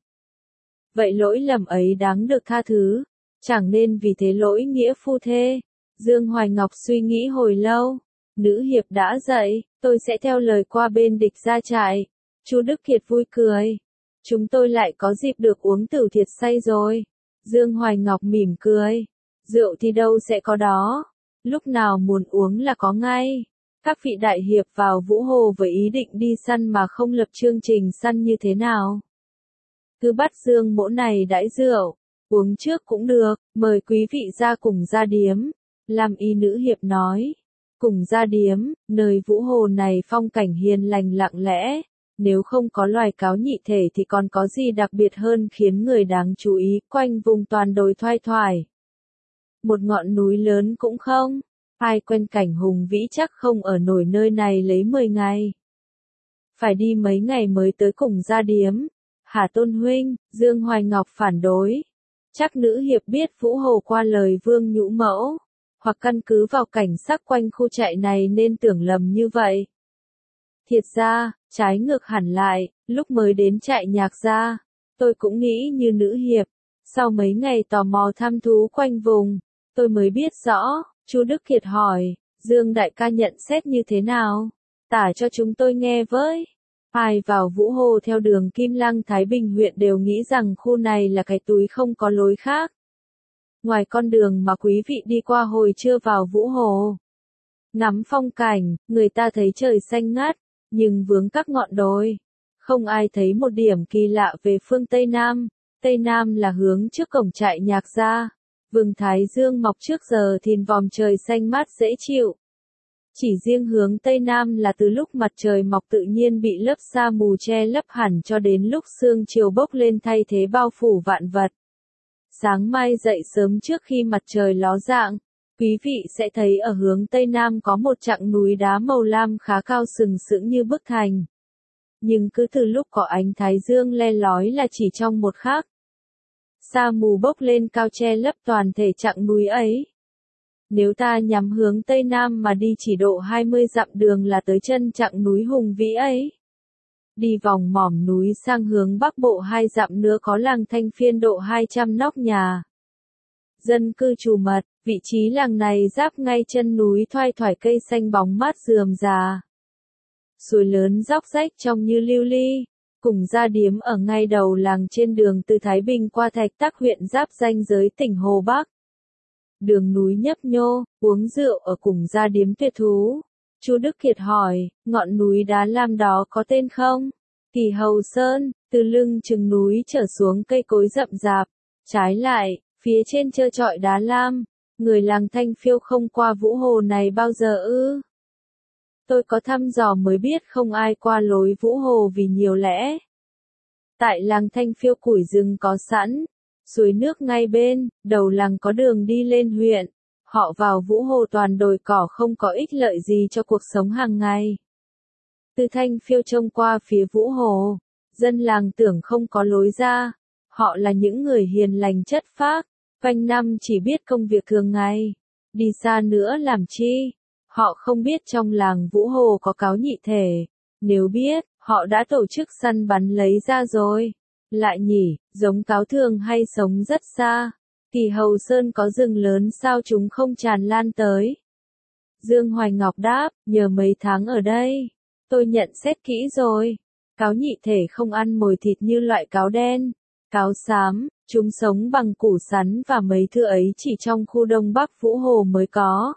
Vậy lỗi lầm ấy đáng được tha thứ, chẳng nên vì thế lỗi nghĩa phu thê. Dương Hoài Ngọc suy nghĩ hồi lâu, nữ hiệp đã dậy, tôi sẽ theo lời qua bên Địch gia trại. Chu Đức Kiệt vui cười, chúng tôi lại có dịp được uống tử thiệt say rồi. Dương Hoài Ngọc mỉm cười, rượu thì đâu sẽ có đó, lúc nào muốn uống là có ngay. Các vị đại hiệp vào Vũ Hồ với ý định đi săn mà không lập chương trình săn như thế nào? Cứ bắt Dương mỗ này đãi rượu, uống trước cũng được, mời quý vị ra cùng ra điếm. Làm y nữ hiệp nói, cùng ra điếm, nơi Vũ Hồ này phong cảnh hiền lành lặng lẽ, nếu không có loài cáo nhị thể thì còn có gì đặc biệt hơn khiến người đáng chú ý, quanh vùng toàn đồi thoai thoải. Một ngọn núi lớn cũng không, ai quen cảnh hùng vĩ chắc không ở nổi nơi này lấy mười ngày. Phải đi mấy ngày mới tới cùng ra điếm. Hả Tôn huynh? Dương Hoài Ngọc phản đối. Chắc nữ hiệp biết Vũ Hồ qua lời Vương Nhũ Mẫu, hoặc căn cứ vào cảnh sắc quanh khu trại này nên tưởng lầm như vậy. Thiệt ra, trái ngược hẳn lại, lúc mới đến trại Nhạc Gia, tôi cũng nghĩ như nữ hiệp. Sau mấy ngày tò mò thăm thú quanh vùng, tôi mới biết rõ. Chu Đức Kiệt hỏi, Dương đại ca nhận xét như thế nào? Tả cho chúng tôi nghe với. Ai vào Vũ Hồ theo đường Kim Lăng Thái Bình huyện đều nghĩ rằng khu này là cái túi không có lối khác. Ngoài con đường mà quý vị đi qua hồi trưa vào Vũ Hồ, ngắm phong cảnh, người ta thấy trời xanh ngát, nhưng vướng các ngọn đồi. Không ai thấy một điểm kỳ lạ về phương Tây Nam. Tây Nam là hướng trước cổng trại Nhạc Gia. Vầng thái dương mọc trước giờ thìn vòm trời xanh mát dễ chịu. Chỉ riêng hướng Tây Nam là từ lúc mặt trời mọc tự nhiên bị lớp sa mù che lấp hẳn cho đến lúc sương chiều bốc lên thay thế bao phủ vạn vật. Sáng mai dậy sớm trước khi mặt trời ló dạng, quý vị sẽ thấy ở hướng Tây Nam có một chặng núi đá màu lam khá cao sừng sững như bức thành. Nhưng cứ từ lúc có ánh thái dương le lói là chỉ trong một khắc, sa mù bốc lên cao che lấp toàn thể chặng núi ấy. Nếu ta nhắm hướng Tây Nam mà đi chỉ độ hai mươi dặm đường là tới chân chặng núi hùng vĩ ấy. Đi vòng mỏm núi sang hướng Bắc Bộ hai dặm nữa có làng Thanh Phiên độ hai trăm nóc nhà. Dân cư trù mật, vị trí làng này giáp ngay chân núi thoai thoải cây xanh bóng mát rườm rà. Suối lớn róc rách trông như lưu ly, cùng ra điếm ở ngay đầu làng trên đường từ Thái Bình qua Thạch Tắc huyện giáp ranh giới tỉnh Hồ Bắc. Đường núi nhấp nhô, uống rượu ở cùng ra điếm tuyệt thú. Chu Đức Kiệt hỏi, ngọn núi đá lam đó có tên không? Kỳ Hầu Sơn, từ lưng chừng núi trở xuống cây cối rậm rạp. Trái lại, phía trên trơ trọi đá lam. Người làng Thanh Phiêu không qua Vũ Hồ này bao giờ ư? Tôi có thăm dò mới biết không ai qua lối Vũ Hồ vì nhiều lẽ. Tại làng Thanh Phiêu củi rừng có sẵn, suối nước ngay bên, đầu làng có đường đi lên huyện. Họ vào Vũ Hồ toàn đồi cỏ không có ích lợi gì cho cuộc sống hàng ngày. Từ Thanh Phiêu trông qua phía Vũ Hồ, dân làng tưởng không có lối ra. Họ là những người hiền lành chất phác, quanh năm chỉ biết công việc thường ngày. Đi xa nữa làm chi? Họ không biết trong làng Vũ Hồ có cáo nhị thể. Nếu biết, họ đã tổ chức săn bắn lấy ra rồi. Lại nhỉ, giống cáo thường hay sống rất xa. Kỳ Hầu Sơn có rừng lớn sao chúng không tràn lan tới. Dương Hoài Ngọc đáp, nhờ mấy tháng ở đây. Tôi nhận xét kỹ rồi. Cáo nhị thể không ăn mồi thịt như loại cáo đen. Cáo xám, chúng sống bằng củ sắn và mấy thứ ấy chỉ trong khu Đông Bắc Vũ Hồ mới có.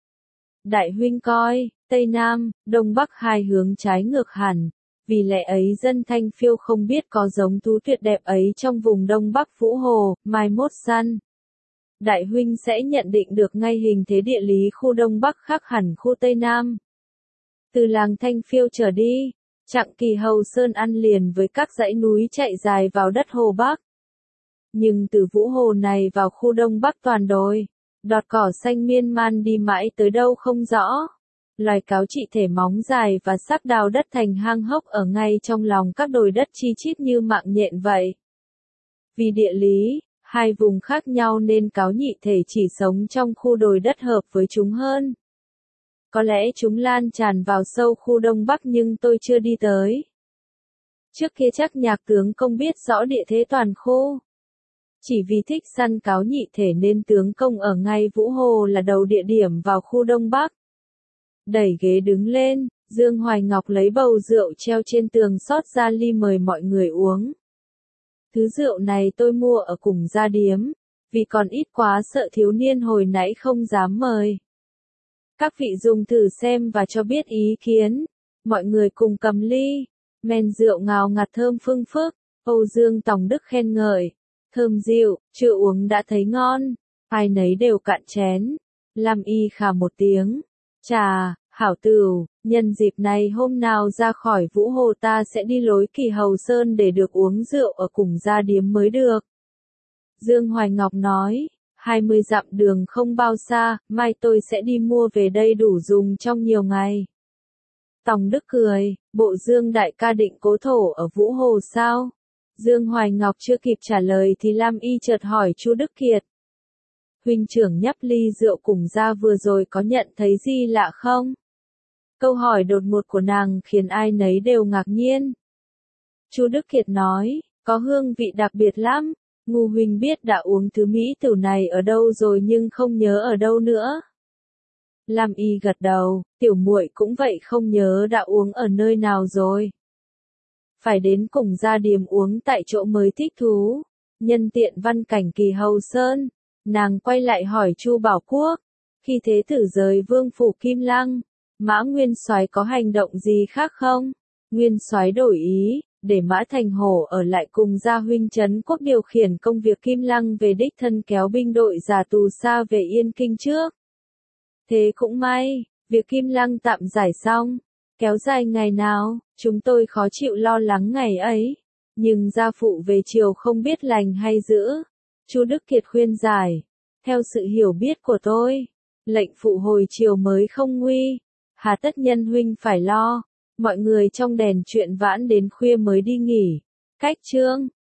Đại huynh coi, Tây Nam, Đông Bắc hai hướng trái ngược hẳn. Vì lẽ ấy dân Thanh Phiêu không biết có giống thú tuyệt đẹp ấy trong vùng Đông Bắc Vũ Hồ, mai mốt săn. Đại huynh sẽ nhận định được ngay hình thế địa lý khu Đông Bắc khác hẳn khu Tây Nam. Từ làng Thanh Phiêu trở đi, chặng Kỳ Hầu Sơn ăn liền với các dãy núi chạy dài vào đất Hồ Bắc. Nhưng từ Vũ Hồ này vào khu Đông Bắc toàn đồi, đọt cỏ xanh miên man đi mãi tới đâu không rõ. Loài cáo trị thể móng dài và sắc đào đất thành hang hốc ở ngay trong lòng các đồi đất chi chít như mạng nhện vậy. Vì địa lý, hai vùng khác nhau nên cáo nhị thể chỉ sống trong khu đồi đất hợp với chúng hơn. Có lẽ chúng lan tràn vào sâu khu Đông Bắc nhưng tôi chưa đi tới. Trước kia chắc nhạc tướng công biết rõ địa thế toàn khu. Chỉ vì thích săn cáo nhị thể nên tướng công ở ngay Vũ Hồ là đầu địa điểm vào khu Đông Bắc. Đẩy ghế đứng lên, Dương Hoài Ngọc lấy bầu rượu treo trên tường xót ra ly mời mọi người uống. Thứ rượu này tôi mua ở cùng gia điếm, vì còn ít quá sợ thiếu niên hồi nãy không dám mời. Các vị dùng thử xem và cho biết ý kiến. Mọi người cùng cầm ly, men rượu ngào ngạt thơm phưng phức, Âu Dương Tòng Đức khen ngợi. Thơm dịu, chưa uống đã thấy ngon, ai nấy đều cạn chén. Lam Y khà một tiếng. Chà, hảo tửu, nhân dịp này hôm nào ra khỏi Vũ Hồ ta sẽ đi lối Kỳ Hầu Sơn để được uống rượu ở cùng gia điếm mới được. Dương Hoài Ngọc nói, hai mươi dặm đường không bao xa, mai tôi sẽ đi mua về đây đủ dùng trong nhiều ngày. Tòng Đức cười, bộ Dương đại ca định cố thổ ở Vũ Hồ sao? Dương Hoài Ngọc chưa kịp trả lời thì Lam Y chợt hỏi Chu Đức Kiệt. Huynh trưởng nhấp ly rượu cùng ra vừa rồi có nhận thấy gì lạ không? Câu hỏi đột ngột của nàng khiến ai nấy đều ngạc nhiên. Chu Đức Kiệt nói, có hương vị đặc biệt lắm. Ngu huynh biết đã uống thứ mỹ tử này ở đâu rồi nhưng không nhớ ở đâu nữa. Lam Y gật đầu, tiểu muội cũng vậy không nhớ đã uống ở nơi nào rồi. Phải đến cùng gia điếm uống tại chỗ mới thích thú. Nhân tiện văn cảnh Kỳ Hầu Sơn, nàng quay lại hỏi Chu Bảo Quốc, khi thế tử rời vương phủ Kim Lăng, Mã Nguyên Soái có hành động gì khác không? Nguyên Soái đổi ý, để Mã Thành Hổ ở lại cùng gia huynh Trấn Quốc điều khiển công việc Kim Lăng về đích thân kéo binh đội giả tù xa về Yên Kinh trước. Thế cũng may, việc Kim Lăng tạm giải xong, kéo dài ngày nào, chúng tôi khó chịu lo lắng ngày ấy, nhưng gia phụ về chiều không biết lành hay dữ. Chu Đức Kiệt khuyên giải, theo sự hiểu biết của tôi, lệnh phụ hồi chiều mới không nguy, hà tất nhân huynh phải lo. Mọi người trong đèn chuyện vãn đến khuya mới đi nghỉ. Cách chương